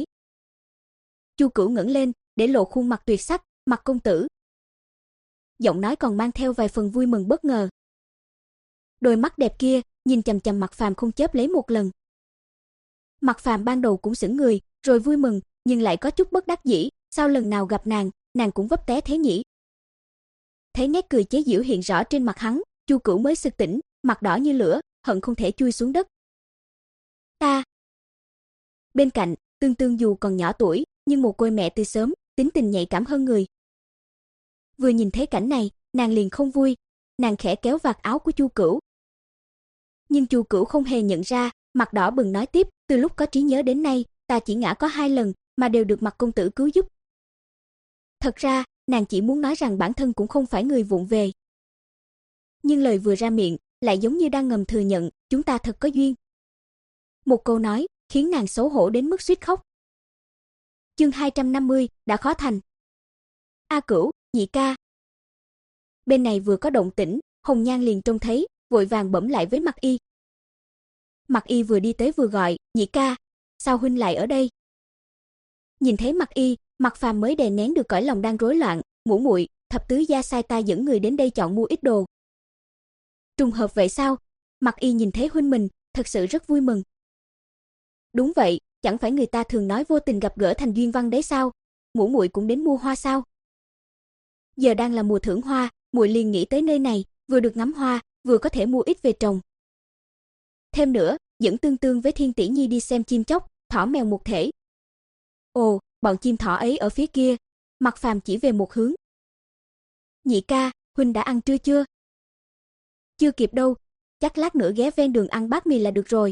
Chu Cửu ngẩng lên, để lộ khuôn mặt tuyệt sắc, "Mặc công tử." Giọng nói còn mang theo vài phần vui mừng bất ngờ. Đôi mắt đẹp kia nhìn chằm chằm Mặc Phàm không chớp lấy một lần. Mặc Phàm ban đầu cũng sững người, rồi vui mừng, nhưng lại có chút bất đắc dĩ, sao lần nào gặp nàng, nàng cũng vấp té thế nhỉ? Thấy nét cười chế giễu hiện rõ trên mặt hắn, Chu Cửu mới sực tỉnh, mặt đỏ như lửa, hận không thể chui xuống đất. Ta. Bên cạnh, Tương Tương dù còn nhỏ tuổi, nhưng một côi mẹ từ sớm, tính tình nhạy cảm hơn người. Vừa nhìn thấy cảnh này, nàng liền không vui, nàng khẽ kéo vạt áo của Chu Cửu. Nhưng Chu Cửu không hề nhận ra, mặt đỏ bừng nói tiếp, "Từ lúc có trí nhớ đến nay, ta chỉ ngã có hai lần, mà đều được Mặc công tử cứu giúp." Thật ra, nàng chỉ muốn nói rằng bản thân cũng không phải người vụng về. Nhưng lời vừa ra miệng, lại giống như đang ngầm thừa nhận, chúng ta thật có duyên. Một câu nói, khiến nàng xấu hổ đến mức suýt khóc. Chương hai trăm năm mươi, đã khó thành. A Cửu, nhị ca. Bên này vừa có động tĩnh, Hồng Nhan liền trông thấy, vội vàng bẩm lại với Mặc Y. Mặc Y vừa đi tới vừa gọi, "Nhị ca, sao huynh lại ở đây?" Nhìn thấy Mặc Y, Mặc Phàm mới đè nén được cõi lòng đang rối loạn, "Ngũ muội, thập tứ gia sai ta dẫn người đến đây chọn mua ít đồ." Trùng hợp vậy sao? Mặc Y nhìn thấy huynh mình, thật sự rất vui mừng. Đúng vậy, chẳng phải người ta thường nói vô tình gặp gỡ thành duyên văn đấy sao? Ngũ muội cũng đến mua hoa sao? Giờ đang là mùa thưởng hoa, muội liền nghĩ tới nơi này, vừa được ngắm hoa, vừa có thể mua ít về trồng. Thêm nữa, dẫn Tương Tương với Thiên tỷ nhi đi xem chim chóc, thỏ mèo một thể. Ồ, bọn chim thỏ ấy ở phía kia. Mặc Phàm chỉ về một hướng. Nhị ca, huynh đã ăn trưa chưa? Chưa kịp đâu, chắc lát nữa ghé ven đường ăn bát mì là được rồi.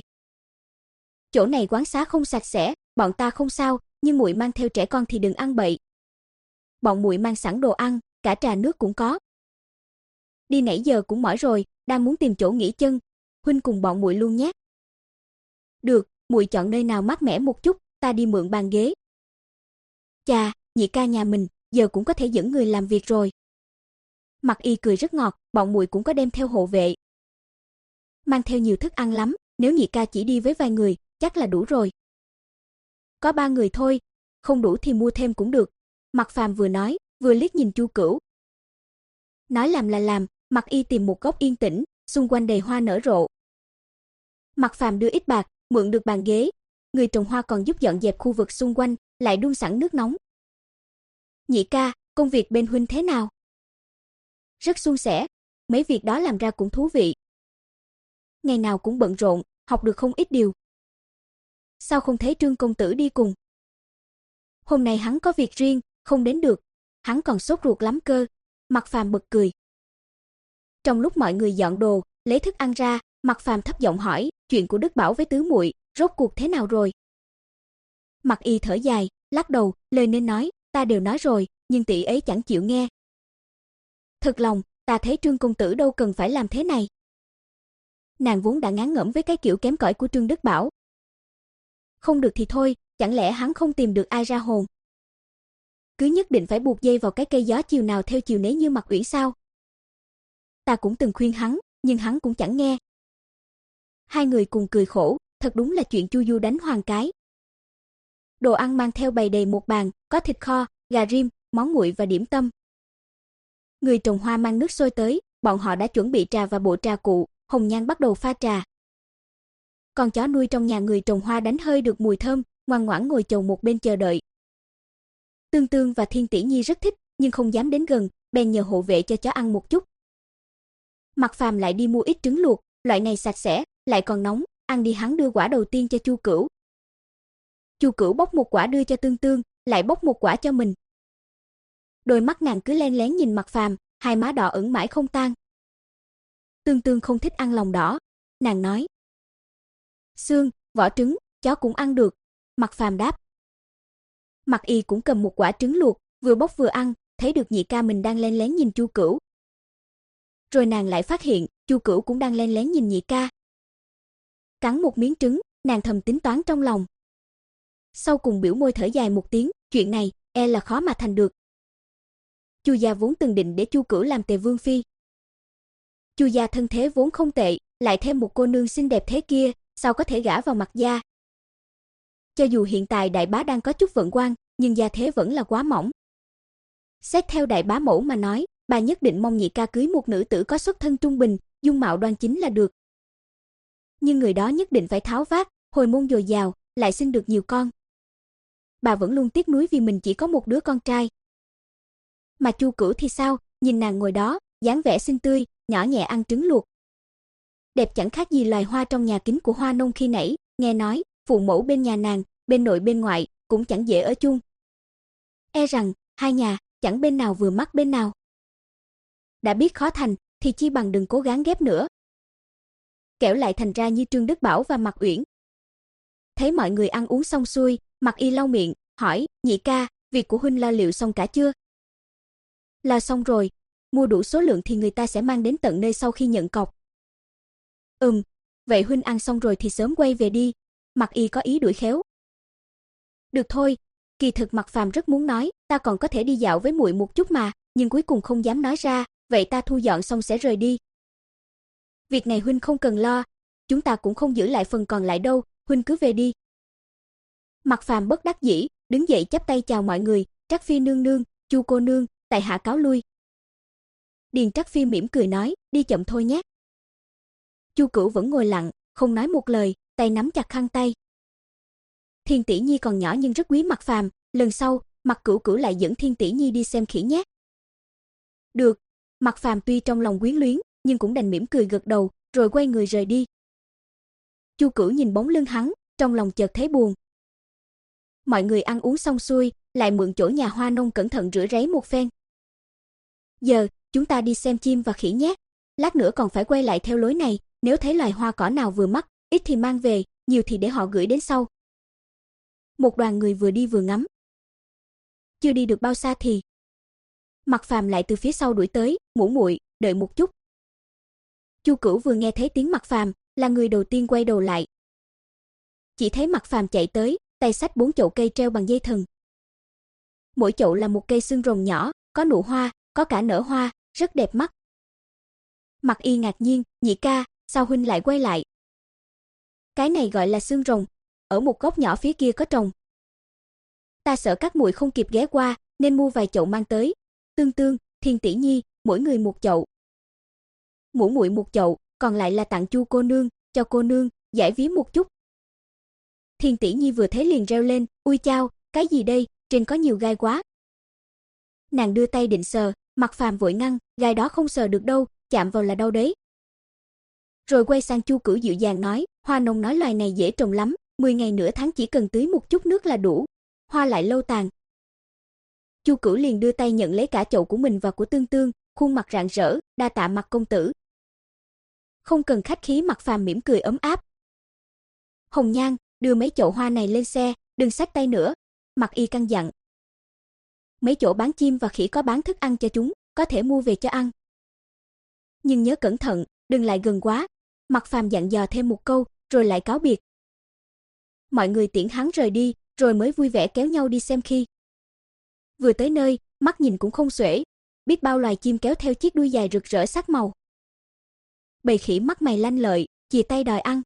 Chỗ này quán xá không sạch sẽ, bọn ta không sao, nhưng muội mang theo trẻ con thì đừng ăn bậy. Bọn muội mang sẵn đồ ăn, cả trà nước cũng có. Đi nãy giờ cũng mỏi rồi, đang muốn tìm chỗ nghỉ chân, huynh cùng bọn muội luôn nhé. Được, muội chọn nơi nào mát mẻ một chút, ta đi mượn bàn ghế, Chà, nhị ca nhà mình, giờ cũng có thể dẫn người làm việc rồi. Mặc Y cười rất ngọt, bọn muội cũng có đem theo hộ vệ. Mang theo nhiều thức ăn lắm, nếu nhị ca chỉ đi với vài người, chắc là đủ rồi. Có ba người thôi, không đủ thì mua thêm cũng được. Mạc Phàm vừa nói, vừa liếc nhìn Chu Cửu. Nói làm là làm, Mạc Y tìm một góc yên tĩnh, xung quanh đầy hoa nở rộ. Mạc Phàm đưa ít bạc, mượn được bàn ghế, người trồng hoa còn giúp dọn dẹp khu vực xung quanh, lại đun sẵn nước nóng. Nhị ca, công việc bên huynh thế nào? Rất suôn sẻ, mấy việc đó làm ra cũng thú vị. Ngày nào cũng bận rộn, học được không ít điều. Sao không thấy Trương công tử đi cùng? Hôm nay hắn có việc riêng, không đến được, hắn còn sốt ruột lắm cơ. Mạc Phàm bật cười. Trong lúc mọi người dọn đồ, lấy thức ăn ra, Mạc Phàm thấp giọng hỏi, chuyện của Đức Bảo với tứ muội, rốt cuộc thế nào rồi? Mạc Y thở dài, lắc đầu, lời nên nói, ta đều nói rồi, nhưng tỷ ấy chẳng chịu nghe. Thật lòng, ta thấy Trương công tử đâu cần phải làm thế này. Nàng vốn đã ngán ngẩm với cái kiểu kém cỏi của Trương Đức Bảo. Không được thì thôi, chẳng lẽ hắn không tìm được ai ra hồn? Cứ nhất định phải buộc dây vào cái cây gió chiều nào theo chiều nấy như Mạc Uyển sao? Ta cũng từng khuyên hắn, nhưng hắn cũng chẳng nghe. Hai người cùng cười khổ, thật đúng là chuyện chu du đánh hoàng cái. Đồ ăn mang theo bày đầy một bàn, có thịt kho, gà rim, món nguội và điểm tâm. Người trồng hoa mang nước sôi tới, bọn họ đã chuẩn bị trà và bộ trà cụ, Hồng Nhan bắt đầu pha trà. Con chó nuôi trong nhà người trồng hoa đánh hơi được mùi thơm, ngoan ngoãn ngồi chầu một bên chờ đợi. Tương Tương và Thiên Tỷ Nhi rất thích, nhưng không dám đến gần, bèn nhờ hộ vệ cho chó ăn một chút. Mạc Phàm lại đi mua ít trứng luộc, loại này sạch sẽ, lại còn nóng, ăn đi. Hắn đưa quả đầu tiên cho Chu Cửu. Chu Cửu bóc một quả đưa cho Tương Tương, lại bóc một quả cho mình. Đôi mắt nàng cứ len lén nhìn Mạc Phàm, hai má đỏ ửng mãi không tan. Tương Tương không thích ăn lòng đỏ, nàng nói: "Xương, vỏ trứng, chó cũng ăn được." Mạc Phàm đáp. Mạc Y cũng cầm một quả trứng luộc, vừa bóc vừa ăn, thấy được nhị ca mình đang len lén nhìn Chu Cửu. Rồi nàng lại phát hiện, Chu Cửu cũng đang len lén nhìn nhị ca. Cắn một miếng trứng, nàng thầm tính toán trong lòng. Sau cùng biểu môi thở dài một tiếng, chuyện này e là khó mà thành được. Chu gia vốn từng định để Chu Cửu làm tề vương phi. Chu gia thân thế vốn không tệ, lại thêm một cô nương xinh đẹp thế kia, sao có thể gả vào Mạc gia? Cho dù hiện tại đại bá đang có chút vận quang, nhưng gia thế vẫn là quá mỏng. Xét theo đại bá mẫu mà nói, bà nhất định mong nhị ca cưới một nữ tử có xuất thân trung bình, dung mạo đoan chính là được. Nhưng người đó nhất định phải tháo vát, hồi môn dồi dào, lại sinh được nhiều con. Bà vẫn luôn tiếc nuối vì mình chỉ có một đứa con trai. Mà Chu Cửu thì sao, nhìn nàng ngồi đó, dáng vẻ xinh tươi, nhỏ nhẹ ăn trứng luộc. Đẹp chẳng khác gì loài hoa trong nhà kính của Hoa Nông khi nãy, nghe nói, phụ mẫu bên nhà nàng, bên nội bên ngoại, cũng chẳng dễ ở chung. E rằng, hai nhà, chẳng bên nào vừa mắt bên nào. Đã biết khó thành, thì chi bằng đừng cố gắng ghép nữa. Kẻo lại thành ra như Trương Đức Bảo và Mạc Uyển. Thấy mọi người ăn uống xong xuôi, Mạc Y lau miệng, hỏi, nhị ca, việc của huynh lo liệu xong cả chưa? Lo xong rồi, mua đủ số lượng thì người ta sẽ mang đến tận nơi sau khi nhận cọc. Ừm, vậy huynh ăn xong rồi thì sớm quay về đi. Mạc Y có ý đuổi khéo. Được thôi, kỳ thực Mạc Phàm rất muốn nói, ta còn có thể đi dạo với muội một chút mà, nhưng cuối cùng không dám nói ra, vậy ta thu dọn xong sẽ rời đi. Việc này huynh không cần lo, chúng ta cũng không giữ lại phần còn lại đâu, huynh cứ về đi. Mạc Phàm bất đắc dĩ, đứng dậy chắp tay chào mọi người, Trắc Phi nương nương, Chu cô nương, tại hạ cáo lui. Điền Trắc Phi mỉm cười nói, đi chậm thôi nhé. Chu Cửu vẫn ngồi lặng, không nói một lời, tay nắm chặt khăn tay. Thiên Tỷ Nhi còn nhỏ nhưng rất quý Mạc Phàm, lần sau, Mạc Cửu Cửu lại dẫn Thiên Tỷ Nhi đi xem khỉ nhé. Được, Mạc Phàm tuy trong lòng quyến luyến, nhưng cũng đành mỉm cười gật đầu, rồi quay người rời đi. Chu Cửu nhìn bóng lưng hắn, trong lòng chợt thấy buồn. Mọi người ăn uống xong xuôi, lại mượn chỗ nhà Hoa Nông cẩn thận rửa ráy một phen. Giờ, chúng ta đi xem chim và khỉ nhé. Lát nữa còn phải quay lại theo lối này, nếu thấy loài hoa cỏ nào vừa mắt, ít thì mang về, nhiều thì để họ gửi đến sau. Một đoàn người vừa đi vừa ngắm. Chưa đi được bao xa thì Mạc Phàm lại từ phía sau đuổi tới, "Ngũ muội, đợi một chút." Chu Cửu vừa nghe thấy tiếng Mạc Phàm, là người đầu tiên quay đầu lại. Chỉ thấy Mạc Phàm chạy tới, tay xách bốn chậu cây treo bằng dây thừng. Mỗi chậu là một cây xương rồng nhỏ, có nụ hoa, có cả nở hoa, rất đẹp mắt. Mặc Y ngạc nhiên, nhị ca, sao huynh lại quay lại? Cái này gọi là xương rồng, ở một góc nhỏ phía kia có trồng. Ta sợ các muội không kịp ghé qua, nên mua vài chậu mang tới. Tương Tương, Thiên tỷ nhi, mỗi người một chậu. Mỗi muội một chậu, còn lại là tặng Chu cô nương, cho cô nương giải ví một chút. Thiên tỷ nhi vừa thấy liền reo lên, ui chao, cái gì đây, trên có nhiều gai quá. Nàng đưa tay định sờ, Mặc Phàm vội ngăn, gai đó không sờ được đâu, chạm vào là đau đấy. Rồi quay sang Chu Cửu dịu dàng nói, hoa nông nói loài này dễ trồng lắm, mười ngày nửa tháng chỉ cần tưới một chút nước là đủ, hoa lại lâu tàn. Chu Cửu liền đưa tay nhận lấy cả chậu của mình và của Tương Tương, khuôn mặt rạng rỡ, đa tạ Mặc công tử. Không cần khách khí, Mặc Phàm mỉm cười ấm áp. Hồng Nhan, đưa mấy chậu hoa này lên xe, đừng xách tay nữa, Mặc Y căn dặn. Mấy chỗ bán chim và khỉ có bán thức ăn cho chúng, có thể mua về cho ăn. Nhưng nhớ cẩn thận, đừng lại gần quá, Mặc Phàm dặn dò thêm một câu, rồi lại cáo biệt. Mọi người tiễn hắn rời đi, rồi mới vui vẻ kéo nhau đi xem khi. Vừa tới nơi, mắt nhìn cũng không xuể, biết bao loài chim kéo theo chiếc đuôi dài rực rỡ sắc màu. Bầy khỉ mắt mày lanh lợi, chìa tay đòi ăn.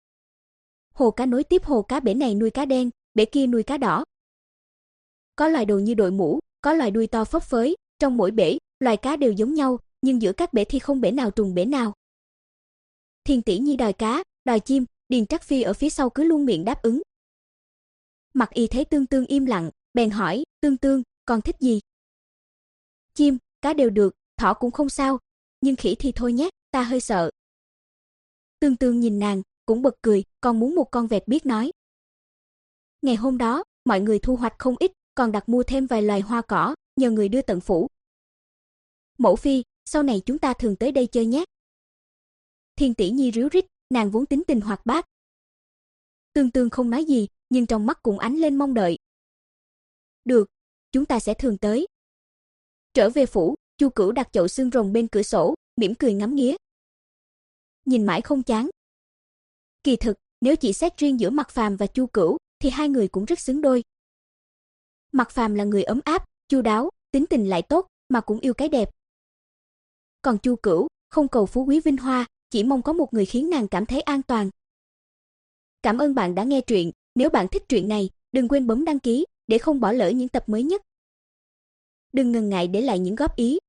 Hồ cá nối tiếp hồ cá, bể này nuôi cá đen, bể kia nuôi cá đỏ. Có loài đồ như đội mũ, có loài đuôi to phấp phới, trong mỗi bể, loài cá đều giống nhau, nhưng giữa các bể thì không bể nào trùng bể nào. Thiên tỷ nhi đòi cá, đòi chim, Điền Trắc Phi ở phía sau cứ luôn miệng đáp ứng. Mặc Y thấy Tương Tương im lặng, bèn hỏi, Tương Tương, con thích gì? Chim, cá đều được, thỏ cũng không sao, nhưng khỉ thì thôi nhé, ta hơi sợ. Tương Tương nhìn nàng, cũng bật cười, con muốn một con vẹt biết nói. Ngày hôm đó, mọi người thu hoạch không ít, còn đặt mua thêm vài loài hoa cỏ, nhờ người đưa tận phủ. Mẫu phi, sau này chúng ta thường tới đây chơi nhé. Thiên tỷ nhi ríu rít, nàng vốn tính tình hoạt bát. Tương Tương không nói gì, nhưng trong mắt cũng ánh lên mong đợi. Được, chúng ta sẽ thường tới. Trở về phủ, Chu Cửu đặt chậu xương rồng bên cửa sổ, mỉm cười ngắm nghía. Nhìn mãi không chán. Kỳ thực, nếu chỉ xét riêng giữa Mặc Phàm và Chu Cửu, thì hai người cũng rất xứng đôi. Mặc Phàm là người ấm áp, chu đáo, tính tình lại tốt, mà cũng yêu cái đẹp. Còn Chu Cửu, không cầu phú quý vinh hoa, chỉ mong có một người khiến nàng cảm thấy an toàn. Cảm ơn bạn đã nghe truyện, nếu bạn thích truyện này, đừng quên bấm đăng ký để không bỏ lỡ những tập mới nhất. Đừng ngần ngại để lại những góp ý,